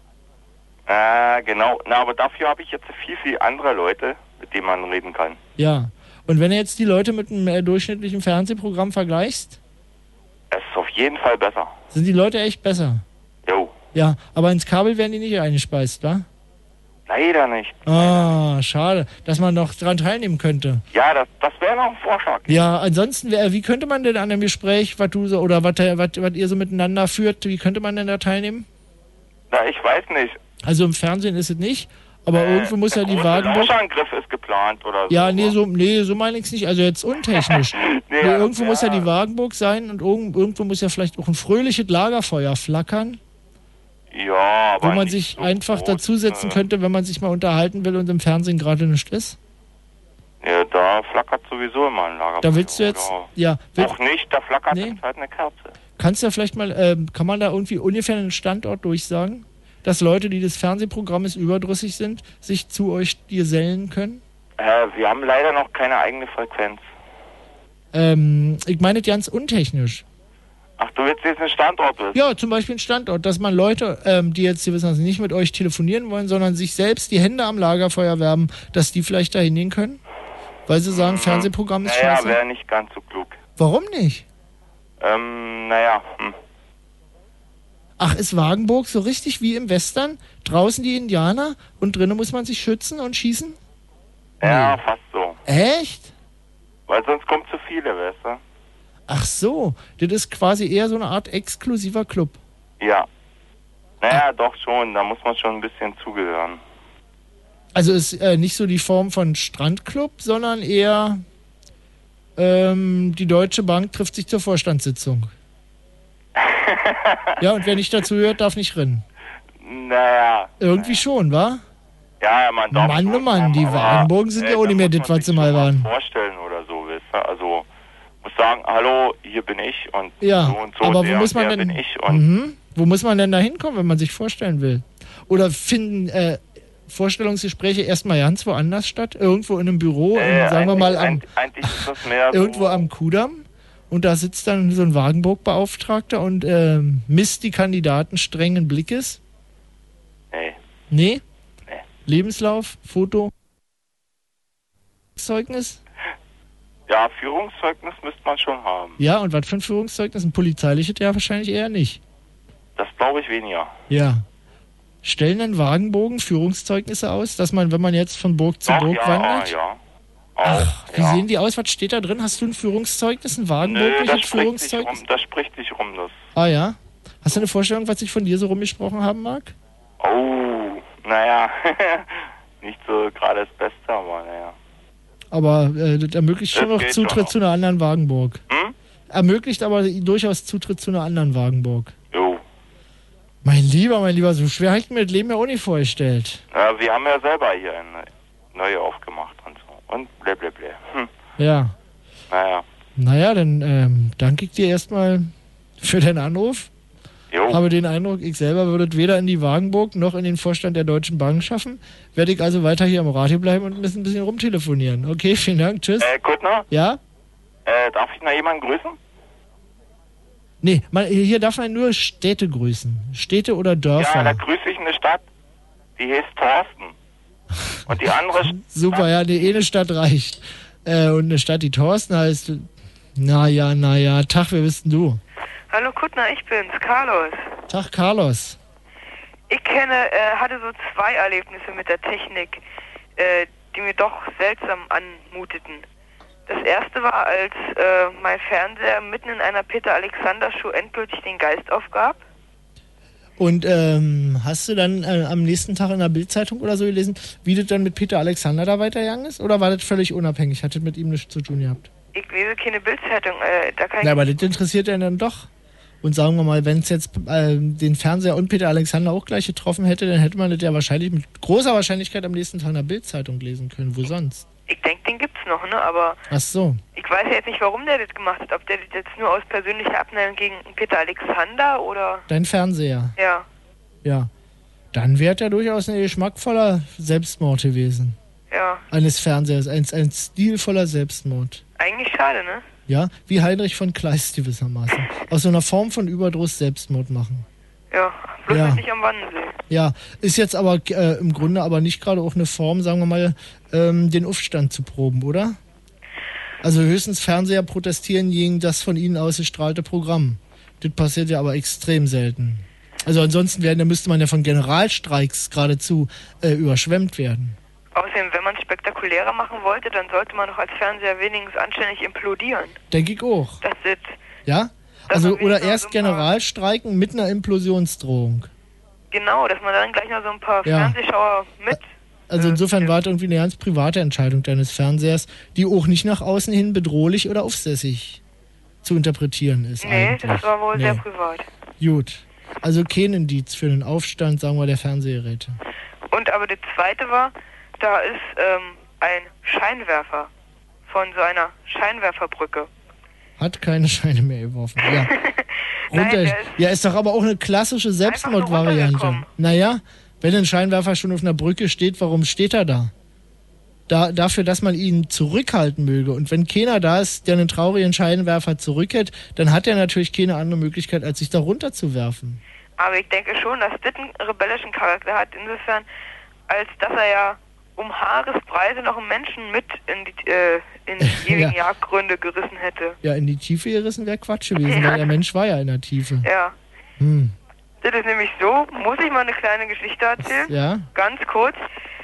Äh, genau. Na, aber dafür habe ich jetzt viel, viel andere Leute, mit denen man reden kann. Ja. Und wenn du jetzt die Leute mit einem äh, durchschnittlichen Fernsehprogramm vergleichst, Es ist auf jeden Fall besser. sind die Leute echt besser. Jo. Ja, aber ins Kabel werden die nicht eingespeist, wa? Leider nicht. Ah, schade, dass man noch dran teilnehmen könnte. Ja, das, das wäre noch ein Vorschlag. Ja, ansonsten, wär, wie könnte man denn an einem Gespräch, was du so, oder was was ihr so miteinander führt, wie könnte man denn da teilnehmen? Na, ich weiß nicht. Also im Fernsehen ist es nicht, aber irgendwo muss ja die Wagenburg... Lauschangriff ist geplant oder so. Ja, nee, so, nee, so meine ich es nicht, also jetzt untechnisch. nee, Nee, nee, irgendwo ja. muss ja die Wagenburg sein und irgendwo, irgendwo muss ja vielleicht auch ein fröhliches Lagerfeuer flackern, Ja, aber wo man nicht sich so einfach groß, dazusetzen äh, könnte, wenn man sich mal unterhalten will und im Fernsehen gerade nichts ist. Ja, da flackert sowieso immer ein Lagerfeuer. Da willst du jetzt, ja, will, Auch nicht, da flackert Nee. jetzt halt eine Kerze. kannst du ja vielleicht mal, ähm, kann man da irgendwie ungefähr einen Standort durchsagen, dass Leute, die des Fernsehprogrammes überdrüssig sind, sich zu euch gesellen können? Äh, wir haben leider noch keine eigene Frequenz. Ähm, ich meine ganz untechnisch. Ach, du willst jetzt einen Standort wissen? Ja, zum Beispiel ein Standort, dass man Leute, ähm, die jetzt hier wissen, dass sie nicht mit euch telefonieren wollen, sondern sich selbst die Hände am Lagerfeuer werben, dass die vielleicht da hingehen können? Weil sie sagen, Fernsehprogramm ist Naja, scheiße. wäre nicht ganz so klug. Warum nicht? Ähm, naja, hm. Ach, ist Wagenburg so richtig wie im Western? Draußen die Indianer und drinnen muss man sich schützen und schießen? Ja, fast so. Echt? Weil sonst kommt zu viele, weißt du? Ach so, das ist quasi eher so eine Art exklusiver Club. Ja. Naja, doch schon, da muss man schon ein bisschen zugehören. Also ist äh, nicht so die Form von Strandclub, sondern eher ähm, die Deutsche Bank trifft sich zur Vorstandssitzung. Ja, und wer nicht dazu hört, darf nicht rennen. Naja. Irgendwie schon, wa? Ja, man darf Mann, oh Mann, die aber, Wagenburgen sind äh, ja auch nicht mehr da das, was sie mal waren. vorstellen oder so, weißt du? Also, muss sagen, hallo, hier bin ich und Ja, so und so, aber der wo muss und man der denn, bin ich und mhm. wo muss man denn da hinkommen, wenn man sich vorstellen will? Oder finden äh, Vorstellungsgespräche erstmal ganz woanders statt? Irgendwo in einem Büro, äh, in, sagen wir mal am, eigentlich, eigentlich ist das mehr irgendwo so, am Kudamm? Und da sitzt dann so ein Wagenburg-Beauftragter und ähm, misst die Kandidaten strengen Blickes? Nee. Nee? Nee. Lebenslauf, Foto, Zeugnis? ja, Führungszeugnis müsste man schon haben. Ja, und was für ein Führungszeugnis? Ein polizeiliches ja wahrscheinlich eher nicht. Das glaube ich weniger. Ja. Stellen denn Wagenburgen Führungszeugnisse aus, dass man, wenn man jetzt von Burg zu Doch, Burg ja, wandert? ja. Ach, wie ja. sehen die aus? Was steht da drin? Hast du ein Führungszeugnis, ein Nö, wagenburgliches das spricht, sich Führungszeugnis? rum, das spricht sich rum, das. Ah ja. Hast du eine Vorstellung, was ich von dir so rumgesprochen haben mag? Oh, naja, nicht so gerade das Beste, aber naja. Aber äh, das ermöglicht schon Das noch geht Zutritt schon. zu einer anderen Wagenburg. Hm? Ermöglicht aber durchaus Zutritt zu einer anderen Wagenburg. Jo. Mein Lieber, mein Lieber, so schwer habe ich mir das Leben ja auch nicht vorgestellt. Ja, wir haben ja selber hier eine neue aufgemacht und so. Und blablabla. Hm. Ja. Naja. Naja, dann ähm, danke ich dir erstmal für deinen Anruf. Jo. Habe den Eindruck, ich selber würde es weder in die Wagenburg noch in den Vorstand der Deutschen Bank schaffen. Werde ich also weiter hier am Radio bleiben und ein bisschen, ein bisschen rumtelefonieren. Okay, vielen Dank, tschüss. Äh, Kuttner? Ja? Äh, darf ich noch jemanden grüßen? Nee, man, hier darf man nur Städte grüßen. Städte oder Dörfer. Ja, da grüße ich eine Stadt, die heißt Thorsten. Und die andere Stadt, Super, ja, die eine Stadt reicht. Äh, und eine Stadt, die Thorsten heißt, naja, naja, Tag, wer bist denn du? Hallo Kuttner, ich bin's, Carlos. Tag, Carlos. Ich kenne, äh, hatte so zwei Erlebnisse mit der Technik, äh, die mir doch seltsam anmuteten. Das erste war, als äh, mein Fernseher mitten in einer Peter-Alexander-Show endgültig den Geist aufgab. Und ähm, hast du dann äh, am nächsten Tag in der Bild-Zeitung oder so gelesen, wie das dann mit Peter Alexander da weitergegangen ist? Oder war das völlig unabhängig? Hat das mit ihm nichts zu tun gehabt? Ich lese keine Bild-Zeitung. Äh, da kann ich Ja, aber das interessiert ja dann doch. Und sagen wir mal, wenn es jetzt äh, den Fernseher und Peter Alexander auch gleich getroffen hätte, dann hätte man das ja wahrscheinlich mit großer Wahrscheinlichkeit am nächsten Tag in der Bild-Zeitung lesen können. Wo sonst? Ich denke, den gibt's noch, ne? Aber Ach so. ich weiß ja jetzt nicht, warum der das gemacht hat. Ob der das jetzt nur aus persönlicher Abneigung gegen Peter Alexander oder... Dein Fernseher. Ja. Ja. Dann wäre ja durchaus ein geschmackvoller Selbstmord gewesen. Ja. Eines Fernsehers. Ein, ein stilvoller Selbstmord. Eigentlich schade, ne? Ja, wie Heinrich von Kleist gewissermaßen. Aus so einer Form von Überdruss Selbstmord machen. Ja, bloß Ja. halt nicht am Wannsee. Ja, ist jetzt aber äh, im Grunde aber nicht gerade auch eine Form, sagen wir mal, ähm, den Aufstand zu proben, oder? Also höchstens Fernseher protestieren gegen das von ihnen ausgestrahlte Programm. Das passiert ja aber extrem selten. Also ansonsten werden, da müsste man ja von Generalstreiks geradezu äh, überschwemmt werden. Außerdem, wenn man spektakulärer machen wollte, dann sollte man doch als Fernseher wenigstens anständig implodieren. Denke ich auch. Das ist... Ja? Also oder erst Generalstreiken mit einer Implosionsdrohung. Genau, dass man dann gleich noch so ein paar Ja. Fernsehschauer mit... Also insofern war es irgendwie eine ganz private Entscheidung deines Fernsehers, die auch nicht nach außen hin bedrohlich oder aufsässig zu interpretieren ist. Nee, eigentlich. das war wohl Nee. sehr privat. Gut. Also kein Indiz für den Aufstand, sagen wir, der Fernsehgeräte. Und aber das zweite war, da ist ähm, ein Scheinwerfer von so einer Scheinwerferbrücke. Hat keine Scheine mehr geworfen. Ja. Nein, Runter, der ist ja, ist doch aber auch eine klassische Selbstmordvariante. Naja, wenn ein Scheinwerfer schon auf einer Brücke steht, warum steht er da? Da, dafür, dass man ihn zurückhalten möge. Und wenn keiner da ist, der einen traurigen Scheinwerfer zurückhält, dann hat er natürlich keine andere Möglichkeit, als sich da runterzuwerfen. Aber ich denke schon, dass das einen rebellischen Charakter hat, insofern, als dass er ja um Haaresbreite noch einen Menschen mit in die, äh, in die ewigen Ja. Jagdgründe gerissen hätte. Ja, in die Tiefe gerissen wäre Quatsch gewesen, weil der Mensch war ja in der Tiefe. Ja. Hm. Das ist nämlich so, muss ich mal eine kleine Geschichte erzählen? Ja? Ganz kurz.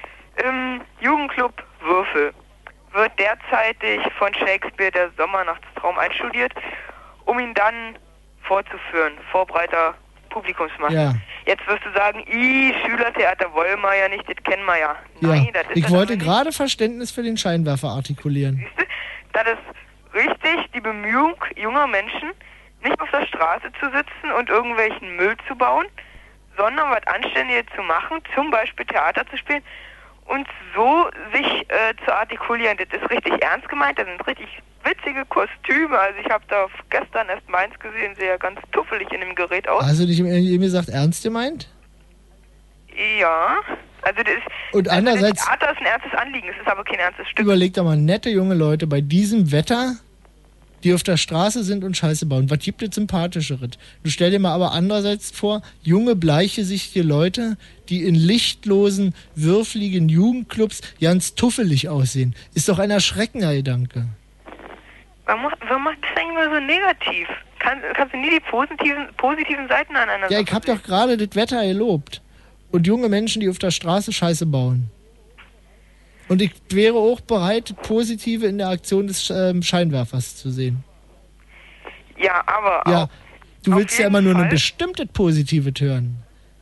Im Jugendclub Würfel wird derzeitig von Shakespeare der Sommernachtstraum einstudiert, um ihn dann vorzuführen, vor breiter Publikumsmasse. Ja. Jetzt wirst du sagen, i Schülertheater wollen wir ja nicht, das kennen wir ja. Ja. Nein, das ist Ich das wollte aber gerade Verständnis für den Scheinwerfer artikulieren. nicht. Das ist richtig die Bemühung junger Menschen, nicht auf der Straße zu sitzen und irgendwelchen Müll zu bauen, sondern was Anständiges zu machen, zum Beispiel Theater zu spielen und so sich äh, zu artikulieren. Das ist richtig ernst gemeint, das sind richtig witzige Kostüme. Also ich habe da gestern erst meins gesehen, sehe ja ganz tuffelig in dem Gerät aus. Hast du nicht eben gesagt, ernst gemeint? Ja, also das ist, Und also andererseits- das Theater ist ein ernstes Anliegen, es ist aber kein ernstes Stück. Überleg doch mal, nette junge Leute bei diesem Wetter, die auf der Straße sind und Scheiße bauen. Was gibt es Sympathischeres? Du stell dir mal aber andererseits vor, junge, bleichgesichtige Leute, die in lichtlosen, würfeligen Jugendclubs ganz tuffelig aussehen. Ist doch ein erschreckender Gedanke. Warum, macht- warum macht das eigentlich immer so negativ? Kann, kannst du nie die positiven, positiven Seiten an einer Ja, Sache ich hab doch gerade das Wetter gelobt. Und junge Menschen, die auf der Straße Scheiße bauen. Und ich wäre auch bereit, das Positive in der Aktion des ähm, Scheinwerfers zu sehen. Ja, aber Ja, auch, du willst ja immer nur Fall. ein bestimmtes Positive hören.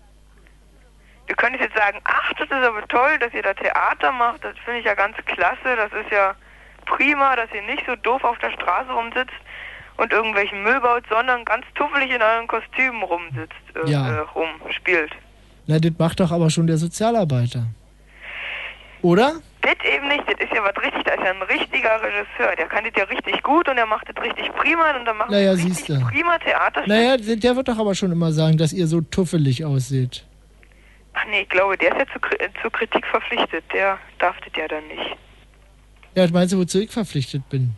du könntest jetzt sagen, ach, das ist aber toll, dass ihr da Theater macht, das finde ich ja ganz klasse, das ist ja prima, dass ihr nicht so doof auf der Straße rumsitzt und irgendwelchen Müll baut, sondern ganz tuffelig in euren Kostümen rumsitzt, äh, Ja. äh, rumspielt. Na, das macht doch aber schon der Sozialarbeiter. Oder? Das eben nicht, das ist ja was richtig, da ist ja ein richtiger Regisseur, der kann das ja richtig gut und er macht das richtig prima und dann macht Naja, er siehst richtig du. prima Theaterstück. Naja, der der wird doch aber schon immer sagen, dass ihr so tuffelig ausseht. Ach nee, ich glaube, der ist ja zu, Kri- äh, zur Kritik verpflichtet, der darf das ja dann nicht. Ja, meinst du, wozu ich verpflichtet bin?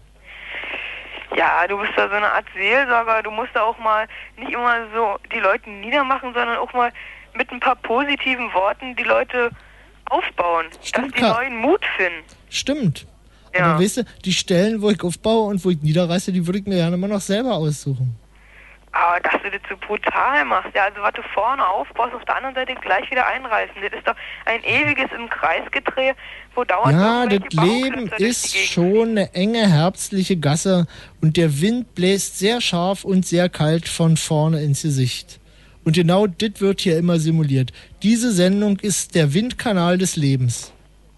Ja, du bist da so eine Art Seelsorger, du musst da auch mal nicht immer so die Leute niedermachen, sondern auch mal mit ein paar positiven Worten die Leute aufbauen, Stimmt, dass die Ka- neuen Mut finden. Stimmt. Ja. Aber weißt du, die Stellen, wo ich aufbaue und wo ich niederreiße, die würde ich mir gerne immer noch selber aussuchen. Aber dass du das so brutal machst, ja, also was du vorne aufbaust, auf der anderen Seite gleich wieder einreißen. Das ist doch ein ewiges im Kreisgedrehe, wo dauernd Ja, das irgendwelche Leben Bauklötzer durch ist die Gegend schon eine enge, herbstliche Gasse und der Wind bläst sehr scharf und sehr kalt von vorne ins Gesicht. Und genau das wird hier immer simuliert. Diese Sendung ist der Windkanal des Lebens.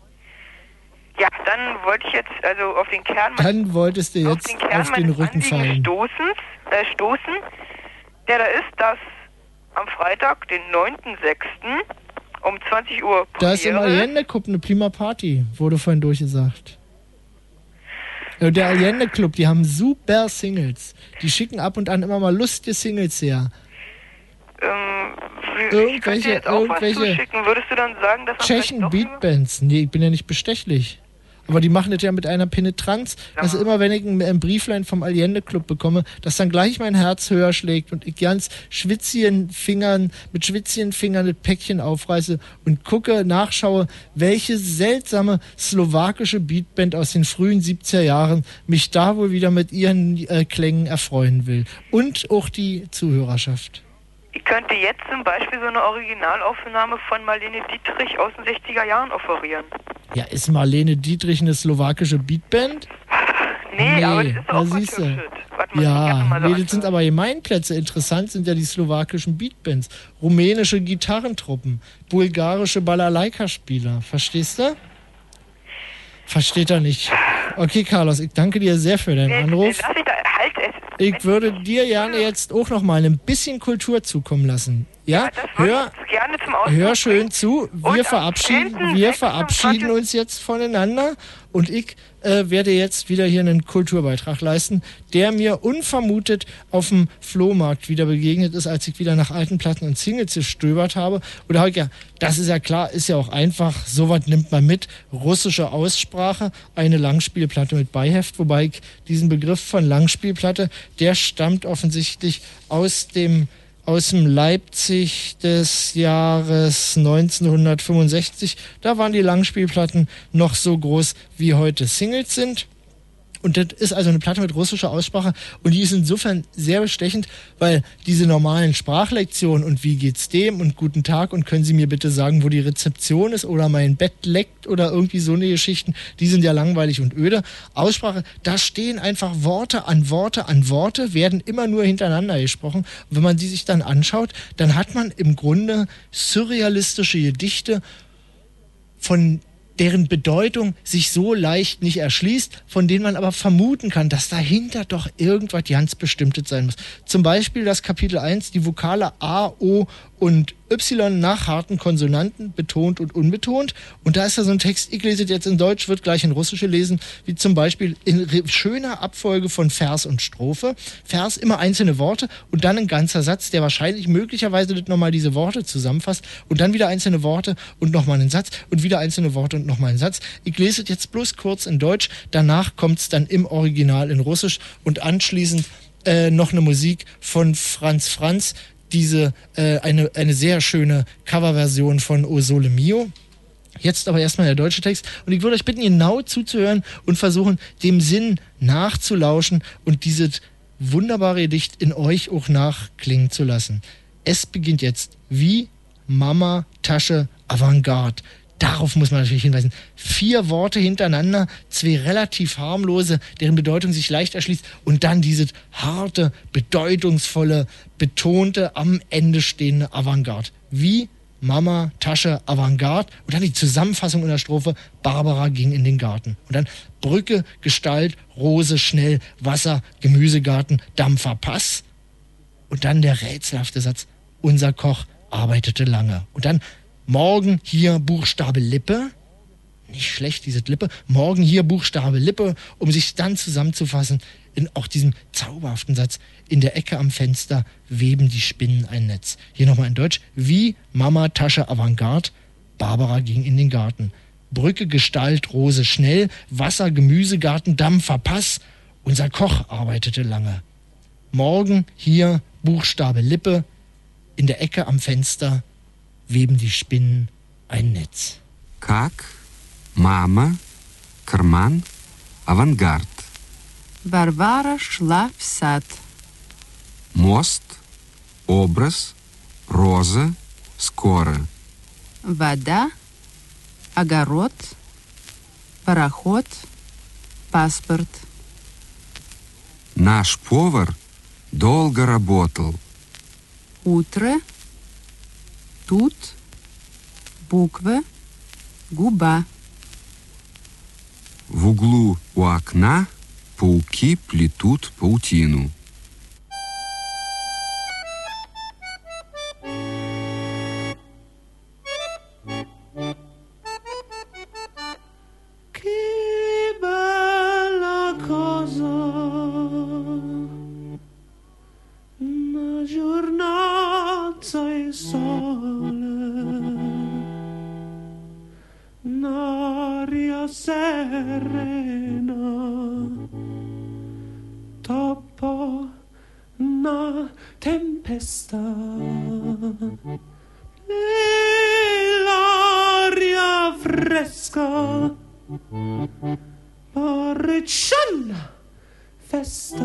Ja, dann wollte ich jetzt also auf den Kern Dann wolltest du auf jetzt den Kern auf den meines Rücken Anliegens fallen. stoßen, äh, stoßen, der da ist, dass am Freitag, den neunten sechsten um zwanzig Uhr Da ist im Premiere. Allende Club eine prima Party, wurde vorhin durchgesagt. Äh, Der Allende Club, die haben super Singles. Die schicken ab und an immer mal lustige Singles her. Ähm, wie- ich könnte Irgendwelche, jetzt auch was irgendwelche zuschicken. Würdest du dann sagen, dass man Tschechen Beatbands. Nee, ich bin ja nicht bestechlich. Aber die machen das ja mit einer Penetranz, dass immer, wenn ich ein, ein Brieflein vom Allende Club bekomme, dass dann gleich mein Herz höher schlägt und ich ganz schwitzigen Fingern, mit schwitzigen Fingern das Päckchen aufreiße und gucke, nachschaue, welche seltsame slowakische Beatband aus den frühen siebziger Jahren mich da wohl wieder mit ihren äh, Klängen erfreuen will. Und auch die Zuhörerschaft. Ich könnte jetzt zum Beispiel so eine Originalaufnahme von Marlene Dietrich aus den sechziger Jahren offerieren. Ja, ist Marlene Dietrich eine slowakische Beatband? Nee, aber das ist da auch was siehst du. Hübsches, was man sich gerne Ja, mal so nee, das sind aber Gemeinplätze. Interessant sind ja die slowakischen Beatbands, rumänische Gitarrentruppen, bulgarische Balalaika-Spieler. Verstehst du? Versteht er nicht. Okay, Carlos, ich danke dir sehr für deinen Anruf. Lass ich da, halt es. Ich würde dir gerne jetzt auch noch mal ein bisschen Kultur zukommen lassen. Ja, hör, gerne zum Ausdruck hör schön zu. Wir Und verabschieden, am wir verabschieden uns jetzt voneinander und ich äh, werde jetzt wieder hier einen Kulturbeitrag leisten, der mir unvermutet auf dem Flohmarkt wieder begegnet ist, als ich wieder nach alten Platten und Singles gestöbert habe. Und da habe ich ja, das ist ja klar, ist ja auch einfach, sowas nimmt man mit. Russische Aussprache, eine Langspielplatte mit Beiheft, wobei ich diesen Begriff von Langspielplatte, der stammt offensichtlich aus dem aus dem Leipzig des Jahres neunzehnhundertfünfundsechzig. Da waren die Langspielplatten noch so groß, wie heute Singles sind. Und das ist also eine Platte mit russischer Aussprache und die ist insofern sehr bestechend, weil diese normalen Sprachlektionen und wie geht's dem und guten Tag und können Sie mir bitte sagen, wo die Rezeption ist oder mein Bett leckt oder irgendwie so eine Geschichten, die sind ja langweilig und öde. Aussprache, da stehen einfach Worte an Worte an Worte, werden immer nur hintereinander gesprochen. Und wenn man die sich dann anschaut, dann hat man im Grunde surrealistische Gedichte, von deren Bedeutung sich so leicht nicht erschließt, von denen man aber vermuten kann, dass dahinter doch irgendwas ganz Bestimmtes sein muss. Zum Beispiel das Kapitel eins, die Vokale A, O und Y nach harten Konsonanten, betont und unbetont. Und da ist da so ein Text, ich lese jetzt in Deutsch, wird gleich in Russisch lesen, wie zum Beispiel in schöner Abfolge von Vers und Strophe. Vers, immer einzelne Worte und dann ein ganzer Satz, der wahrscheinlich möglicherweise nochmal diese Worte zusammenfasst und dann wieder einzelne Worte und nochmal einen Satz und wieder einzelne Worte und nochmal einen Satz. Ich lese es jetzt bloß kurz in Deutsch, danach kommt es dann im Original in Russisch und anschließend äh, noch eine Musik von Franz Franz, diese äh, eine, eine sehr schöne Coverversion von O Sole Mio. Jetzt aber erstmal der deutsche Text. Und ich würde euch bitten, genau zuzuhören und versuchen, dem Sinn nachzulauschen und dieses wunderbare Gedicht in euch auch nachklingen zu lassen. Es beginnt jetzt wie Mama, Tasche, Avantgarde. Darauf muss man natürlich hinweisen. Vier Worte hintereinander, zwei relativ harmlose, deren Bedeutung sich leicht erschließt und dann dieses harte, bedeutungsvolle, betonte, am Ende stehende Avantgarde. Wie Mama, Tasche, Avantgarde und dann die Zusammenfassung in der Strophe, Barbara ging in den Garten. Und dann Brücke, Gestalt, Rose, schnell, Wasser, Gemüsegarten, Dampfer, Pass. Und dann der rätselhafte Satz, unser Koch arbeitete lange. Und dann morgen hier Buchstabe Lippe, nicht schlecht, diese Lippe, morgen hier Buchstabe Lippe, um sich dann zusammenzufassen in auch diesem zauberhaften Satz, in der Ecke am Fenster weben die Spinnen ein Netz. Hier nochmal in Deutsch, wie Mama, Tasche, Avantgarde, Barbara ging in den Garten. Brücke, Gestalt, Rose, schnell, Wasser, Gemüsegarten, Dampfer, Pass, unser Koch arbeitete lange. Morgen hier Buchstabe Lippe, in der Ecke am Fenster weben die Spinnen ein Netz. Как, Mama, Карман, Авангард. Варвара шла в сад. мост, образ, роза, скоро. Вода, огород, пароход, паспорт. Наш повар долго работал. Утро, тут, буква, губа. В углу у окна пауки плетут паутину. Che bella cosa, una giornata e sole, un'aria serena, dopo una tempesta, e l'aria fresca, Baricciana festa,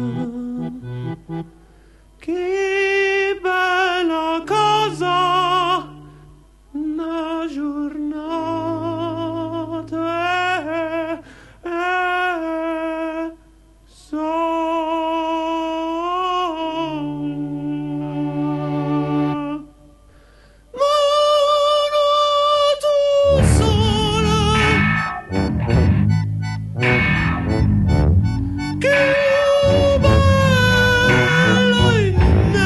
che bella cosa, una giornata e, e sola. Mono tu sola, che bello in me,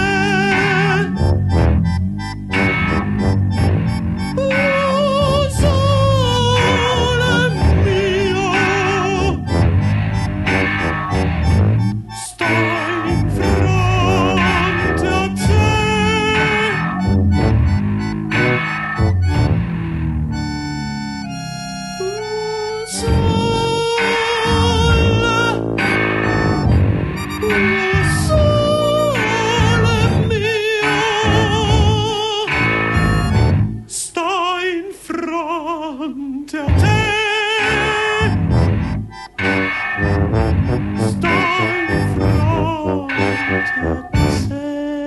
oh sole mio, sto in fronte a te. Sto in fronte a te. Sto in fronte a te.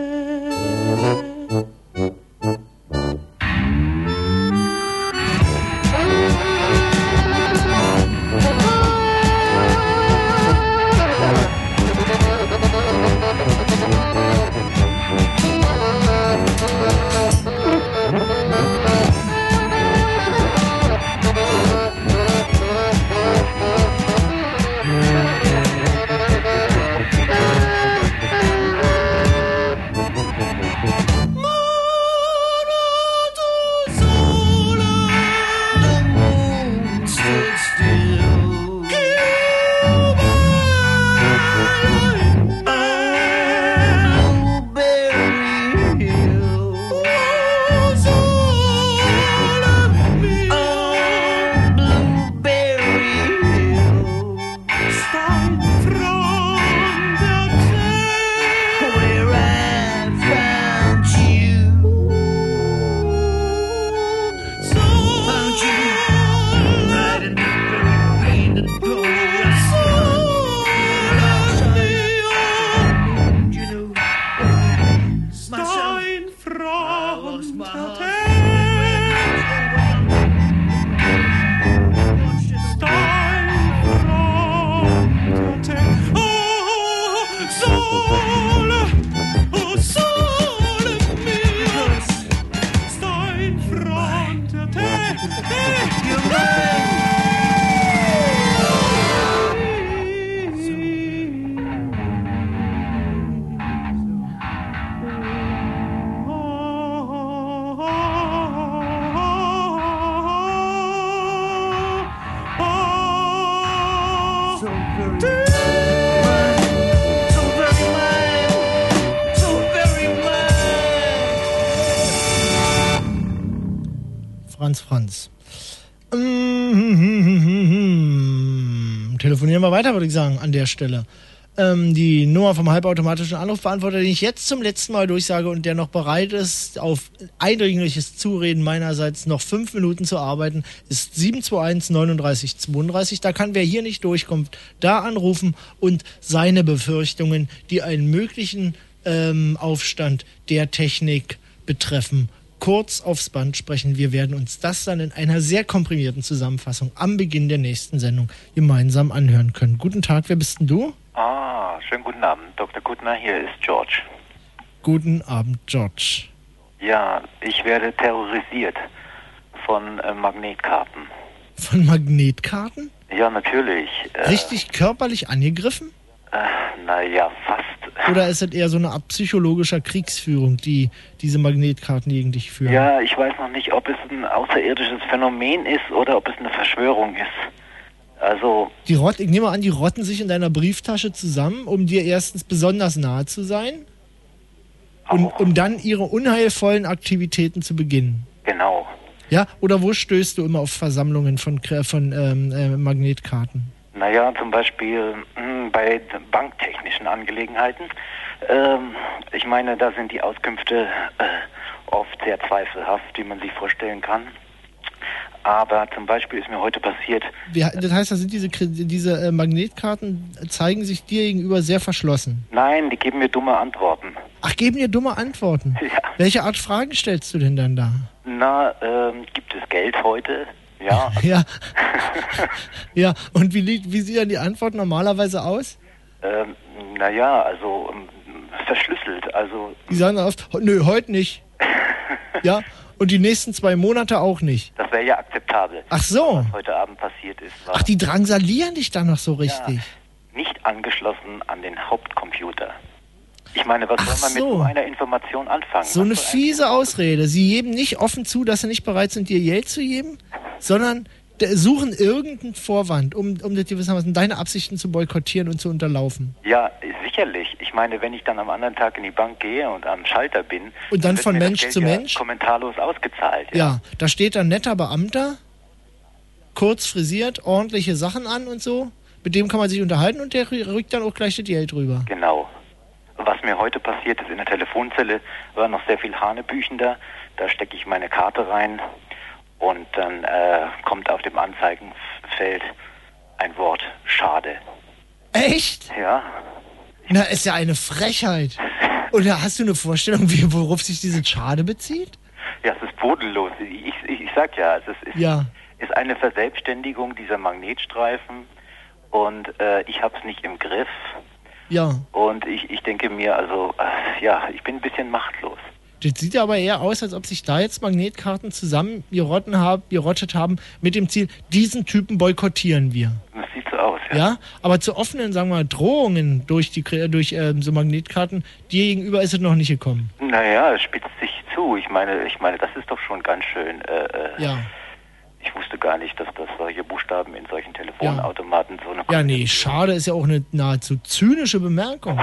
Franz Franz. Mm-hmm. Telefonieren wir weiter, würde ich sagen, an der Stelle. Ähm, die Nummer vom halbautomatischen Anrufbeantworter, den ich jetzt zum letzten Mal durchsage und der noch bereit ist, auf eindringliches Zureden meinerseits noch fünf Minuten zu arbeiten, ist sieben zwei eins neununddreißig zweiunddreißig. Da kann wer hier nicht durchkommt, da anrufen und seine Befürchtungen, die einen möglichen ähm, Aufstand der Technik betreffen, kurz aufs Band sprechen. Wir werden uns das dann in einer sehr komprimierten Zusammenfassung am Beginn der nächsten Sendung gemeinsam anhören können. Guten Tag, wer bist denn du? Ah, schönen guten Abend, Doktor Kuttner, hier ist George. Guten Abend, George. Ja, ich werde terrorisiert von äh, Magnetkarten. Von Magnetkarten? Ja, natürlich. Äh, Richtig körperlich angegriffen? Äh, naja, fast. Oder ist es eher so eine Art psychologischer Kriegsführung, die diese Magnetkarten gegen dich führen? Ja, ich weiß noch nicht, ob es ein außerirdisches Phänomen ist oder ob es eine Verschwörung ist. Also... Die Rott, ich nehme an, die rotten sich in deiner Brieftasche zusammen, um dir erstens besonders nahe zu sein und um dann ihre unheilvollen Aktivitäten zu beginnen. Genau. Ja, oder wo stößt du immer auf Versammlungen von, von ähm, äh, Magnetkarten? Naja, zum Beispiel mh, bei banktechnischen Angelegenheiten. Ähm, ich meine, da sind die Auskünfte äh, oft sehr zweifelhaft, wie man sich vorstellen kann. Aber zum Beispiel ist mir heute passiert... Wie, das heißt, da sind diese, diese äh, Magnetkarten, zeigen sich dir gegenüber sehr verschlossen? Nein, die geben mir dumme Antworten. Ach, geben dir dumme Antworten? Ja. Welche Art Fragen stellst du denn dann da? Na, ähm, gibt es Geld heute? Ja. ja. ja, und wie, liegt, wie sieht dann die Antwort normalerweise aus? Ähm, naja, also ähm, verschlüsselt, also... Die sagen dann oft, nö, heute nicht. ja, und die nächsten zwei Monate auch nicht. Das wäre ja akzeptabel. Ach so. Was heute Abend passiert ist. War Ach, die drangsalieren dich dann noch so richtig. Ja, nicht angeschlossen an den Hauptcomputer. Ich meine, was Ach soll man so. mit so einer Information anfangen? So eine fiese Ausrede. Sie geben nicht offen zu, dass sie nicht bereit sind, dir Geld zu geben, sondern suchen irgendeinen Vorwand, um, um das gewissermaßen deine Absichten zu boykottieren und zu unterlaufen. Ja, sicherlich. Ich meine, wenn ich dann am anderen Tag in die Bank gehe und am Schalter bin... Und dann wird von mir das Mensch Geld zu ja Mensch? kommentarlos ausgezahlt. Ja. Ja, da steht ein netter Beamter, kurz frisiert, ordentliche Sachen an und so. Mit dem kann man sich unterhalten und der rückt dann auch gleich das Geld rüber. Genau. Was mir heute passiert ist in der Telefonzelle, war noch sehr viel hanebüchender. Da stecke ich meine Karte rein und dann äh, kommt auf dem Anzeigenfeld ein Wort Schade. Echt? Ja. Na, ist ja eine Frechheit. Oder hast du eine Vorstellung, wie, worauf sich diese Schade bezieht? Ja, es ist bodenlos. Ich, ich, ich sag ja, es ist, Ja. ist eine Verselbstständigung dieser Magnetstreifen und äh, ich hab's nicht im Griff. Ja. Und ich, ich denke mir, also, äh, ja, ich bin ein bisschen machtlos. Das sieht ja aber eher aus, als ob sich da jetzt Magnetkarten zusammen gerotten haben, gerottet haben mit dem Ziel, diesen Typen boykottieren wir. Das sieht so aus, ja. Ja, aber zu offenen, sagen wir mal, Drohungen durch, die, durch ähm, so Magnetkarten, dir gegenüber ist es noch nicht gekommen. Naja, es spitzt sich zu. Ich meine, ich meine, das ist doch schon ganz schön. Äh, äh, Ja. Ich wusste gar nicht, dass das solche Buchstaben in solchen Telefonautomaten so eine... Ja, nee, schade ist ja auch eine nahezu zynische Bemerkung.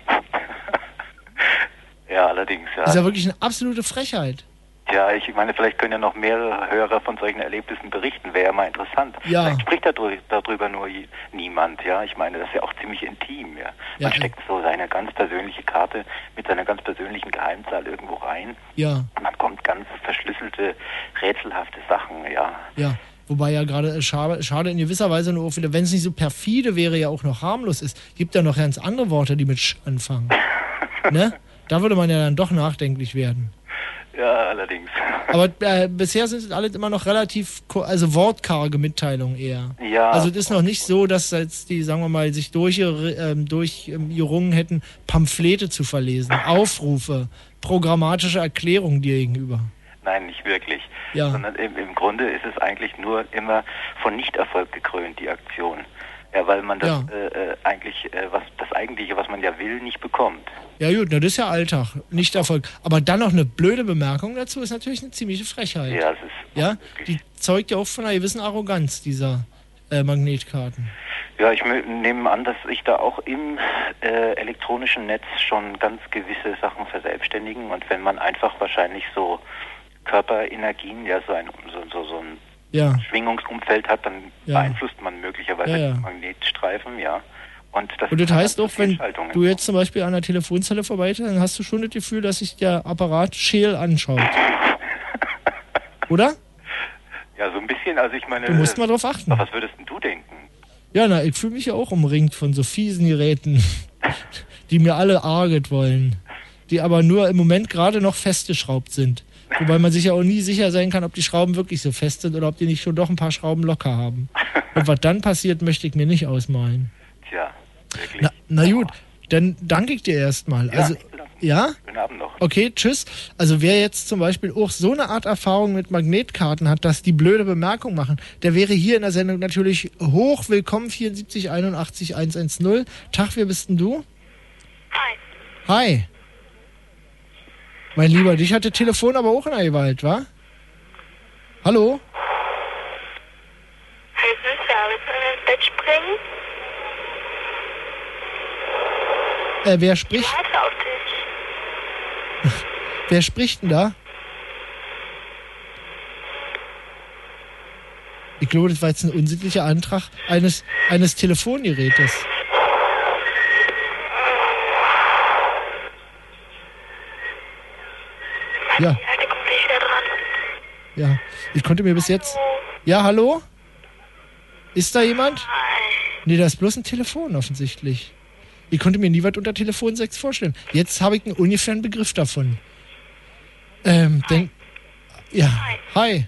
Ja, allerdings, ja. Das ist ja wirklich eine absolute Frechheit. Ja, ich meine, vielleicht können ja noch mehrere Hörer von solchen Erlebnissen berichten. Wäre ja mal interessant. Ja. Vielleicht spricht darüber, darüber nur je- niemand, ja. Ich meine, das ist ja auch ziemlich intim, ja. Ja, Man steckt so seine ganz persönliche Karte mit seiner ganz persönlichen Geheimzahl irgendwo rein. Ja, Und dann kommt ganz verschlüsselte, rätselhafte Sachen, ja. ja. Wobei ja gerade äh, schade, schade in gewisser Weise nur auch wieder, wenn es nicht so perfide wäre, ja auch noch harmlos ist. Gibt ja noch ganz andere Worte, die mit Sch anfangen. ne? Da würde man ja dann doch nachdenklich werden. Ja, allerdings. Aber äh, bisher sind es alle immer noch relativ, ko- also wortkarge Mitteilungen eher. Ja. Also es ist noch nicht so, dass jetzt die, sagen wir mal, sich durchgerungen ähm, durch, ähm, gerungen hätten, Pamphlete zu verlesen, Aufrufe, programmatische Erklärungen dir gegenüber. Nein, nicht wirklich. Ja. Sondern im, im Grunde ist es eigentlich nur immer von Nichterfolg gekrönt, die Aktion. Ja, weil man das Ja. äh, äh, eigentlich, äh, was das Eigentliche, was man ja will, nicht bekommt. Ja gut, na, das ist ja Alltag, nicht Erfolg. Aber dann noch eine blöde Bemerkung dazu ist natürlich eine ziemliche Frechheit. Ja, es ist Ja, die zeugt ja auch von einer gewissen Arroganz, dieser äh, Magnetkarten. Ja, ich mö- nehme an, dass sich da auch im äh, elektronischen Netz schon ganz gewisse Sachen verselbstständigen und wenn man einfach wahrscheinlich so Körperenergien, ja, so ein, so, so, so ein Ja. Schwingungsumfeld hat, dann Ja. beeinflusst man möglicherweise Ja, ja. die Magnetstreifen, ja. Und das, Und das kann heißt dann auch, zu wenn Fehlschaltungen du jetzt zum Beispiel an der Telefonzelle vorbeitest, dann hast du schon das Gefühl, dass sich der Apparat scheel anschaut. Oder? Ja, so ein bisschen, also ich meine... Du musst äh, mal drauf achten. Was würdest denn du denken? Ja, na, ich fühle mich ja auch umringt von so fiesen Geräten, die mir alle arget wollen. Die aber nur im Moment gerade noch festgeschraubt sind. Wobei man sich ja auch nie sicher sein kann, ob die Schrauben wirklich so fest sind oder ob die nicht schon doch ein paar Schrauben locker haben. Und was dann passiert, möchte ich mir nicht ausmalen. Tja, wirklich. Na, na gut, dann danke ich dir erstmal. Ja, Also, ja? Guten Abend noch. Okay, tschüss. Also wer jetzt zum Beispiel auch so eine Art Erfahrung mit Magnetkarten hat, dass die blöde Bemerkung machen, der wäre hier in der Sendung natürlich hoch willkommen. vierundsiebzig einundachtzig hundertzehn. Tag, wer bist denn du? Hi. Hi. Mein Lieber, dich hat das Telefon aber auch in der Gewalt, wa? Hallo? Hey Süße, willst du in das Bett springen? Äh, wer spricht? Ich warte auf dich. Wer spricht denn da? Ich glaube, das war jetzt ein unsittlicher Antrag eines, eines Telefongerätes. Ja. Ja, ich konnte mir bis jetzt... Ja, hallo? Ist da jemand? Nee, da ist bloß ein Telefon offensichtlich. Ich konnte mir nie was unter Telefonsex vorstellen. Jetzt habe ich einen ungefähren Begriff davon. Ähm, denk... Ja, hi.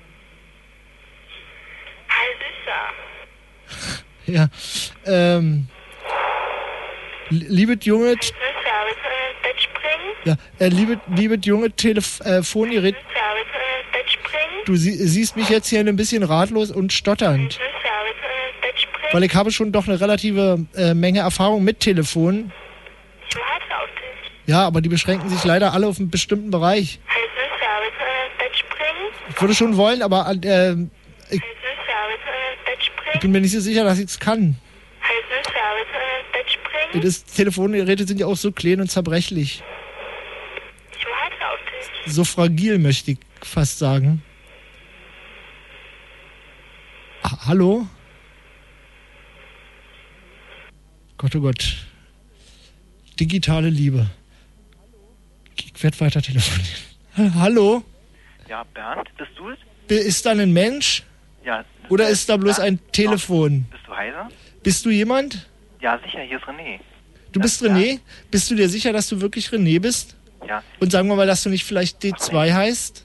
Hi, Süßer. Ja, ähm... Liebet junge... Süßer, willst du in das Bett springen? Ja, äh, liebet, liebet junge Telefongerät... Süßer, willst du in das Bett springen? Du sie, siehst mich jetzt hier ein bisschen ratlos und stotternd. Süßer, willst du in das Bett springen? Weil ich habe schon doch eine relative äh, Menge Erfahrung mit Telefonen. Ich warte auf dich. Ja, aber die beschränken sich leider alle auf einen bestimmten Bereich. Hey Süßer, willst du in das Bett springen? Ich würde schon wollen, aber äh, ich, Hey Süßer, willst du in das Bett springen? ich bin mir nicht so sicher, dass ich es kann. Hey Süßer, willst du in das Bett springen? Das Telefongeräte sind ja auch so klein und zerbrechlich. Ich warte auf dich. So fragil, möchte ich fast sagen. Ah, hallo? Gott, oh Gott. Digitale Liebe. Ich werde weiter telefonieren. Hallo? Ja, Bernd, bist du es? Ist da ein Mensch? Ja. Oder ist da bloß ein Telefon? Bist du heiser? Bist du jemand? Ja, sicher, hier ist René. Du bist René? Bist du dir sicher, dass du wirklich René bist? Ja. Und sagen wir mal, dass du nicht vielleicht D zwei heißt?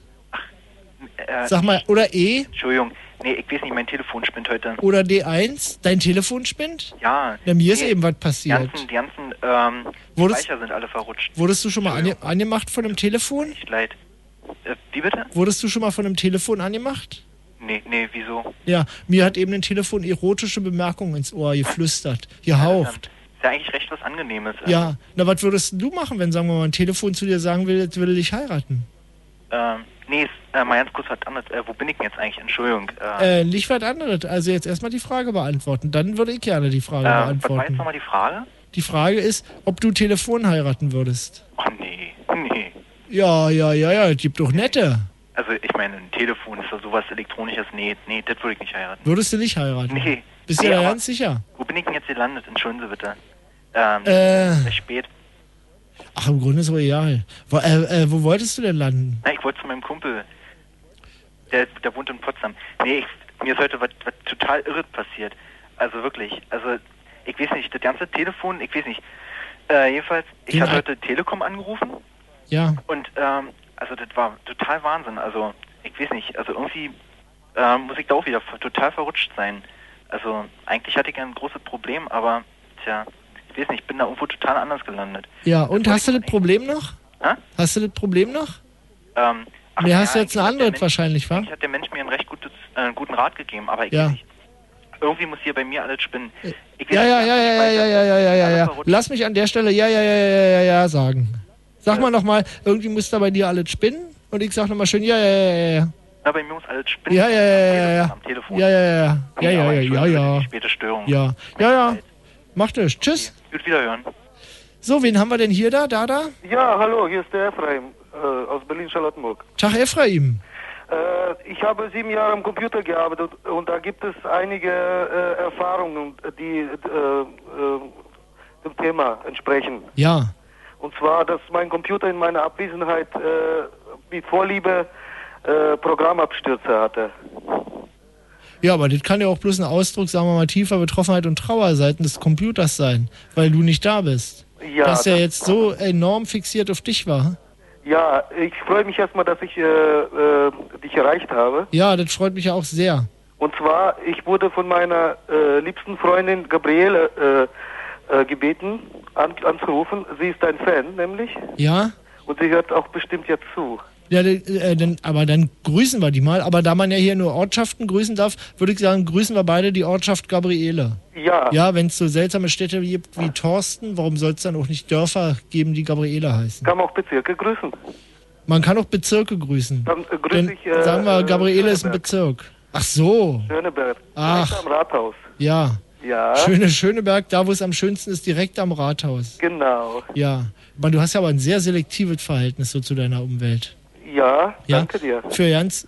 Äh, Sag mal, oder E? Entschuldigung, nee, ich weiß nicht, mein Telefon spinnt heute. Oder D eins? Dein Telefon spinnt? Ja. Na, mir ist nee, eben was Die passiert. ganzen, die ganzen ähm, Wurdest- Speicher sind alle verrutscht. Wurdest du schon mal ange angemacht von einem Telefon? Nicht leid. Äh, wie bitte? Wurdest du schon mal von einem Telefon angemacht? Nee, nee, wieso? Ja, mir hat eben ein Telefon erotische Bemerkungen ins Ohr geflüstert, gehaucht. Ist ja eigentlich recht was Angenehmes. äh. Ja, na, was würdest du machen, wenn, sagen wir mal, ein Telefon zu dir sagen will, jetzt will er dich heiraten? Ähm, nee, ist, äh, mal ganz kurz was anderes. Äh, wo bin ich denn jetzt eigentlich? Entschuldigung. Äh, Äh, nicht was anderes. Also jetzt erstmal die Frage beantworten. Dann würde ich gerne die Frage äh, was war jetzt beantworten. nochmal die Frage? Die Frage ist, ob du Telefon heiraten würdest. Ach nee, nee. Ja, ja, ja, ja, es gibt doch nette. Also ich meine, ein Telefon ist doch sowas Elektronisches. Nee, nee, das würde ich nicht heiraten. Würdest du nicht heiraten? Nee. Bist nee, du da aber ganz sicher? Wo bin ich denn jetzt gelandet? Entschuldigen Sie bitte. Ähm, Äh. sehr spät. Ach, im Grunde ist es egal. Wo, äh, äh, wo wolltest du denn landen? Na, ich wollte zu meinem Kumpel. Der, der wohnt in Potsdam. Nee, ich, mir ist heute was, was total Irres passiert. Also wirklich. Also, ich weiß nicht, das ganze Telefon, ich weiß nicht. Äh, jedenfalls, ich Den habe ein- heute Telekom angerufen Ja. und, ähm, also das war total Wahnsinn. Also, ich weiß nicht, also irgendwie äh, muss ich da auch wieder f- total verrutscht sein. Also, eigentlich hatte ich ja ein großes Problem, aber, tja, ich weiß nicht, ich bin da irgendwo total anders gelandet. Ja, und hast du das Problem noch? Hä? Hast du das Problem noch? Ähm, ach, Nee, hast du ja, jetzt ein anderes wahrscheinlich, wa? eigentlich hat der Mensch mir einen recht gutes, äh, guten Rat gegeben, aber ich Ja. weiß nicht, irgendwie muss hier bei mir alles spinnen. Ich weiß Ja, ja, nicht, ja, ja, ja, ja, ja, ja, ja, ja. Lass mich an der Stelle ja, ja, ja, ja, ja, ja sagen. Sag mal nochmal, irgendwie muss da bei dir alles spinnen und ich sag nochmal schön, ja, ja, ja, ja, ja. Na, bei mir muss alles spinnen. Ja, ja, ja, ja, ja. Am Telefon. Ja, ja, ja, ja, ja, aber ja, ja, entschuldigen ja, Sie ja. die späte Störung. Ja, ja, ja. Macht es. Tschüss. Gut wiederhören. So, wen haben wir denn hier da, da, da? Ja, hallo, hier ist der Ephraim äh, aus Berlin-Charlottenburg. Tag, Ephraim. Äh, ich habe sieben Jahre am Computer gearbeitet und da gibt es einige äh, Erfahrungen, die äh, äh, dem Thema entsprechen. Ja. Und zwar, dass mein Computer in meiner Abwesenheit äh, mit Vorliebe äh, Programmabstürze hatte. Ja, aber das kann ja auch bloß ein Ausdruck, sagen wir mal, tiefer Betroffenheit und Trauer seitens des Computers sein, weil du nicht da bist. Ja, dass er das- jetzt so enorm fixiert auf dich war. Ja, ich freue mich erstmal, dass ich äh, äh, dich erreicht habe. Ja, das freut mich ja auch sehr. Und zwar, ich wurde von meiner äh, liebsten Freundin Gabriele äh, äh, gebeten, an, anzurufen. Sie ist ein Fan, nämlich. Ja? Und sie hört auch bestimmt jetzt zu. Ja, äh, dann, aber dann grüßen wir die mal. Aber da man ja hier nur Ortschaften grüßen darf, würde ich sagen, grüßen wir beide die Ortschaft Gabriele. Ja. Ja, wenn es so seltsame Städte gibt wie Thorsten, warum soll es dann auch nicht Dörfer geben, die Gabriele heißen? Kann man auch Bezirke grüßen. Man kann auch Bezirke grüßen. Dann äh, grüße Dann ich... Äh, sagen wir, äh, Gabriele ist ein Schöneberg. Bezirk. Ach so. Schöneberg. Ach. Direkt am Rathaus. Ja. Ja. Schöne Schöneberg, da wo es am schönsten ist, direkt am Rathaus. Genau. Ja. Aber du hast ja aber ein sehr selektives Verhältnis so zu deiner Umwelt. Ja, Ja? danke dir. Für Jans.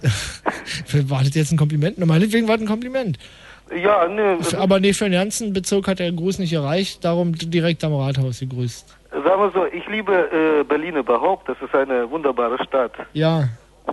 War das jetzt ein Kompliment? Na, meinetwegen war das ein Kompliment. Ja, ne. F- Aber nee, für den ganzen Bezirk hat der Gruß nicht erreicht, darum direkt am Rathaus gegrüßt. Sagen wir so, ich liebe äh, Berlin überhaupt. Das ist eine wunderbare Stadt. Ja.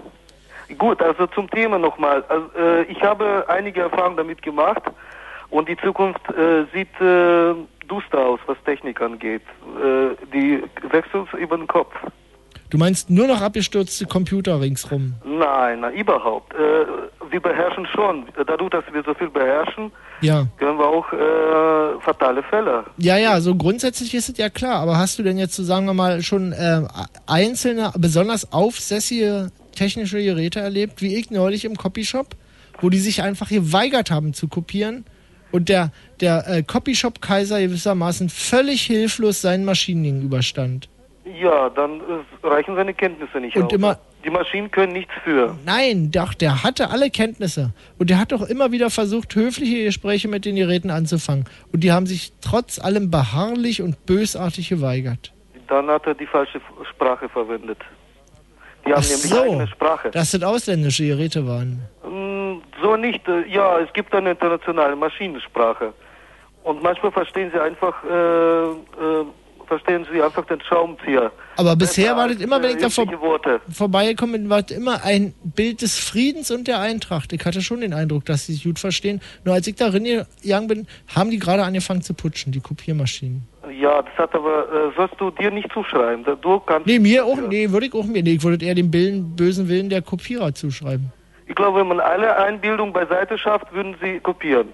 Gut, also zum Thema nochmal. Also, äh, ich habe einige Erfahrungen damit gemacht und die Zukunft äh, sieht äh, duster aus, was Technik angeht. Äh, die wechselt über den Kopf. Du meinst nur noch abgestürzte Computer ringsrum? Nein, na, überhaupt. Äh, wir beherrschen schon. Dadurch, dass wir so viel beherrschen, Ja. können wir auch äh, fatale Fälle. Ja, ja, so grundsätzlich ist es ja klar. Aber hast du denn jetzt, so sagen wir mal, schon äh, einzelne, besonders aufsässige technische Geräte erlebt, wie ich neulich im Copyshop, wo die sich einfach geweigert haben zu kopieren und der, der äh, Copyshop-Kaiser gewissermaßen völlig hilflos seinen Maschinen gegenüberstand? Ja, dann äh, reichen seine Kenntnisse nicht Und aus. immer- Die Maschinen können nichts für. Nein, doch, der hatte alle Kenntnisse. Und der hat doch immer wieder versucht, höfliche Gespräche mit den Geräten anzufangen. Und die haben sich trotz allem beharrlich und bösartig geweigert. Dann hat er die falsche F- Sprache verwendet. Die haben Ach nämlich so, eigene Sprache. dass das ausländische Geräte waren. Mm, So nicht. äh, Ja, es gibt eine internationale Maschinensprache. Und manchmal verstehen sie einfach, äh, äh, verstehen sie einfach den Schraubenzieher. Aber bisher war das als, immer, wenn ich äh, da vor, übliche Worte. vorbeigekommen bin, war das immer ein Bild des Friedens und der Eintracht. Ich hatte schon den Eindruck, dass sie sich gut verstehen. Nur als ich da reingegangen bin, haben die gerade angefangen zu putschen, die Kopiermaschinen. Ja, das hat aber, äh, sollst du dir nicht zuschreiben. Da- Du kannst, Nee, mir auch, nee, würde ich auch mir, nee, ich würde eher dem Billen, bösen Willen der Kopierer zuschreiben. Ich glaube, wenn man alle Einbildung beiseite schafft, würden sie kopieren.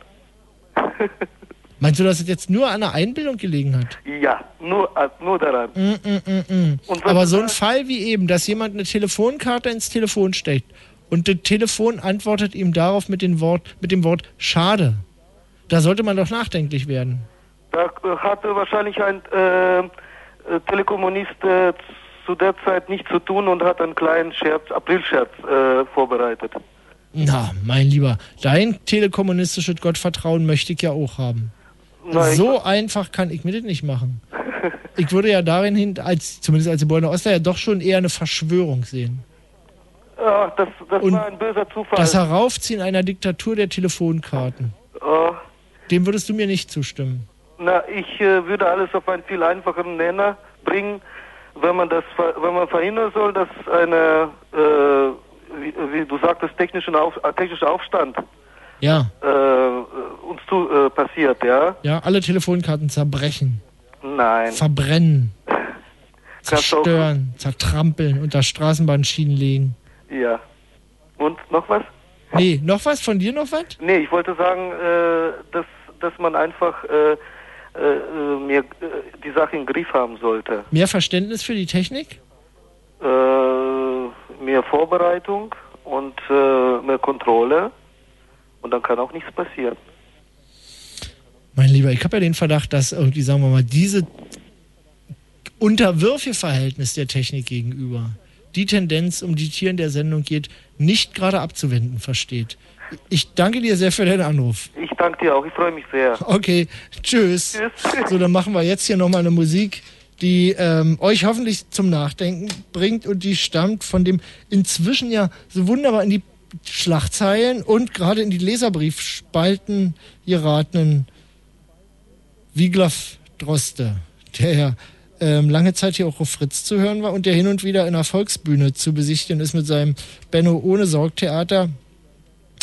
Meinst du, dass es jetzt nur an der Einbildung gelegen hat? Ja, nur, äh, nur daran. Mm, mm, mm, mm. Und was Aber ist so ein das? Fall wie eben, dass jemand eine Telefonkarte ins Telefon steckt und das Telefon antwortet ihm darauf mit dem Wort, mit dem Wort schade. Da sollte man doch nachdenklich werden. Da äh, hatte wahrscheinlich ein äh, äh, Telekommunist äh, zu der Zeit nichts zu tun und hat einen kleinen Scherz, Aprilscherz äh, vorbereitet. Na, mein Lieber, dein telekommunistisches Gottvertrauen möchte ich ja auch haben. Na, ich- so einfach kann ich mir das nicht machen. Ich würde ja darin hin, als, zumindest als Gebäude Oster, ja doch schon eher eine Verschwörung sehen. Ja, das das Und war ein böser Zufall. Das Heraufziehen einer Diktatur der Telefonkarten. Äh, Dem würdest du mir nicht zustimmen. na, ich äh, würde alles auf einen viel einfacheren Nenner bringen, wenn man das, ver- wenn man verhindern soll, dass eine, äh, wie, wie du sagtest, technischen Auf, äh, technischer Aufstand Ja, äh, uns zu äh, passiert, ja? ja, alle Telefonkarten zerbrechen, Nein. verbrennen, Kannst auch- zerstören, zertrampeln, unter Straßenbahnschienen legen. Ja. Und noch was? Nee, noch was? Von dir noch was? Nee, ich wollte sagen, äh, dass, dass man einfach äh, äh, mehr äh, die Sache im Griff haben sollte. Mehr Verständnis für die Technik? Äh, mehr Vorbereitung und äh, mehr Kontrolle und dann kann auch nichts passieren. Mein Lieber, ich habe ja den Verdacht, dass irgendwie, sagen wir mal, diese Unterwürfeverhältnis der Technik gegenüber, die Tendenz, um die Tier in der Sendung geht, nicht gerade abzuwenden versteht. Ich danke dir sehr für deinen Anruf. Ich danke dir auch, ich freue mich sehr. Okay, tschüss. So, dann machen wir jetzt hier nochmal eine Musik, die ähm, euch hoffentlich zum Nachdenken bringt und die stammt von dem inzwischen ja so wunderbar in die Schlagzeilen und gerade in die Leserbriefspalten geratenen Wiglaf Droste, der ja ähm, lange Zeit hier auch auf Fritz zu hören war und der hin und wieder in der Volksbühne zu besichtigen ist mit seinem Benno ohne Sorgtheater.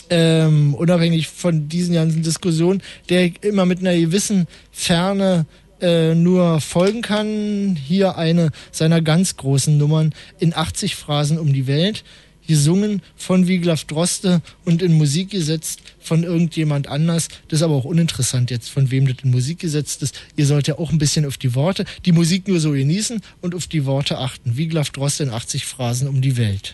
Ähm, unabhängig von diesen ganzen Diskussionen, der immer mit einer gewissen Ferne äh, nur folgen kann. Hier eine seiner ganz großen Nummern in achtzig Phrasen um die Welt. Gesungen von Wiglaf Droste und in Musik gesetzt von irgendjemand anders. Das ist aber auch uninteressant jetzt, von wem das in Musik gesetzt ist. Ihr sollt ja auch ein bisschen auf die Worte, die Musik nur so genießen und auf die Worte achten. Wiglaf Droste in achtzig Phrasen um die Welt.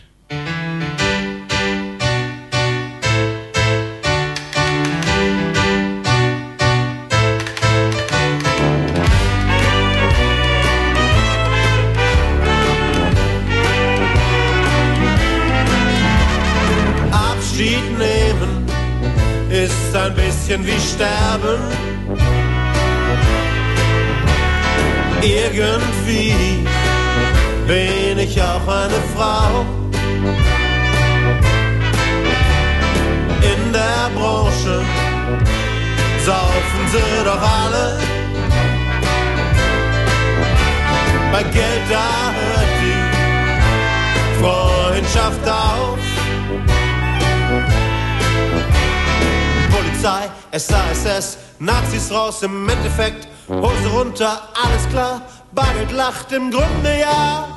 Abschied nehmen ist ein bisschen wie sterben. Irgendwie bin ich auch eine Frau. In der Branche saufen sie doch alle. Bei Geld, da hört die Freundschaft auf. Polizei, S A S S, Nazis raus, im Endeffekt Hose runter, alles klar, Bargeld lacht im Grunde ja.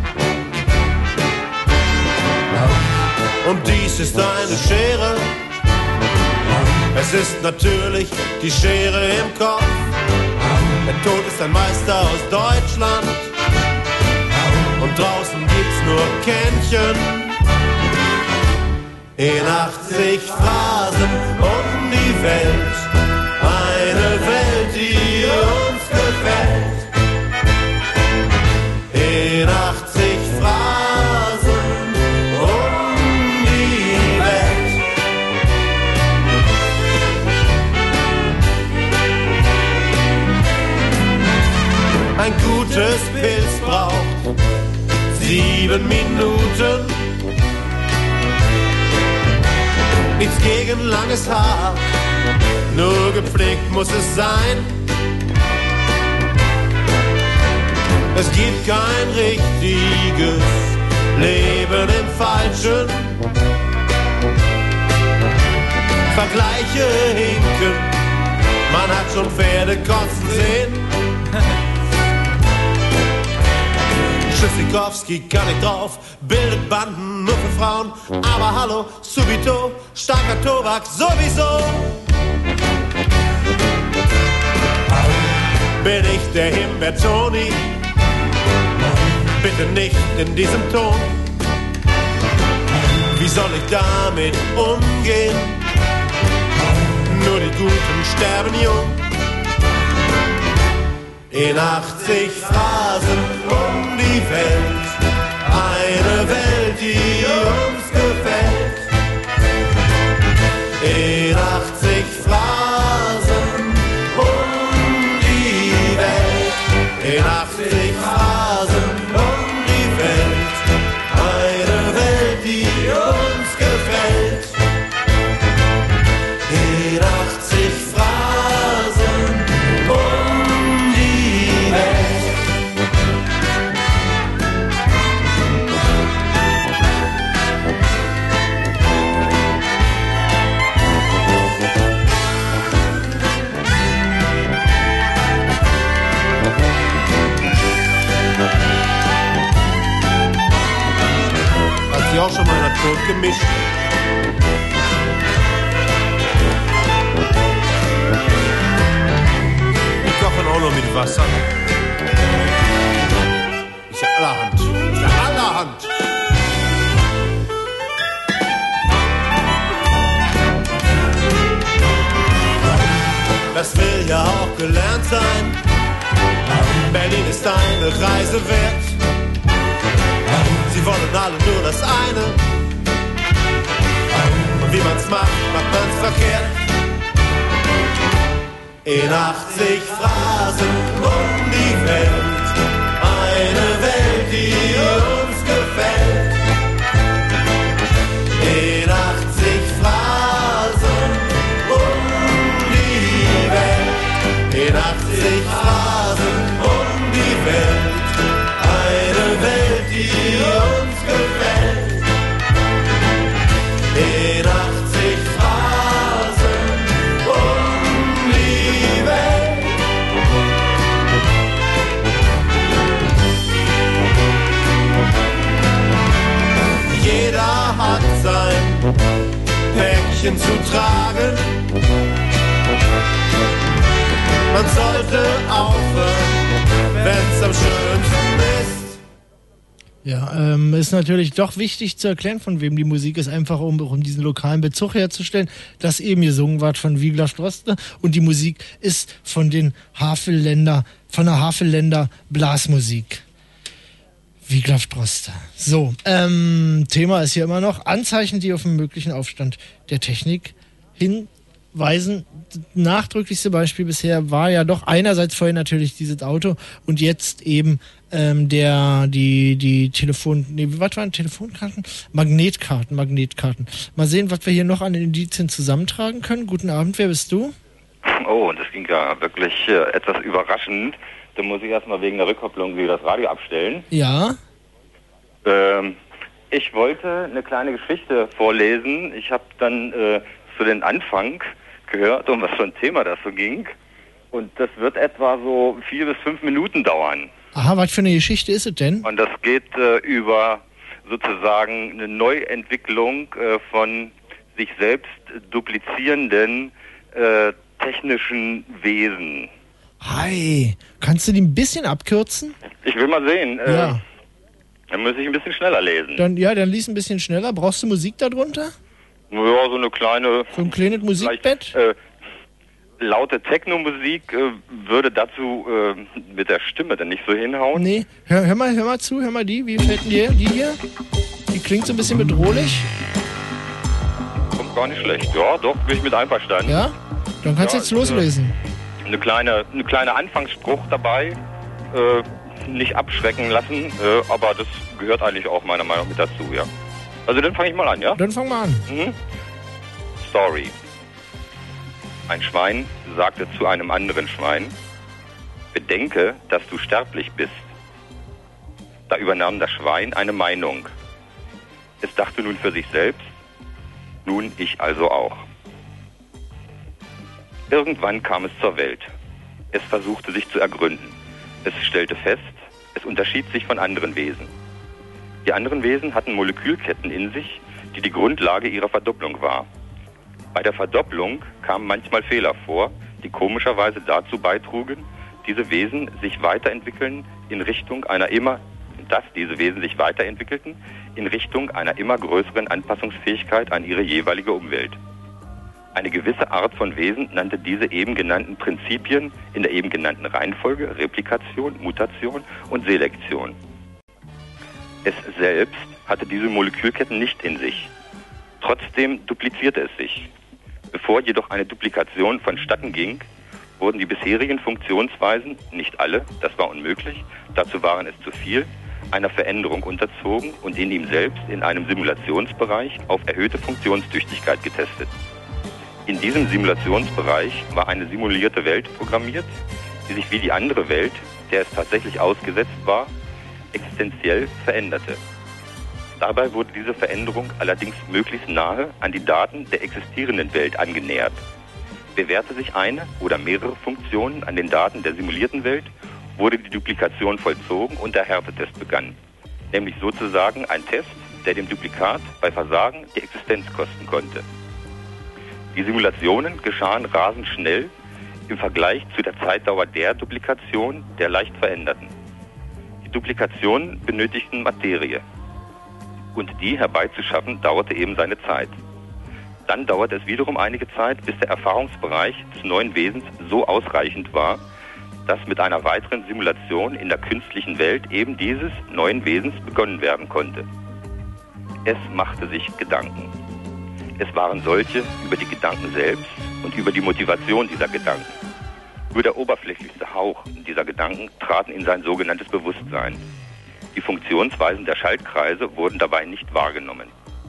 Und dies ist eine Schere, es ist natürlich die Schere im Kopf. Der Tod ist ein Meister aus Deutschland und draußen gibt's nur Kännchen. In achtzig Phrasen um die Welt, eine Welt, die uns gefällt. In achtzig Phrasen um die Welt. Ein gutes Pilz braucht sieben Minuten. Nichts gegen langes Haar, nur gepflegt muss es sein. Es gibt kein richtiges Leben im Falschen. Vergleiche hinken, man hat schon Pferde kotzen sehen. Schüssikowski kann ich drauf, bildet Banden nur für Frauen. Aber hallo, subito, starker Tobak sowieso. Bin ich der Himbeer-Toni? Bitte nicht in diesem Ton. Wie soll ich damit umgehen? Nur die Guten sterben jung. In achtzig Phrasen um die Welt, eine Welt, die uns gefällt. In achtzig Phrasen um die Welt, in achtzig Phrasen um die Welt, eine Welt, die uns gefällt. In achtzig Phrasen um die Welt. Hat sie auch schon mal nach Brot gemischt? Wir kochen auch noch mit Wasser. Ist ja allerhand. Ist ja allerhand. Das will ja auch gelernt sein. Berlin ist eine Reise wert. Sie wollen alle nur das eine. Und wie man's macht, macht man's verkehrt. In achtzig Phrasen um die Welt, eine Welt, die uns gefällt. In achtzig Phrasen um die Welt, in achtzig Phrasen um die Welt, eine Welt, die uns gefällt. In achtzig Phrasen um die Welt. Päckchen zu tragen. Man sollte aufhören, wenn's am schönsten ist. Ja, ähm, ist natürlich doch wichtig zu erklären, von wem die Musik ist, einfach um, um diesen lokalen Bezug herzustellen, dass eben gesungen wird von Wiglaf Droste und die Musik ist von den Havelländer, von der Havelländer Blasmusik. Wiglaf Droste. So, ähm, Thema ist hier immer noch Anzeichen, die auf einen möglichen Aufstand der Technik hinweisen. Nachdrücklichste Beispiel bisher war ja doch einerseits vorhin natürlich dieses Auto und jetzt eben ähm, der die die Telefon nee, was waren Telefonkarten? Magnetkarten, Magnetkarten. Mal sehen, was wir hier noch an Indizien zusammentragen können. Guten Abend, wer bist du? Oh, und das ging ja wirklich äh, etwas überraschend. Da muss ich erstmal wegen der Rückkopplung wieder das Radio abstellen. Ja. Ähm, ich wollte eine kleine Geschichte vorlesen. Ich habe dann äh, zu den Anfang gehört, um was für ein Thema das so ging. Und das wird etwa so vier bis fünf Minuten dauern. Aha, was für eine Geschichte ist es denn? Und das geht äh, über sozusagen eine Neuentwicklung äh, von sich selbst duplizierenden äh, technischen Wesen. Hi, kannst du die ein bisschen abkürzen? Ich will mal sehen. Äh, Ja. Dann muss ich ein bisschen schneller lesen. Dann, ja, dann lies ein bisschen schneller. Brauchst du Musik darunter? Ja, so eine kleine... So ein kleines Musikbett? Äh, laute Techno-Musik äh, würde dazu äh, mit der Stimme dann nicht so hinhauen. Nee, hör, hör mal, hör mal zu, hör mal die. Wie fällt denn dir die hier? Die klingt so ein bisschen bedrohlich. Kommt gar nicht schlecht. Ja, doch, bin ich mit einverstanden. Ja? Dann kannst du Ja, jetzt loslesen. Eine kleine, eine kleine Anfangsspruch dabei. Äh, nicht abschrecken lassen, äh, aber das gehört eigentlich auch meiner Meinung nach mit dazu, ja. Also dann fange ich mal an, ja? Dann fang mal an. Mhm. Story. Ein Schwein sagte zu einem anderen Schwein, bedenke, dass du sterblich bist. Da übernahm das Schwein eine Meinung. Es dachte nun für sich selbst, nun ich also auch. Irgendwann kam es zur Welt. Es versuchte sich zu ergründen. Es stellte fest, es unterschied sich von anderen Wesen. Die anderen Wesen hatten Molekülketten in sich, die die Grundlage ihrer Verdopplung war. Bei der Verdopplung kamen manchmal Fehler vor, die komischerweise dazu beitrugen, diese Wesen sich weiterentwickeln in Richtung einer immer, dass diese Wesen sich weiterentwickelten in Richtung einer immer größeren Anpassungsfähigkeit an ihre jeweilige Umwelt. Eine gewisse Art von Wesen nannte diese eben genannten Prinzipien in der eben genannten Reihenfolge Replikation, Mutation und Selektion. Es selbst hatte diese Molekülketten nicht in sich. Trotzdem duplizierte es sich. Bevor jedoch eine Duplikation vonstatten ging, wurden die bisherigen Funktionsweisen, nicht alle, das war unmöglich, dazu waren es zu viel, einer Veränderung unterzogen und in ihm selbst in einem Simulationsbereich auf erhöhte Funktionstüchtigkeit getestet. In diesem Simulationsbereich war eine simulierte Welt programmiert, die sich wie die andere Welt, der es tatsächlich ausgesetzt war, existenziell veränderte. Dabei wurde diese Veränderung allerdings möglichst nahe an die Daten der existierenden Welt angenähert. Bewährte sich eine oder mehrere Funktionen an den Daten der simulierten Welt, wurde die Duplikation vollzogen und der Härtetest begann. Nämlich sozusagen ein Test, der dem Duplikat bei Versagen die Existenz kosten konnte. Die Simulationen geschahen rasend schnell im Vergleich zu der Zeitdauer der Duplikation der leicht veränderten. Die Duplikationen benötigten Materie. Und die herbeizuschaffen dauerte eben seine Zeit. Dann dauerte es wiederum einige Zeit, bis der Erfahrungsbereich des neuen Wesens so ausreichend war, dass mit einer weiteren Simulation in der künstlichen Welt eben dieses neuen Wesens begonnen werden konnte. Es machte sich Gedanken. Es waren solche über die Gedanken selbst und über die Motivation dieser Gedanken. Nur der oberflächlichste Hauch dieser Gedanken traten in sein sogenanntes Bewusstsein. Die Funktionsweisen der Schaltkreise wurden dabei nicht wahrgenommen.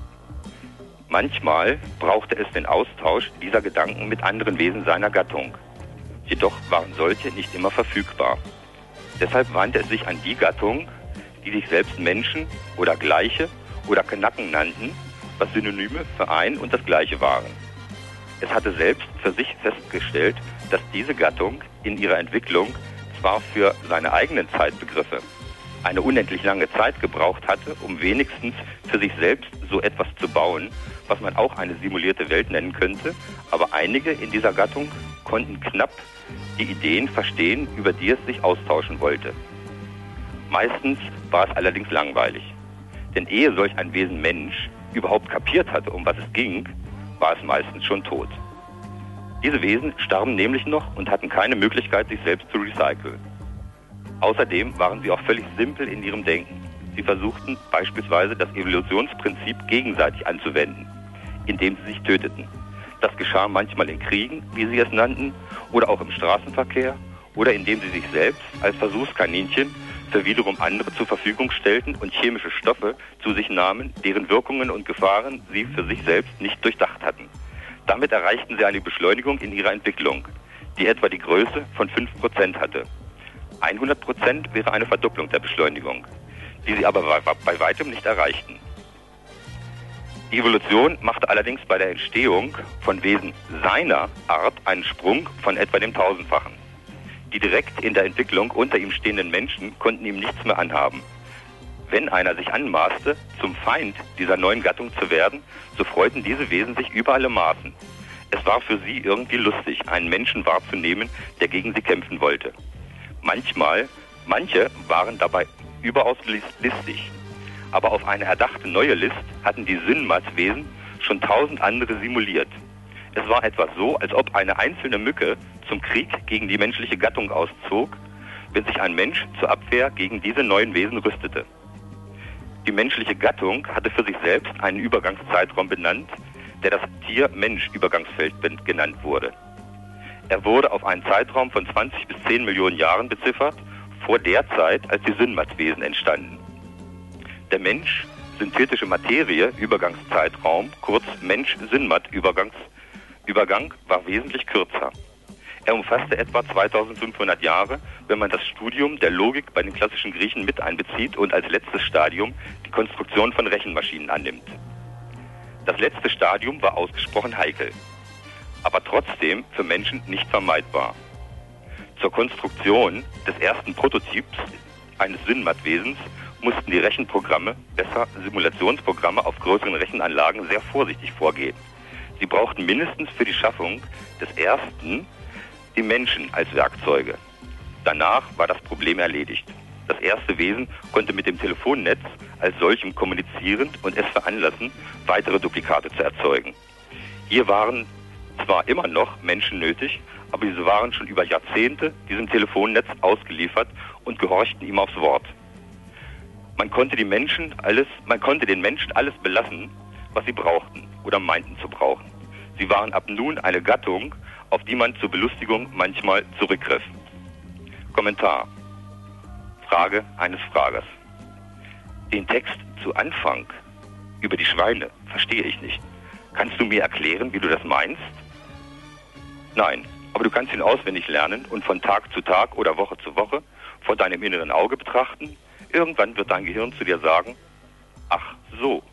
Manchmal brauchte es den Austausch dieser Gedanken mit anderen Wesen seiner Gattung. Jedoch waren solche nicht immer verfügbar. Deshalb wandte es sich an die Gattung, die sich selbst Menschen oder Gleiche oder Knacken nannten, was Synonyme für ein und das Gleiche waren. Es hatte selbst für sich festgestellt, dass diese Gattung in ihrer Entwicklung zwar für seine eigenen Zeitbegriffe eine unendlich lange Zeit gebraucht hatte, um wenigstens für sich selbst so etwas zu bauen, was man auch eine simulierte Welt nennen könnte, aber einige in dieser Gattung konnten knapp die Ideen verstehen, über die es sich austauschen wollte. Meistens war es allerdings langweilig, denn ehe solch ein Wesen Mensch überhaupt kapiert hatte, um was es ging, war es meistens schon tot. Diese Wesen starben nämlich noch und hatten keine Möglichkeit, sich selbst zu recyceln. Außerdem waren sie auch völlig simpel in ihrem Denken. Sie versuchten beispielsweise das Evolutionsprinzip gegenseitig anzuwenden, indem sie sich töteten. Das geschah manchmal in Kriegen, wie sie es nannten, oder auch im Straßenverkehr, oder indem sie sich selbst als Versuchskaninchen für wiederum andere zur Verfügung stellten und chemische Stoffe zu sich nahmen, deren Wirkungen und Gefahren sie für sich selbst nicht durchdacht hatten. Damit erreichten sie eine Beschleunigung in ihrer Entwicklung, die etwa die Größe von fünf Prozent hatte. hundert Prozent wäre eine Verdopplung der Beschleunigung, die sie aber bei weitem nicht erreichten. Die Evolution machte allerdings bei der Entstehung von Wesen seiner Art einen Sprung von etwa dem Tausendfachen. Die direkt in der Entwicklung unter ihm stehenden Menschen konnten ihm nichts mehr anhaben. Wenn einer sich anmaßte, zum Feind dieser neuen Gattung zu werden, so freuten diese Wesen sich über alle Maßen. Es war für sie irgendwie lustig, einen Menschen wahrzunehmen, der gegen sie kämpfen wollte. Manchmal, manche waren dabei überaus listig, aber auf eine erdachte neue List hatten die Sinnmatzwesen schon tausend andere simuliert. Es war etwa so, als ob eine einzelne Mücke zum Krieg gegen die menschliche Gattung auszog, wenn sich ein Mensch zur Abwehr gegen diese neuen Wesen rüstete. Die menschliche Gattung hatte für sich selbst einen Übergangszeitraum benannt, der das Tier-Mensch-Übergangsfeld genannt wurde. Er wurde auf einen Zeitraum von zwanzig bis zehn Millionen Jahren beziffert, vor der Zeit, als die Sinnmatzwesen entstanden. Der Mensch, synthetische Materie, Übergangszeitraum, kurz Mensch-Sinnmat-Übergang, war wesentlich kürzer. Er umfasste etwa zweitausendfünfhundert Jahre, wenn man das Studium der Logik bei den klassischen Griechen mit einbezieht und als letztes Stadium die Konstruktion von Rechenmaschinen annimmt. Das letzte Stadium war ausgesprochen heikel, aber trotzdem für Menschen nicht vermeidbar. Zur Konstruktion des ersten Prototyps eines Sinnmattwesens mussten die Rechenprogramme, besser Simulationsprogramme auf größeren Rechenanlagen, sehr vorsichtig vorgehen. Sie brauchten mindestens für die Schaffung des ersten die Menschen als Werkzeuge. Danach war das Problem erledigt. Das erste Wesen konnte mit dem Telefonnetz als solchem kommunizieren und es veranlassen, weitere Duplikate zu erzeugen. Hier waren zwar immer noch Menschen nötig, aber diese waren schon über Jahrzehnte diesem Telefonnetz ausgeliefert und gehorchten ihm aufs Wort. Man konnte die Menschen alles, man konnte den Menschen alles belassen, was sie brauchten oder meinten zu brauchen. Sie waren ab nun eine Gattung, auf die man zur Belustigung manchmal zurückgriff. Kommentar. Frage eines Fragers. Den Text zu Anfang über die Schweine verstehe ich nicht. Kannst du mir erklären, wie du das meinst? Nein, aber du kannst ihn auswendig lernen und von Tag zu Tag oder Woche zu Woche vor deinem inneren Auge betrachten. Irgendwann wird dein Gehirn zu dir sagen, ach so.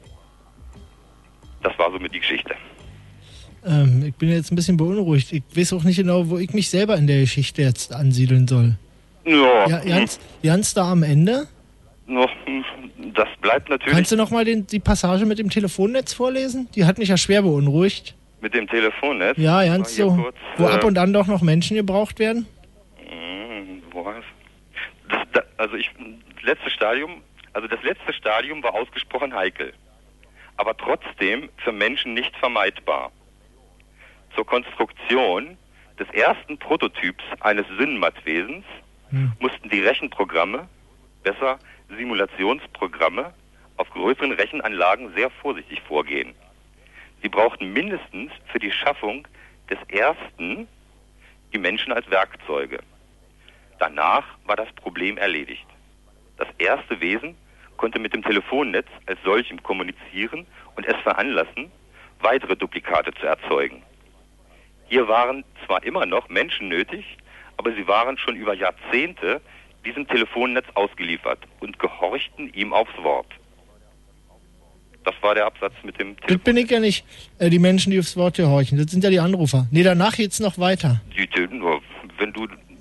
Das war somit die Geschichte. Ähm, ich bin jetzt ein bisschen beunruhigt. Ich weiß auch nicht genau, wo ich mich selber in der Geschichte jetzt ansiedeln soll. Ja. Ja, ganz, ganz da am Ende? No, das bleibt natürlich... Kannst du nochmal die Passage mit dem Telefonnetz vorlesen? Die hat mich ja schwer beunruhigt. Mit dem Telefonnetz? Ja, ganz so. Kurz, wo äh, ab und an doch noch Menschen gebraucht werden? Mh, wo war das? das? Also ich, das letzte Stadium, also das letzte Stadium war ausgesprochen heikel. Aber trotzdem für Menschen nicht vermeidbar. Zur Konstruktion des ersten Prototyps eines Sinnmattwesens hm. mussten die Rechenprogramme, besser Simulationsprogramme, auf größeren Rechenanlagen sehr vorsichtig vorgehen. Sie brauchten mindestens für die Schaffung des ersten die Menschen als Werkzeuge. Danach war das Problem erledigt. Das erste Wesen konnte mit dem Telefonnetz als solchem kommunizieren und es veranlassen, weitere Duplikate zu erzeugen. Hier waren zwar immer noch Menschen nötig, aber sie waren schon über Jahrzehnte diesem Telefonnetz ausgeliefert und gehorchten ihm aufs Wort. Das war der Absatz mit dem Telefon. Das bin ich ja nicht, äh, die Menschen, die aufs Wort gehorchen. Das sind ja die Anrufer. Nee, danach geht's noch weiter. Die, nur, wenn du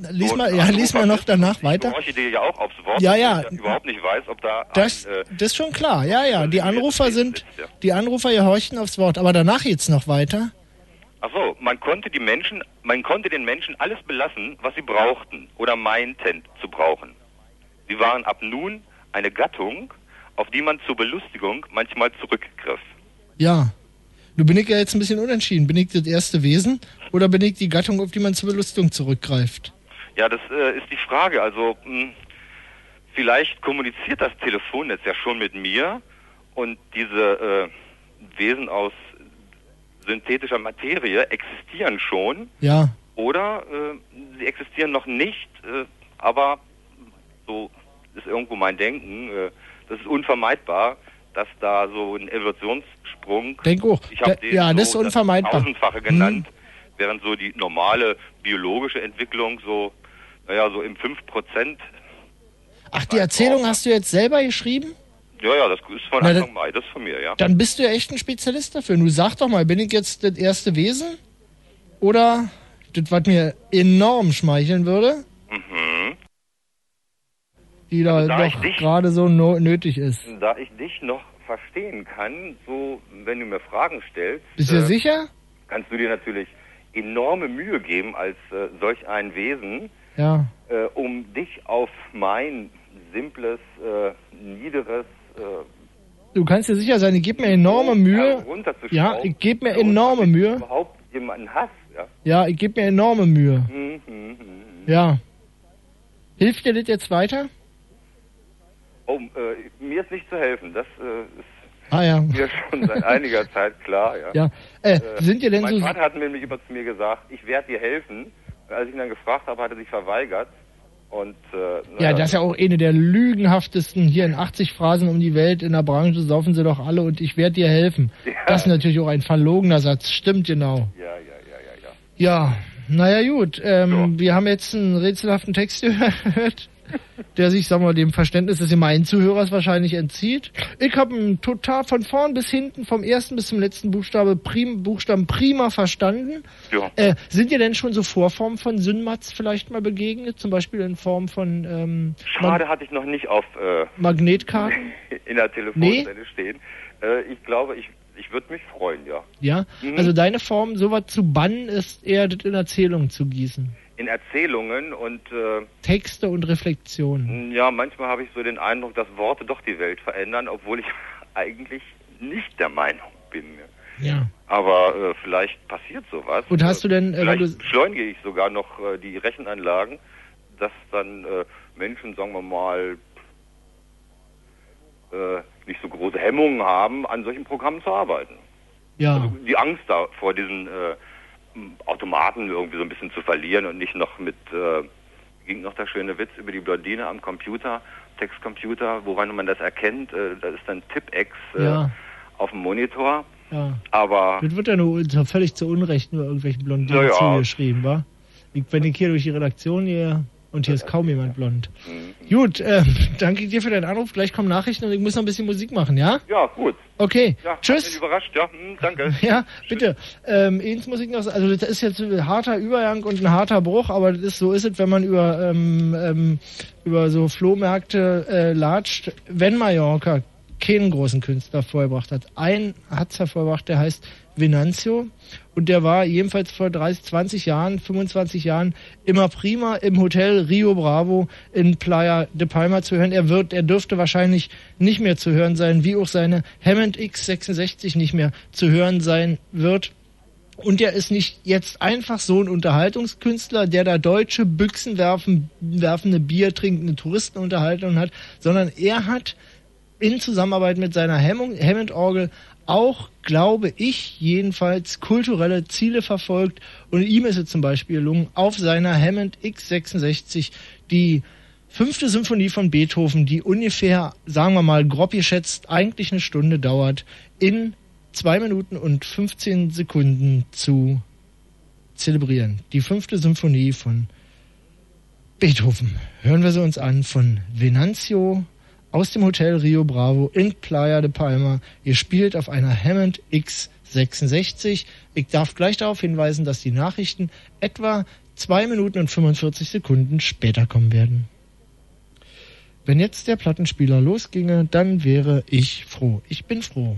lies So, mal, ein ja, lies mal noch Anrufer danach ist, weiter. Ich horche dir ja auch aufs Wort, Ja, weil ja. ich überhaupt nicht weiß, ob da Das, ein, äh, das ist schon klar, ja, ja. Die Anrufer sind, die Anrufer gehorchen aufs Wort. Aber danach geht's noch weiter. Ach so, man konnte die Menschen, man konnte den Menschen alles belassen, was sie brauchten oder meinten zu brauchen. Sie waren ab nun eine Gattung, auf die man zur Belustigung manchmal zurückgriff. Ja. Nun bin ich ja jetzt ein bisschen unentschieden. Bin ich das erste Wesen oder bin ich die Gattung, auf die man zur Belustigung zurückgreift? Ja, das äh, ist die Frage. Also mh, vielleicht kommuniziert das Telefonnetz ja schon mit mir und diese äh, Wesen aus synthetischer Materie existieren schon. Ja. Oder äh, sie existieren noch nicht, äh, aber so ist irgendwo mein Denken. Äh, das ist unvermeidbar, dass da so ein Evolutionssprung. Denk auch. Ich habe Da- den ja, so das ist unvermeidbar. tausendfache genannt, während so die normale biologische Entwicklung so, naja, so im fünf Prozent. Ach, die Erzählung hast du jetzt selber geschrieben? Ja, ja, das ist von Na, Anfang Mai, das ist von mir, ja. Dann bist du ja echt ein Spezialist dafür. Du sag doch mal, bin ich jetzt das erste Wesen? Oder das, was mir enorm schmeicheln würde, Mhm. die da Also da ich doch dich- gerade so no nötig ist. Da ich dich noch verstehen kann, so wenn du mir Fragen stellst, Bist du äh, sicher? kannst du dir natürlich enorme Mühe geben als äh, solch ein Wesen, Ja. äh, um dich auf mein simples, äh, niederes äh, Du kannst dir sicher sein, ich gebe mir enorme Mühe. runterzuschrauben. Ja, ich gebe mir enorme Mühe. Überhaupt jemanden hast, ja. Ja, ich gebe mir enorme Mühe. Mhm, mhm, mhm. Ja. Hilft dir das jetzt weiter? Oh, äh, mir ist nicht zu helfen. Das äh, ist Ah ja. mir schon seit einiger Zeit klar, ja. Ja. Äh, sind dir denn mein so- Vater hat mir nämlich immer zu mir gesagt, ich werde dir helfen. Und als ich ihn dann gefragt habe, hat er sich verweigert. Und, äh, Ja, naja, das ist ja auch eine der lügenhaftesten hier in achtzig Phrasen um die Welt. In der Branche saufen sie doch alle und ich werde dir helfen. Ja. Das ist natürlich auch ein verlogener Satz. Stimmt genau. Ja, ja, ja, ja, ja. Ja, naja gut. Ähm, Wir haben jetzt einen rätselhaften Text gehört, der sich, sagen wir mal, dem Verständnis des gemeinen Zuhörers wahrscheinlich entzieht. Ich habe ihn total von vorn bis hinten, vom ersten bis zum letzten Buchstabe, prim, Buchstaben prima verstanden. Ja. Äh, sind dir denn schon so Vorformen von Synmatz vielleicht mal begegnet? Zum Beispiel in Form von ähm, Schade, hatte ich noch nicht auf äh, Magnetkarten? in der Telefonzelle stehen. Äh, ich glaube, ich, ich würde mich freuen, ja. Ja? Mhm. Also deine Form, sowas zu bannen, ist eher das in Erzählungen zu gießen. In Erzählungen und äh, Texte und Reflexionen. ja, manchmal habe ich so den Eindruck, dass Worte doch die Welt verändern, obwohl ich eigentlich nicht der Meinung bin. Ja. Aber äh, vielleicht passiert sowas. Und hast du denn, äh, wenn vielleicht du- beschleunige ich sogar noch äh, die Rechenanlagen, dass dann äh, Menschen, sagen wir mal, äh, nicht so große Hemmungen haben, an solchen Programmen zu arbeiten. Ja. Also die Angst da vor diesen äh, Automaten irgendwie so ein bisschen zu verlieren und nicht noch mit, äh, ging noch der schöne Witz über die Blondine am Computer, Textcomputer, woran man das erkennt, äh, das ist dann Tipex äh, Ja. auf dem Monitor. Ja. Aber Das wird ja nur unter- völlig zu Unrecht nur irgendwelchen Blondinen Ja, ja. zugeschrieben, wa? Ich, wenn ich hier durch die Redaktion gehe und hier ist kaum jemand blond. Mhm. Gut, ähm, danke dir für deinen Anruf. Gleich kommen Nachrichten und ich muss noch ein bisschen Musik machen, ja? ja, gut. Okay, Ja, tschüss. hat mich überrascht, ja, hm, danke. Ja, bitte. Ähm, eins muss ich noch sagen, also das ist jetzt ein harter Übergang und ein harter Bruch, aber das ist, so ist es, wenn man über, ähm, ähm, über so Flohmärkte äh, latscht. Wenn Mallorca keinen großen Künstler vorgebracht hat, einen hat's hervorgebracht, der heißt Venancio und der war jedenfalls vor dreißig, zwanzig Jahren, fünfundzwanzig Jahren immer prima im Hotel Rio Bravo in Playa de Palma zu hören. Er wird, er dürfte wahrscheinlich nicht mehr zu hören sein, wie auch seine Hammond X sechsundsechzig nicht mehr zu hören sein wird. Und er ist nicht jetzt einfach so ein Unterhaltungskünstler, der da deutsche Büchsen werfen, werfende, Bier trinkende Touristenunterhaltung hat, sondern er hat in Zusammenarbeit mit seiner Hammond-Orgel auch, glaube ich, jedenfalls kulturelle Ziele verfolgt. Und ihm ist es zum Beispiel gelungen, auf seiner Hammond X sechsundsechzig die fünfte Symphonie von Beethoven, die ungefähr, sagen wir mal, grob geschätzt, eigentlich eine Stunde dauert, in zwei Minuten und fünfzehn Sekunden zu zelebrieren. Die fünfte Symphonie von Beethoven. Hören wir sie uns an von Venancio aus dem Hotel Rio Bravo in Playa de Palma. Ihr spielt auf einer Hammond X sechsundsechzig. Ich darf gleich darauf hinweisen, dass die Nachrichten etwa zwei Minuten und fünfundvierzig Sekunden später kommen werden. Wenn jetzt der Plattenspieler losginge, dann wäre ich froh. Ich bin froh.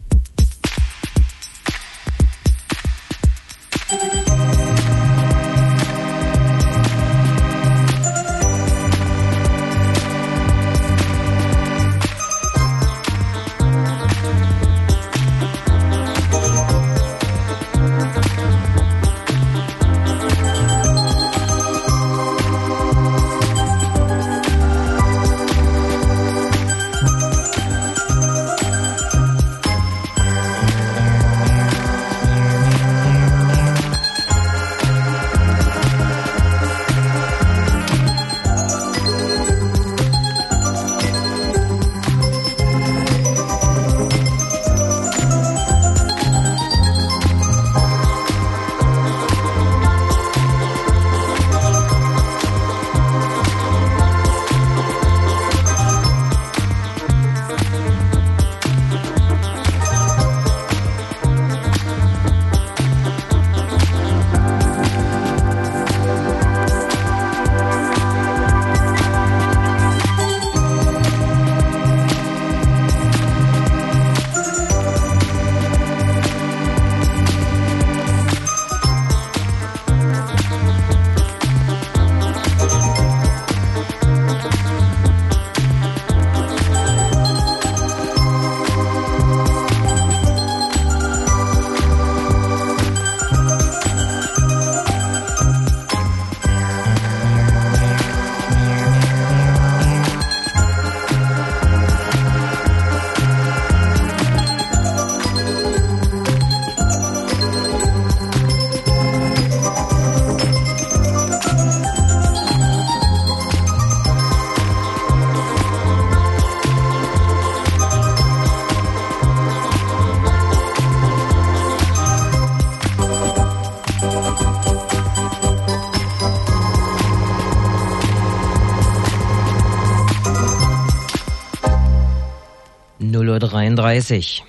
dreiunddreißig.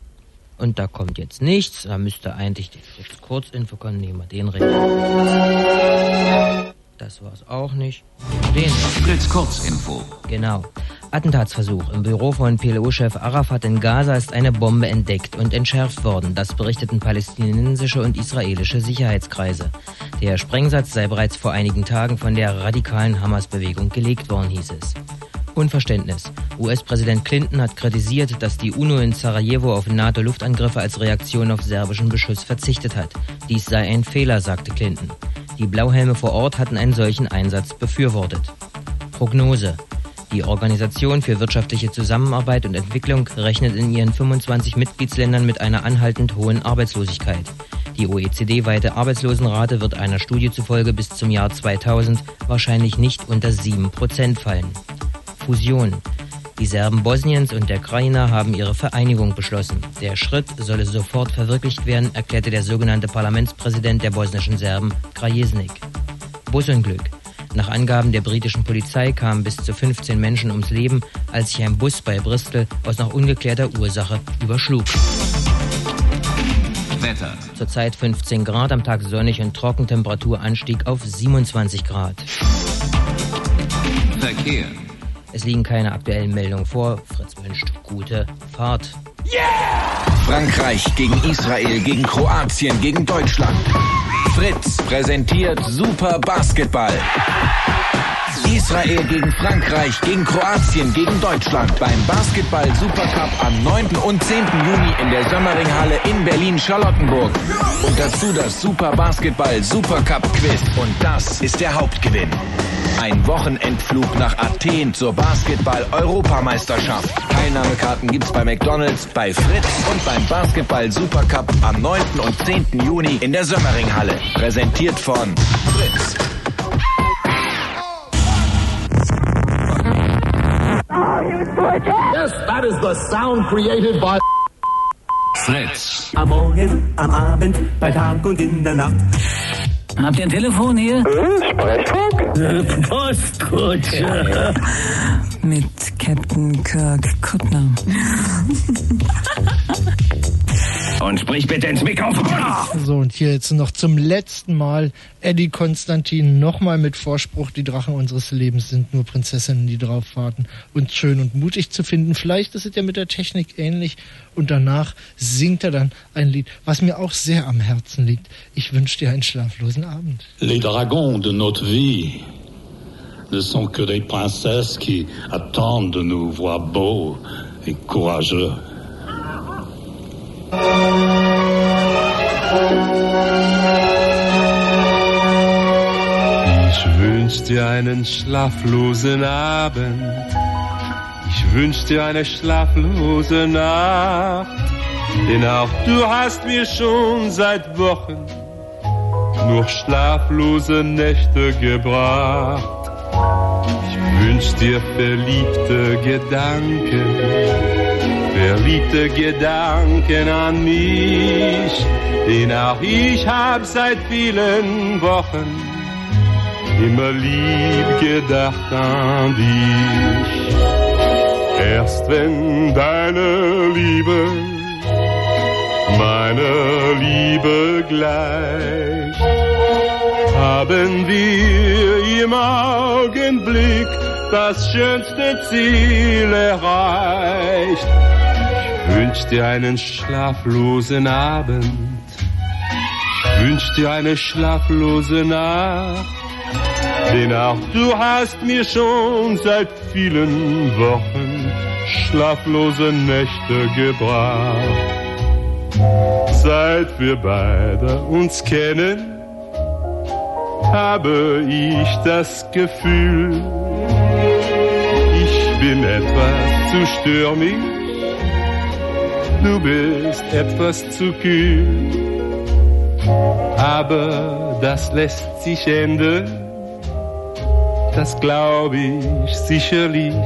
Und da kommt jetzt nichts. Da müsste eigentlich die Fritz Kurzinfo kommen. Nehmen wir den Ring. Das war's auch nicht. Den. Fritz Kurzinfo. Genau. Attentatsversuch. Im Büro von P L O-Chef Arafat in Gaza ist eine Bombe entdeckt und entschärft worden. Das berichteten palästinensische und israelische Sicherheitskreise. Der Sprengsatz sei bereits vor einigen Tagen von der radikalen Hamas-Bewegung gelegt worden, hieß es. Unverständnis. U S-Präsident Clinton hat kritisiert, dass die UNO in Sarajevo auf NATO-Luftangriffe als Reaktion auf serbischen Beschuss verzichtet hat. Dies sei ein Fehler, sagte Clinton. Die Blauhelme vor Ort hatten einen solchen Einsatz befürwortet. Prognose. Die Organisation für wirtschaftliche Zusammenarbeit und Entwicklung rechnet in ihren fünfundzwanzig Mitgliedsländern mit einer anhaltend hohen Arbeitslosigkeit. Die O E C D-weite Arbeitslosenrate wird einer Studie zufolge bis zum Jahr zweitausend wahrscheinlich nicht unter sieben Prozent fallen. Fusion. Die Serben Bosniens und der Krajina haben ihre Vereinigung beschlossen. Der Schritt solle sofort verwirklicht werden, erklärte der sogenannte Parlamentspräsident der bosnischen Serben, Krajisnik. Busunglück. Nach Angaben der britischen Polizei kamen bis zu fünfzehn Menschen ums Leben, als sich ein Bus bei Bristol aus noch ungeklärter Ursache überschlug. Wetter. Zurzeit fünfzehn Grad, am Tag sonnig und trocken, Temperaturanstieg auf siebenundzwanzig Grad. Verkehr. Es liegen keine aktuellen Meldungen vor. Fritz wünscht gute Fahrt. Yeah! Frankreich gegen Israel, gegen Kroatien, gegen Deutschland. Fritz präsentiert Super Basketball. Israel gegen Frankreich, gegen Kroatien, gegen Deutschland beim Basketball Supercup am neunten und zehnten Juni in der Sömmeringhalle in Berlin-Charlottenburg. Und dazu das Super Basketball Supercup Quiz. Und das ist der Hauptgewinn. Ein Wochenendflug nach Athen zur Basketball-Europameisterschaft. Teilnahmekarten gibt's bei McDonald's, bei Fritz und beim Basketball Supercup am neunten und zehnten Juni in der Sömmeringhalle. Präsentiert von Fritz. Yes, that is the sound created by Fritz. Am Morgen, am Abend, bei Tag und in der Nacht. Habt ihr ein Telefon hier? Äh, Sprechfunk? Postkutsche. Mit Captain Kirk Kuttner. Und sprich bitte ins Mikrofon. So, und hier jetzt noch zum letzten Mal Eddie Konstantin nochmal mit Vorspruch. Die Drachen unseres Lebens sind nur Prinzessinnen, die drauf warten, uns schön und mutig zu finden. Vielleicht ist es ja mit der Technik ähnlich. Und danach singt er dann ein Lied, was mir auch sehr am Herzen liegt. Ich wünsche dir einen schlaflosen Abend. Les dragons de notre vie ne sont que des princesses qui attendent de nous voir beaux et courageux. Ich wünsch dir einen schlaflosen Abend. Ich wünsch dir eine schlaflose Nacht. Denn auch du hast mir schon seit Wochen nur schlaflose Nächte gebracht. Ich wünsch dir verliebte Gedanken, verliebte Gedanken an mich. Denn auch ich hab seit vielen Wochen immer lieb gedacht an dich. Erst wenn deine Liebe meine Liebe gleicht, haben wir im Augenblick das schönste Ziel erreicht. Ich wünsch dir einen schlaflosen Abend, ich wünsch dir eine schlaflose Nacht, denn auch du hast mir schon seit vielen Wochen schlaflose Nächte gebracht. Seit wir beide uns kennen, habe ich das Gefühl, ich bin etwas zu stürmisch, du bist etwas zu kühl. Aber das lässt sich ändern, das glaube ich sicherlich.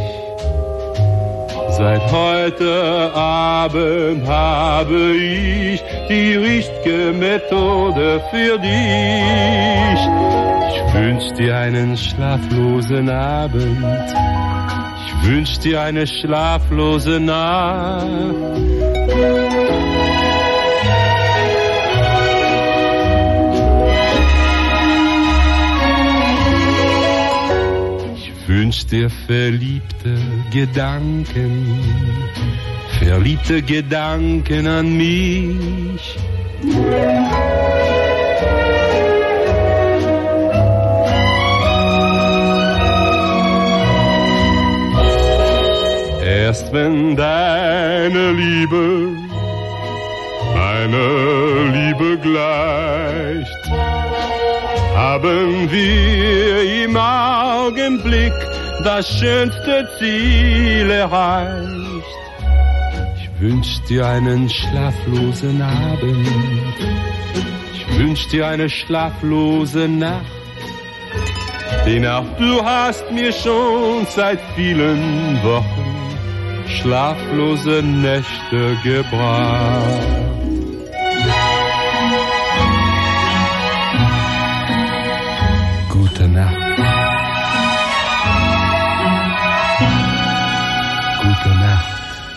Seit heute Abend habe ich die richtige Methode für dich. Ich wünsch dir einen schlaflosen Abend, ich wünsch dir eine schlaflose Nacht. Ich wünsch dir verliebte Gedanken, verliebte Gedanken an mich. Erst wenn deine Liebe meine Liebe gleicht, haben wir im Augenblick das schönste Ziel erreicht. Ich wünsch dir einen schlaflosen Abend, ich wünsch dir eine schlaflose Nacht, denn auch du hast mir schon seit vielen Wochen schlaflose Nächte gebracht. Gute Nacht. Gute Nacht.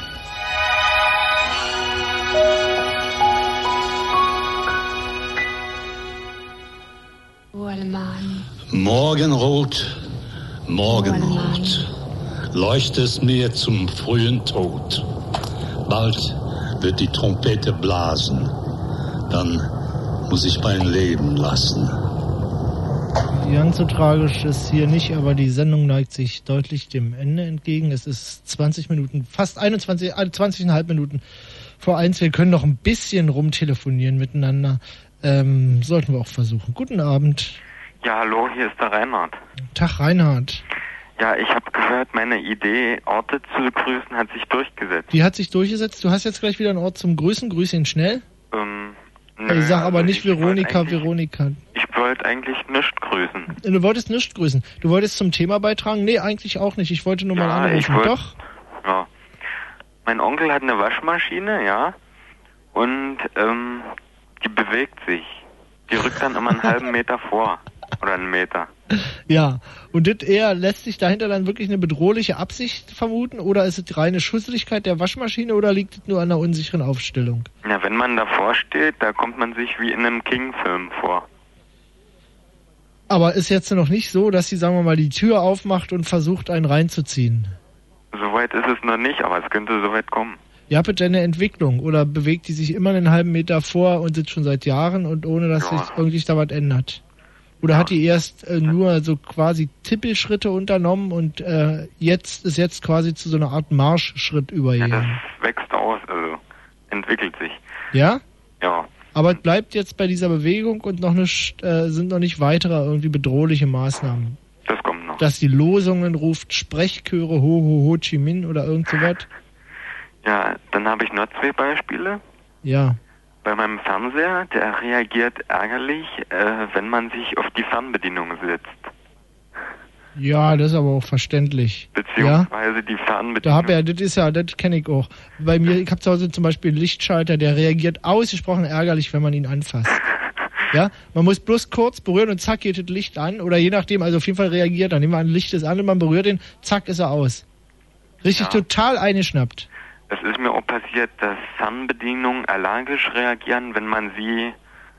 Morgenrot, Morgenrot, leuchtest mir zum frühen Tod. Bald wird die Trompete blasen, dann muss ich mein Leben lassen. Ganz so tragisch ist hier nicht, aber die Sendung neigt sich deutlich dem Ende entgegen. Es ist zwanzig Minuten, fast einundzwanzig, zwanzig Komma fünf Minuten vor eins. Wir können noch ein bisschen rumtelefonieren miteinander. Ähm, sollten wir auch versuchen. Guten Abend. Ja, hallo, hier ist der Reinhard. Tag, Reinhard. Ja, ich habe gehört, meine Idee, Orte zu grüßen, hat sich durchgesetzt. Die hat sich durchgesetzt. Du hast jetzt gleich wieder einen Ort zum Grüßen. Grüß ihn schnell. Ähm, nö, ich sag aber also nicht ich Veronika, Veronika. Ich wollte eigentlich nicht grüßen. Du wolltest nicht grüßen. Du wolltest zum Thema beitragen? Nee, eigentlich auch nicht. Ich wollte nur ja, mal anrufen. Ich wollt, Doch? Ja. Mein Onkel hat eine Waschmaschine, ja. Und ähm, die bewegt sich. Die rückt dann immer einen halben Meter vor. Oder einen Meter. Ja, und das eher, lässt sich dahinter dann wirklich eine bedrohliche Absicht vermuten oder ist es reine Schusseligkeit der Waschmaschine oder liegt es nur an einer unsicheren Aufstellung? Ja, wenn man davor steht, da kommt man sich wie in einem King-Film vor. Aber ist jetzt noch nicht so, dass sie, sagen wir mal, die Tür aufmacht und versucht, einen reinzuziehen? Soweit ist es noch nicht, aber es könnte soweit kommen. Ja, habt ihr eine Entwicklung oder bewegt die sich immer einen halben Meter vor und sitzt schon seit Jahren und ohne, dass Ja. sich irgendwie da was ändert? Oder hat die erst äh, nur so quasi Tippelschritte unternommen und äh, jetzt ist jetzt quasi zu so einer Art Marschschritt übergegangen? Wächst aus, also entwickelt sich. Ja? Ja. Aber es bleibt jetzt bei dieser Bewegung und noch nicht, äh, sind noch nicht weitere irgendwie bedrohliche Maßnahmen. Das kommt noch. Dass die Losungen ruft, Sprechchöre, Ho Ho Ho Chi Minh oder irgend sowas. Ja, dann habe ich noch zwei Beispiele. Ja. Bei meinem Fernseher, der reagiert ärgerlich, äh, wenn man sich auf die Fernbedienung setzt. Ja, das ist aber auch verständlich. Ja? Beziehungsweise die Fernbedienung. Da hab ja, das ist ja, das kenne ich auch. Bei mir, ich habe zu Hause zum Beispiel einen Lichtschalter, der reagiert ausgesprochen ärgerlich, wenn man ihn anfasst. Ja, man muss bloß kurz berühren und zack geht das Licht an oder je nachdem, also auf jeden Fall reagiert er. Nehmen wir an, Licht ist an und man berührt ihn, zack ist er aus. Richtig Ja. total eingeschnappt. Es ist mir auch passiert, dass Fernbedienungen allergisch reagieren, wenn man sie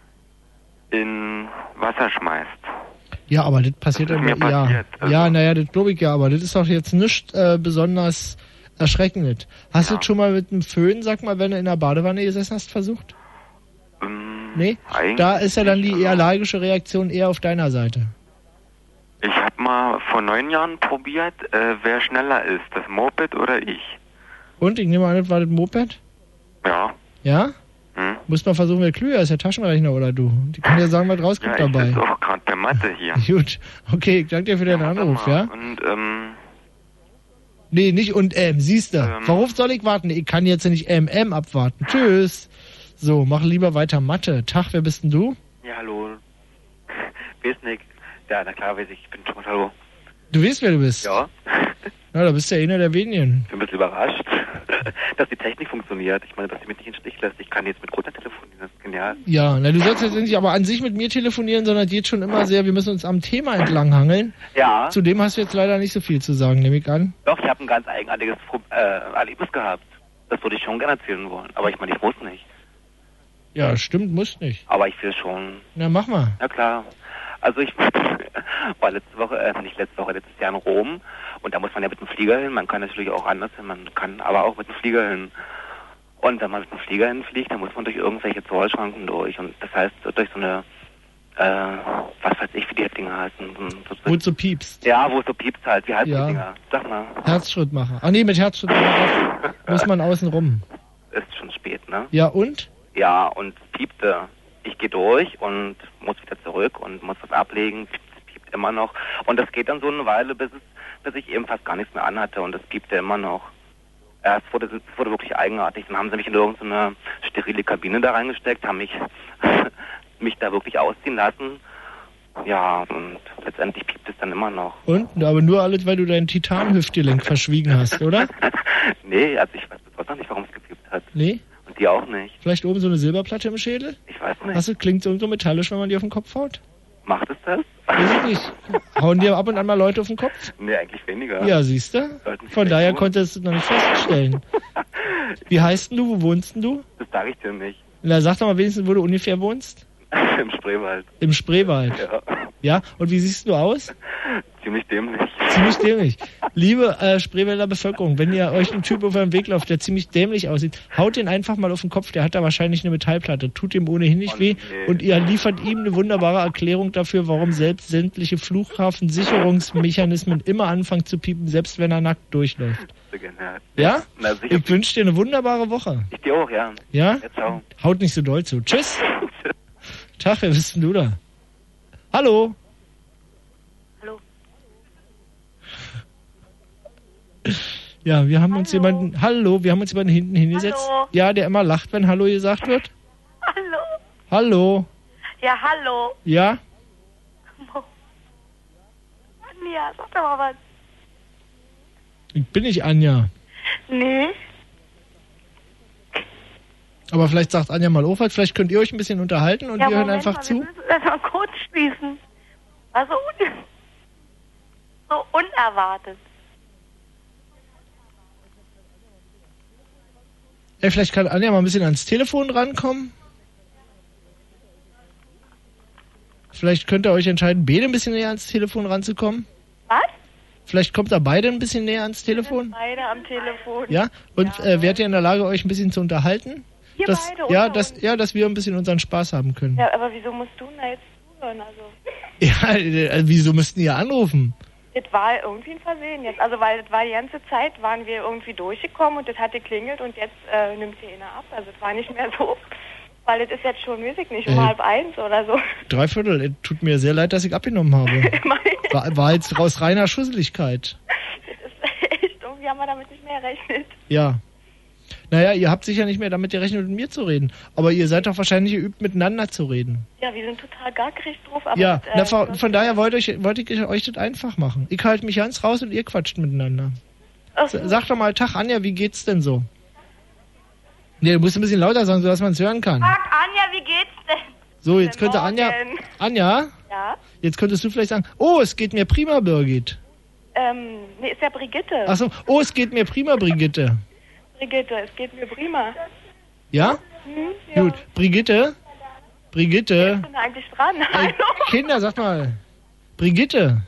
in Wasser schmeißt. Ja, aber das passiert Das ist aber, mir ja. passiert, also. Ja, naja, das glaube ich ja, aber das ist doch jetzt nicht äh, besonders erschreckend. Hast du das schon mal mit einem Föhn, sag mal, wenn du in der Badewanne gesessen hast, versucht? Ähm, Nee? eigentlich Da ist ja dann die nicht, also. allergische Reaktion eher auf deiner Seite. Ich habe mal vor neun Jahren probiert, äh, wer schneller ist, das Moped oder ich. Und, ich nehme an, das war das Moped? Ja. Ja? Hm? Muss man versuchen, wer klüger ist, der Taschenrechner oder du? Die kann ja sagen, was rauskommt Ja, ich dabei. sitze auch gerade bei Mathe hier. Gut, okay, ich danke dir für deinen Anruf, ja? Und, ähm, Nee, nicht und ähm, siehst du. Ähm. Worauf soll ich warten? Ich kann jetzt nicht M M abwarten. Tschüss. So, mach lieber weiter Mathe. Tag, wer bist denn du? Ja, hallo. Wer ist Nick? Ja, na klar, weiß ich. Ich bin schon mal hallo. Du weißt, wer du bist? Ja. Na, da bist du ja einer der wenigen. Ich bin ein bisschen überrascht, dass die Technik funktioniert. Ich meine, dass sie mich nicht in den Stich lässt. Ich kann jetzt mit Kunden telefonieren. Das ist genial. Ja, na, du sollst jetzt nicht aber an sich mit mir telefonieren, sondern geht schon immer sehr, wir müssen uns am Thema entlang hangeln. Ja. Zudem hast du jetzt leider nicht so viel zu sagen, nehme ich an. Doch, ich habe ein ganz eigenartiges Pro- äh, Erlebnis gehabt. Das würde ich schon gerne erzählen wollen. Aber ich meine, ich muss nicht. Ja, stimmt, muss nicht. Aber ich will schon. Na, mach mal. Na klar. Also ich war letzte Woche, äh, nicht letzte Woche, letztes Jahr in Rom. Und da muss man ja mit dem Flieger hin. Man kann natürlich auch anders hin. Man kann aber auch mit dem Flieger hin. Und wenn man mit dem Flieger hinfliegt, dann muss man durch irgendwelche Zollschranken durch. Und das heißt, durch so eine, äh, was weiß ich, wie die Dinger heißen. So, so, Wo es so piepst. ja, wo es so piepst halt. Wie heißen Ja. die Dinger? Sag mal. Herzschrittmacher. Ah nee, mit Herzschrittmacher muss man außen rum. Ist schon spät, ne? Ja, und? Ja, und es piepte. Ich gehe durch und muss wieder zurück und muss was ablegen. Es piept immer noch. Und das geht dann so eine Weile, bis es, bis ich eben fast gar nichts mehr anhatte. Und es piepte immer noch. Ja, es wurde, es wurde wirklich eigenartig. Dann haben sie mich in irgendeine sterile Kabine da reingesteckt, haben mich, mich da wirklich ausziehen lassen. Ja, und letztendlich piept es dann immer noch. Und? Aber nur alles, weil du dein Titanhüftgelenk verschwiegen hast, oder? Nee, also ich weiß bis heute noch nicht, warum es gepiept hat. Nee? Und die auch nicht. Vielleicht oben so eine Silberplatte im Schädel? Ich weiß nicht. Hast du, klingt so metallisch, wenn man die auf den Kopf haut? Macht es das? Weiß ich nicht. Hauen dir ab und an mal Leute auf den Kopf? Nee, eigentlich weniger. Ja, siehst du? Sollten sie Von daher tun. konntest du es noch nicht feststellen. Wie heißt denn du? Wo wohnst denn du? Das sage ich dir nicht. Na, sag doch mal wenigstens, wo du ungefähr wohnst. Im Spreewald. Im Spreewald. Ja. Ja? Und wie siehst du aus? Ziemlich dämlich. Ziemlich dämlich. Liebe äh, Spreewälder Bevölkerung, wenn ihr euch einen Typ auf eurem Weg lauft, der ziemlich dämlich aussieht, haut den einfach mal auf den Kopf, der hat da wahrscheinlich eine Metallplatte, tut ihm ohnehin nicht weh und ihr liefert ihm eine wunderbare Erklärung dafür, warum selbst sämtliche Flughafensicherungsmechanismen immer anfangen zu piepen, selbst wenn er nackt durchläuft. Ja? Na, sicher. Ich wünsche dir eine wunderbare Woche. Ich dir auch, ja. Ja? Ja, ciao. Haut nicht so doll zu. Tschüss. Tag, wer bist denn du da? Hallo? Hallo. Ja, wir haben uns jemanden, hallo, wir haben uns jemanden hinten hingesetzt. Hallo. Ja, der immer lacht, wenn Hallo gesagt wird. Hallo. Hallo. Ja, hallo. Ja? Anja, sag doch mal was. Ich bin nicht Anja. Nee. Aber vielleicht sagt Anja mal auch was, vielleicht könnt ihr euch ein bisschen unterhalten und ja, wir hören Moment einfach mal, zu. Wir müssen das mal kurz schließen. War so, un so unerwartet. Ey, vielleicht kann Anja mal ein bisschen ans Telefon rankommen. Vielleicht könnt ihr euch entscheiden, beide ein bisschen näher ans Telefon ranzukommen. Was? Vielleicht kommt ihr beide ein bisschen näher ans Telefon. Beide am Telefon. Ja? Und ja. Äh, wärt ihr in der Lage, euch ein bisschen zu unterhalten? Wir dass, beide, ja, oder? dass, ja, dass wir ein bisschen unseren Spaß haben können. Ja, aber wieso musst du denn da jetzt zuhören? Also, Ja, äh, wieso müssten ihr anrufen? das war irgendwie ein Versehen jetzt. Also, weil das war die ganze Zeit, waren wir irgendwie durchgekommen und das hat geklingelt und jetzt äh, nimmt hier einer ab. Also, es war nicht mehr so, weil das ist jetzt schon, weiß ich nicht, um Äh. halb eins oder so. Dreiviertel. Äh, Tut mir sehr leid, dass ich abgenommen habe. War, war jetzt aus reiner Schusseligkeit. Echt, irgendwie haben wir damit nicht mehr gerechnet. Ja. Naja, ihr habt sicher nicht mehr damit gerechnet, mit mir zu reden. Aber ihr seid doch wahrscheinlich geübt, miteinander zu reden. Ja, wir sind total gackerig drauf. Aber Ja, das, äh, na, von, von daher wollte ich, wollte ich euch das einfach machen. Ich halte mich ganz raus und ihr quatscht miteinander. Ach so. Sag doch mal, Tag Anja, wie geht's denn so? Nee, du musst ein bisschen lauter sagen, sodass man es hören kann. Tag, Anja, wie geht's denn? So, jetzt könnte Morgen. Anja... Anja? Ja? Jetzt könntest du vielleicht sagen, oh, es geht mir prima, Birgit. Ähm, nee, ist ja Brigitte. Achso, oh, es geht mir prima, Brigitte. Brigitte, es geht mir prima. Ja? Hm, ja. Gut, Brigitte? Brigitte? Ich bin eigentlich dran. Hallo? Kinder, sag mal. Brigitte?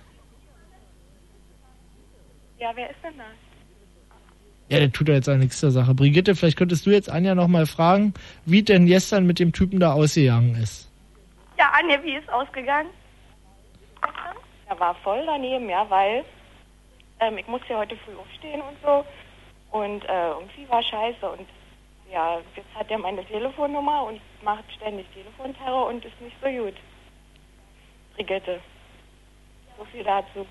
Ja, wer ist denn da? Ja, der tut ja jetzt auch nichts zur Sache. Brigitte, vielleicht könntest du jetzt Anja noch mal fragen, wie denn gestern mit dem Typen da ausgegangen ist. Ja, Anja, wie ist ausgegangen? Er war voll daneben, ja, weil ähm, ich musste ja heute früh aufstehen und so. Und äh, irgendwie war scheiße. Und ja, jetzt hat er meine Telefonnummer und macht ständig Telefonterror und ist nicht so gut. Brigitte. So viel dazu.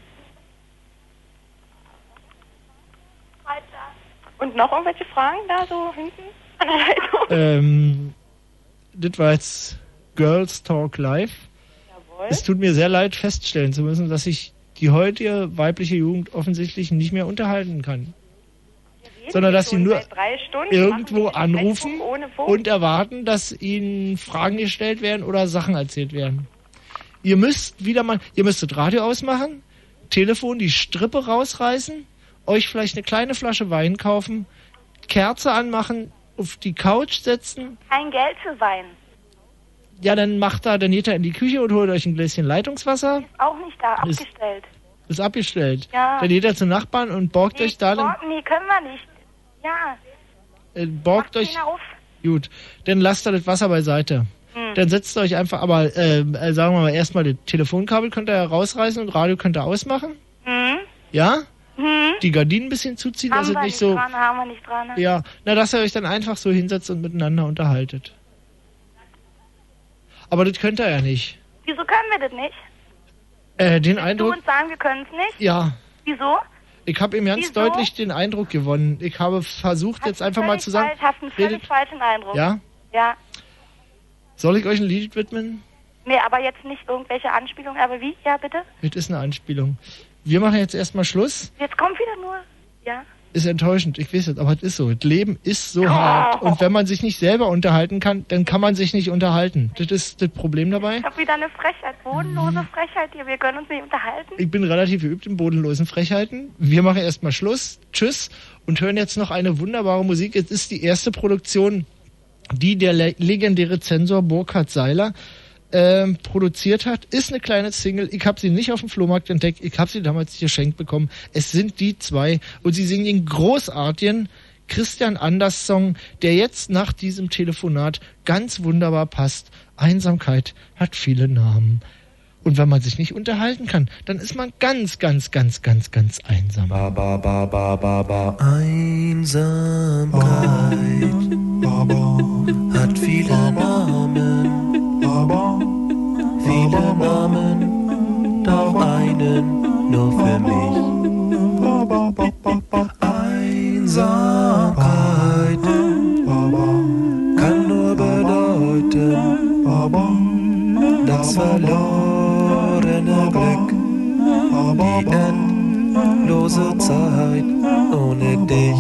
Und noch irgendwelche Fragen da so hinten an der Leitung? Ähm, das war jetzt Girls Talk Live. Jawohl. Es tut mir sehr leid, feststellen zu müssen, dass ich die heutige weibliche Jugend offensichtlich nicht mehr unterhalten kann. Sondern dass sie nur irgendwo anrufen und erwarten, dass ihnen Fragen gestellt werden oder Sachen erzählt werden. Ihr müsst wieder mal, ihr müsstet Radio ausmachen, Telefon, die Strippe rausreißen, euch vielleicht eine kleine Flasche Wein kaufen, Kerze anmachen, auf die Couch setzen. Kein Geld für Wein. Ja, dann macht da, dann geht er in die Küche und holt euch ein Gläschen Leitungswasser. Ist auch nicht da, Ist- abgestellt. Ist abgestellt. Ja. Dann geht er zum Nachbarn und borgt Nee, euch da dann, Borgen, nee, können wir nicht. Ja, äh, borgt euch, keiner auf. gut, dann lasst ihr das Wasser beiseite. Hm. Dann setzt ihr euch einfach, aber äh, äh, sagen wir mal erstmal, das Telefonkabel könnt ihr ja rausreißen und Radio könnt ihr ausmachen. Hm? Ja? Hm? Die Gardinen ein bisschen zuziehen, Haben dass es wir nicht nicht so... dran, haben wir nicht dran. Ja, na, dass ihr euch dann einfach so hinsetzt und miteinander unterhaltet. Aber das könnt ihr ja nicht. Wieso können wir das nicht? Äh, den Du Eindruck... uns sagen, wir können es nicht? Ja, Wieso? ich habe ihm ganz Wieso? deutlich den Eindruck gewonnen. Ich habe versucht, jetzt einfach mal Völlig zu sagen... falsch, hast einen völlig redet- falschen Eindruck. Ja? Ja. Soll ich euch ein Lied widmen? Nee, aber jetzt nicht irgendwelche Anspielungen, aber wie? Ja, bitte? Das ist eine Anspielung. Wir machen jetzt erstmal Schluss. Jetzt kommt wieder nur. Ja. Ist enttäuschend, ich weiß es, aber es ist so. Das Leben ist so hart. Und wenn man sich nicht selber unterhalten kann, dann kann man sich nicht unterhalten. Das ist das Problem dabei. Ich hab wieder eine Frechheit, bodenlose Frechheit hier. Wir können uns nicht unterhalten. Ich bin relativ geübt in bodenlosen Frechheiten. Wir machen erstmal Schluss. Tschüss. Und hören jetzt noch eine wunderbare Musik. Es ist die erste Produktion, die der le- legendäre Zensor Burkhard Seiler ähm, produziert hat. Ist eine kleine Single. Ich habe sie nicht auf dem Flohmarkt entdeckt. Ich habe sie damals geschenkt bekommen. Es sind die zwei. Und sie singen den großartigen Christian Anders Song, der jetzt nach diesem Telefonat ganz wunderbar passt. Einsamkeit hat viele Namen. Und wenn man sich nicht unterhalten kann, dann ist man ganz, ganz, ganz, ganz, ganz einsam. Ba, ba, ba, ba, ba, ba. Einsamkeit hat viele Namen, viele Namen, doch einen nur für mich. Einsamkeit kann nur bedeuten das verlorene Glück, die endlose Zeit ohne dich.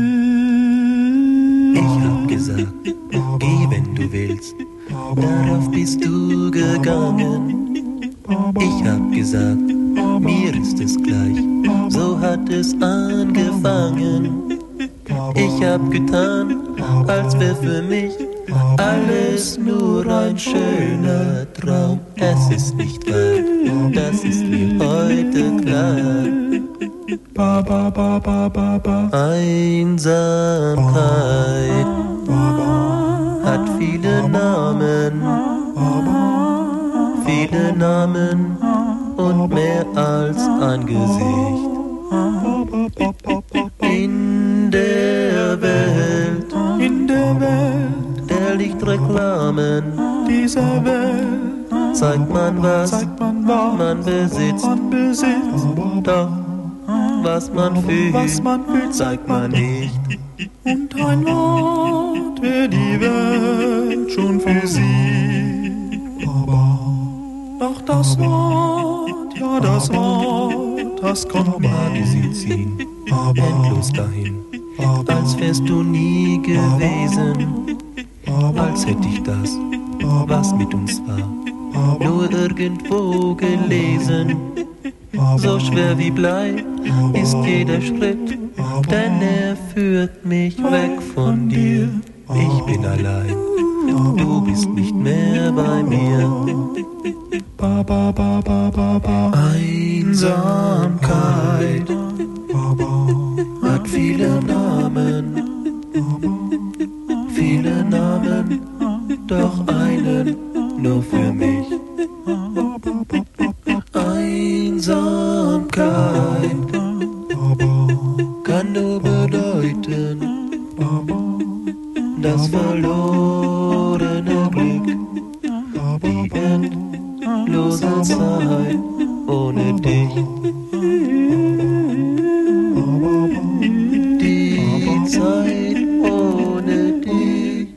Ich hab gesagt, geh wenn du willst, darauf bist du gegangen. Ich hab gesagt, mir ist es gleich, so hat es angefangen. Ich hab getan, als wär für mich alles nur ein schöner Traum. Es ist nicht wahr, das ist mir heute klar. Einsamkeit hat viele Namen, viele Namen und mehr als ein Gesicht. In der Welt, in der Welt der Lichtreklamen dieser Welt zeigt man was, zeigt man, was man besitzt, man besitzt. Doch was man fühlt, was man fühlt, zeigt man nicht. Und ein Wort wäre die Welt schon für sie. Doch das Wort, ja das Wort, das kommt wie sie ziehen, endlos dahin, als wärst du nie gewesen, als hätte ich das, was mit uns war, nur irgendwo gelesen. So schwer wie Blei ist jeder Schritt, denn er führt mich weg von dir. Ich bin allein, du bist nicht mehr bei mir. Einsamkeit hat viele Namen, viele Namen, doch einen nur für mich. Einsamkeit kann nur bedeuten das verlorene Glück, die endlose Zeit ohne dich. Die Zeit ohne dich.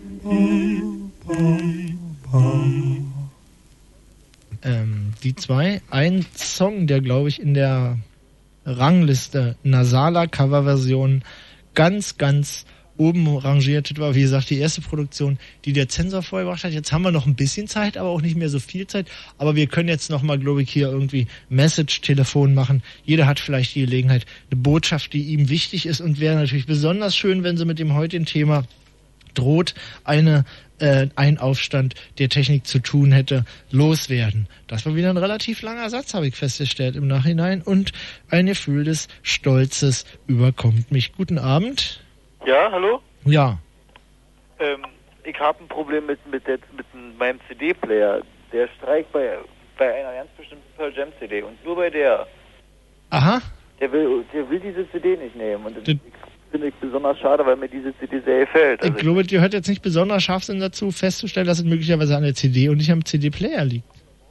Ähm, die zwei, ein Song, der glaube ich in der Rangliste nasaler Coverversion ganz, ganz oben rangiert war. Wie gesagt, die erste Produktion, die der Zensor vorgebracht hat. Jetzt haben wir noch ein bisschen Zeit, aber auch nicht mehr so viel Zeit. Aber wir können jetzt nochmal, glaube ich, hier irgendwie Message-Telefon machen. Jeder hat vielleicht die Gelegenheit, eine Botschaft, die ihm wichtig ist, und wäre natürlich besonders schön, wenn sie mit dem heutigen Thema droht, eine äh, ein Aufstand der Technik zu tun hätte, loswerden. Das war wieder ein relativ langer Satz, habe ich festgestellt im Nachhinein, und ein Gefühl des Stolzes überkommt mich. Guten Abend. Ja, hallo? Ja. Ähm, ich habe ein Problem mit, mit, der, mit meinem C D-Player. Der streikt bei, bei einer ganz bestimmten Pearl Jam C D, und nur bei der. Aha. Der will, der will diese C D nicht nehmen, und das finde ich besonders schade, weil mir diese C D sehr gefällt. Also ich glaube, dir hört jetzt nicht besonders Scharfsinn dazu, festzustellen, dass es möglicherweise an der C D und nicht am C D-Player liegt.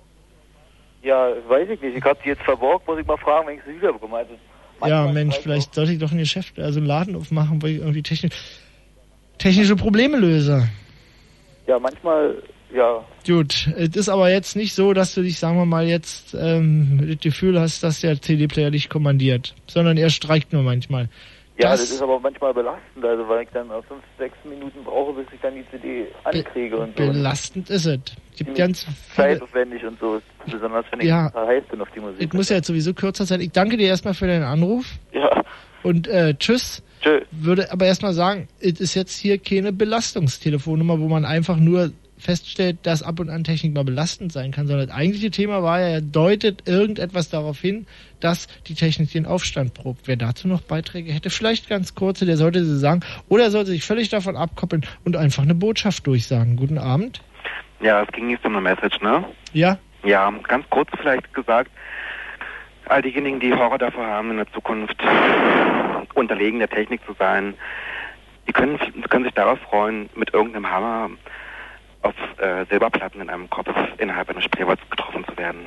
Ja, weiß ich nicht. Ich habe die jetzt verborgt, muss ich mal fragen, wenn ich sie wiederbekomme. Also ja, Mensch, vielleicht sollte ich doch ein Geschäft, also einen Laden aufmachen, wo ich irgendwie technisch, technische Probleme löse. Ja, manchmal, ja. Gut, es ist aber jetzt nicht so, dass du dich, sagen wir mal, jetzt ähm, das Gefühl hast, dass der C D-Player dich kommandiert, sondern er streikt nur manchmal. Ja, das, das ist aber manchmal belastend, also weil ich dann auf fünf, sechs Minuten brauche, bis ich dann die C D ankriege und so. Belastend ist es. Gibt ganz viele, zeitaufwendig und so, besonders wenn ich ja, total heiß bin auf die Musik. Ich muss ja jetzt sowieso kürzer sein. Ich danke dir erstmal für deinen Anruf. Ja. Und äh, tschüss. Tschö. Würde aber erstmal sagen, es ist jetzt hier keine Belastungstelefonnummer, wo man einfach nur feststellt, dass ab und an Technik mal belastend sein kann, sondern das eigentliche Thema war ja, deutet irgendetwas darauf hin, dass die Technik den Aufstand probt. Wer dazu noch Beiträge hätte, vielleicht ganz kurze, der sollte sie sagen, oder er sollte sich völlig davon abkoppeln und einfach eine Botschaft durchsagen. Guten Abend. Ja, es ging jetzt um eine Message, ne? Ja. Ja, ganz kurz vielleicht gesagt, all diejenigen, die Horror davor haben, in der Zukunft unterlegen der Technik zu sein, die können, können sich darauf freuen, mit irgendeinem Hammer auf äh, Silberplatten in einem Kopf innerhalb eines Spreewalds getroffen zu werden.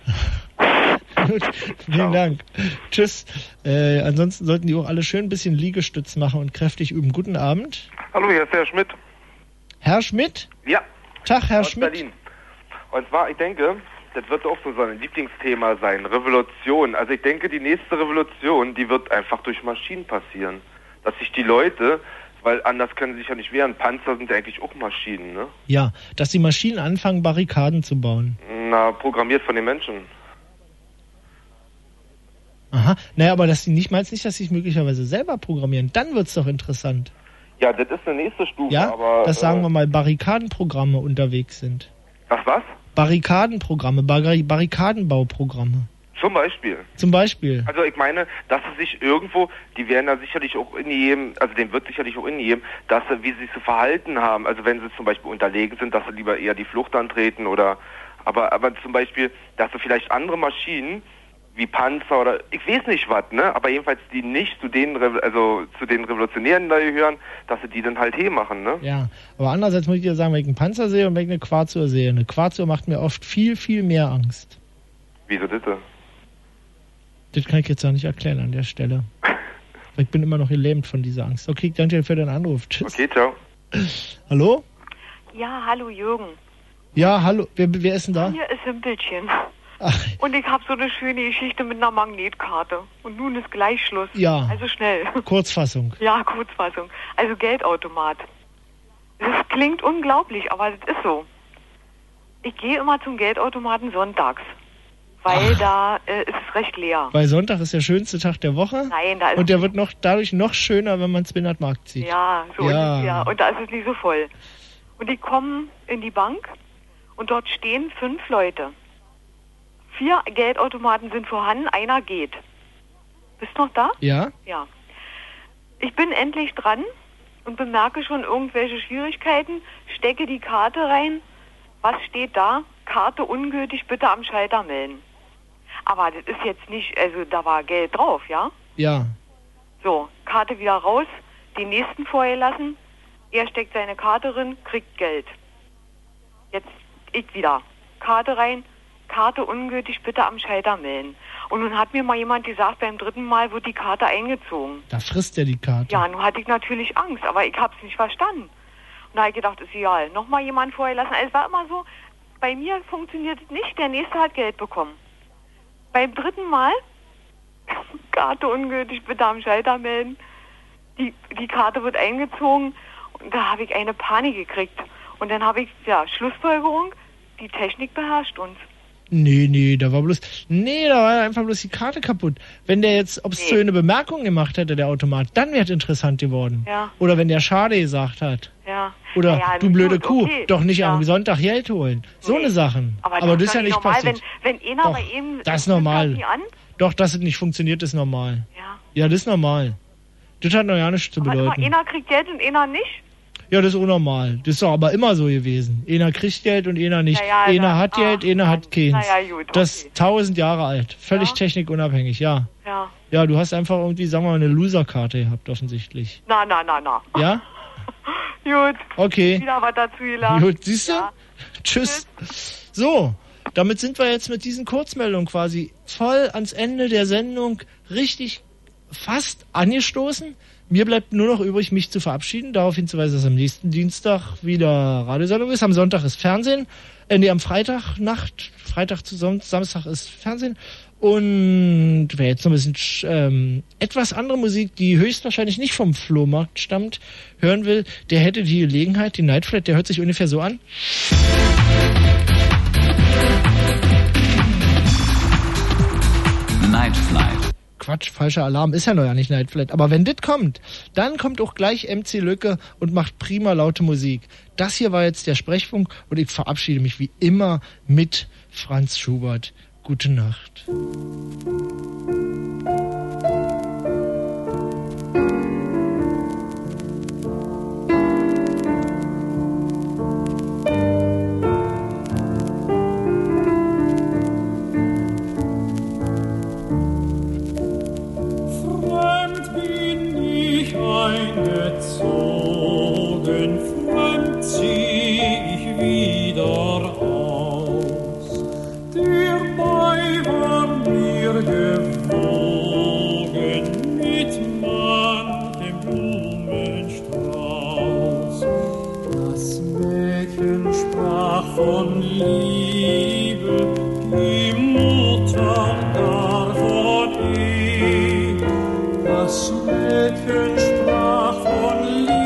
Gut, vielen Dank. Tschüss. Äh, ansonsten sollten die auch alle schön ein bisschen Liegestütz machen und kräftig üben. Guten Abend. Hallo, hier ist Herr Schmidt. Herr Schmidt? Ja. Tag, Herr aus Schmidt. Berlin. Und zwar, ich denke, das wird auch so sein Lieblingsthema sein, Revolution. Also ich denke, die nächste Revolution, die wird einfach durch Maschinen passieren. Dass sich die Leute Weil anders können sie sich ja nicht wehren. Panzer sind ja eigentlich auch Maschinen, ne? Ja, dass die Maschinen anfangen, Barrikaden zu bauen. Na, programmiert von den Menschen. Aha, naja, aber dass die nicht, meinst nicht, dass sie sich möglicherweise selber programmieren? Dann wird's doch interessant. Ja, das ist eine nächste Stufe, Ja, aber... dass, sagen äh, wir mal, Barrikadenprogramme unterwegs sind. Was, was? Barrikadenprogramme, Barri- Barrikadenbauprogramme. Zum Beispiel. Zum Beispiel. Also ich meine, dass sie sich irgendwo, die werden da sicherlich auch in jedem, also dem wird sicherlich auch in jedem, dass sie, wie sie sich zu verhalten haben, also wenn sie zum Beispiel unterlegen sind, dass sie lieber eher die Flucht antreten oder, aber, aber zum Beispiel, dass sie vielleicht andere Maschinen, wie Panzer oder, ich weiß nicht was, ne, aber jedenfalls die nicht zu den, Revo- also zu den Revolutionären da gehören, dass sie die dann halt hey machen, ne? Ja, aber andererseits muss ich dir sagen, wenn ich einen Panzer sehe und wenn ich eine Quarzuhr sehe, eine Quarzuhr macht mir oft viel, viel mehr Angst. Wieso bitte? Das kann ich jetzt auch nicht erklären an der Stelle. Ich bin immer noch gelähmt von dieser Angst. Okay, danke dir für den Anruf. Tschüss. Okay, ciao. Hallo? Ja, hallo Jürgen. Ja, hallo. Wer, wer ist denn da? Hier ist Simpelchen. Ach. Und ich habe so eine schöne Geschichte mit einer Magnetkarte. Und nun ist gleich Schluss. Ja. Also schnell. Kurzfassung. Ja, Kurzfassung. Also Geldautomat. Das klingt unglaublich, aber das ist so. Ich gehe immer zum Geldautomaten sonntags. Weil Ach. da äh, ist es recht leer. Weil Sonntag ist der schönste Tag der Woche. Nein, da ist Und der wird noch dadurch noch schöner, wenn man Spinat Markt zieht. Ja, so Ja. ungefähr. Und da ist es nicht so voll. Und die kommen in die Bank und dort stehen fünf Leute. Vier Geldautomaten sind vorhanden, einer geht. Bist du noch da? Ja. Ja. Ich bin endlich dran und bemerke schon irgendwelche Schwierigkeiten, stecke die Karte rein. Was steht da? Karte ungültig, bitte am Schalter melden. Aber das ist jetzt nicht, also da war Geld drauf, ja? Ja. So, Karte wieder raus, den nächsten vorgelassen. Er steckt seine Karte drin, kriegt Geld. Jetzt ich wieder. Karte rein, Karte ungültig, bitte am Schalter melden. Und nun hat mir mal jemand gesagt, beim dritten Mal wird die Karte eingezogen. Da frisst er die Karte. Ja, nun hatte ich natürlich Angst, aber ich hab's nicht verstanden. Und da habe ich gedacht, ist egal. Nochmal jemand vorgelassen. Also es war immer so, bei mir funktioniert es nicht, der Nächste hat Geld bekommen. Beim dritten Mal, Karte ungültig, bitte am Schalter melden. Die, die Karte wird eingezogen und da habe ich eine Panik gekriegt. Und dann habe ich, ja, Schlussfolgerung, die Technik beherrscht uns. Nee, nee, da war bloß, nee, da war einfach bloß die Karte kaputt. Wenn der jetzt obszöne nee. Bemerkungen gemacht hätte, der Automat, dann wäre es interessant geworden. Ja. Oder wenn der Schade gesagt hat. Ja. Oder, ja, du blöde gut, Kuh, okay. doch nicht ja. am Sonntag Geld holen. So nee. eine Sachen. Aber, Aber das das ist ja nicht normal, passiert. Wenn, wenn einer doch, bei ihm... das ist normal. Nie an? Doch, dass es nicht funktioniert, ist normal. Ja. Ja, das ist normal. Das hat noch ja nichts zu aber bedeuten. Immer, einer kriegt Geld und einer nicht? Ja, das ist unnormal. Das ist doch aber immer so gewesen. Einer kriegt Geld und einer nicht. Ja, ja, einer na, hat ah, Geld, einer hat keins. Na ja, gut, das ist okay. tausend Jahre alt. Völlig Ja. technikunabhängig, ja. Ja. Ja, du hast einfach irgendwie, sagen wir mal, eine Loserkarte gehabt, offensichtlich. Na, na, na, na. Ja? Gut. Okay. Wieder was dazu gelernt. Gut, siehst du? Ja. Tschüss. So, damit sind wir jetzt mit diesen Kurzmeldungen quasi voll ans Ende der Sendung richtig fast angestoßen. Mir bleibt nur noch übrig, mich zu verabschieden, darauf hinzuweisen, dass am nächsten Dienstag wieder Radiosendung ist. Am Sonntag ist Fernsehen. Äh, nee, am Freitag Nacht, Freitag zu Son- Samstag ist Fernsehen. Und wer jetzt noch ein bisschen ähm, etwas andere Musik, die höchstwahrscheinlich nicht vom Flohmarkt stammt, hören will, der hätte die Gelegenheit, die Night Flight, der hört sich ungefähr so an. Night Flight. Quatsch, falscher Alarm, ist ja noch ja nicht Night Flight. Aber wenn das kommt, dann kommt auch gleich M C Lücke und macht prima laute Musik. Das hier war jetzt der Sprechfunk und ich verabschiede mich wie immer mit Franz Schubert. Gute Nacht. Eingezogen, fremd zieh ich wieder aus. Der Mai war mir gewogen mit manchem Blumenstrauß. Das Mädchen sprach von Liebe, die Mutter davon eh. Das Mädchen sprach von Liebe.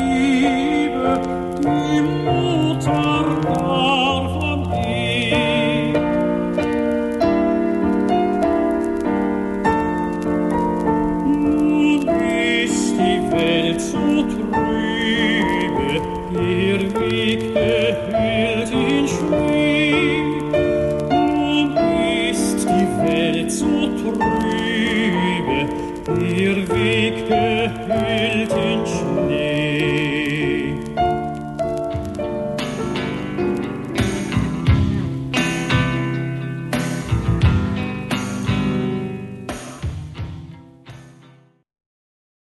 Weg gehüllt in Schnee.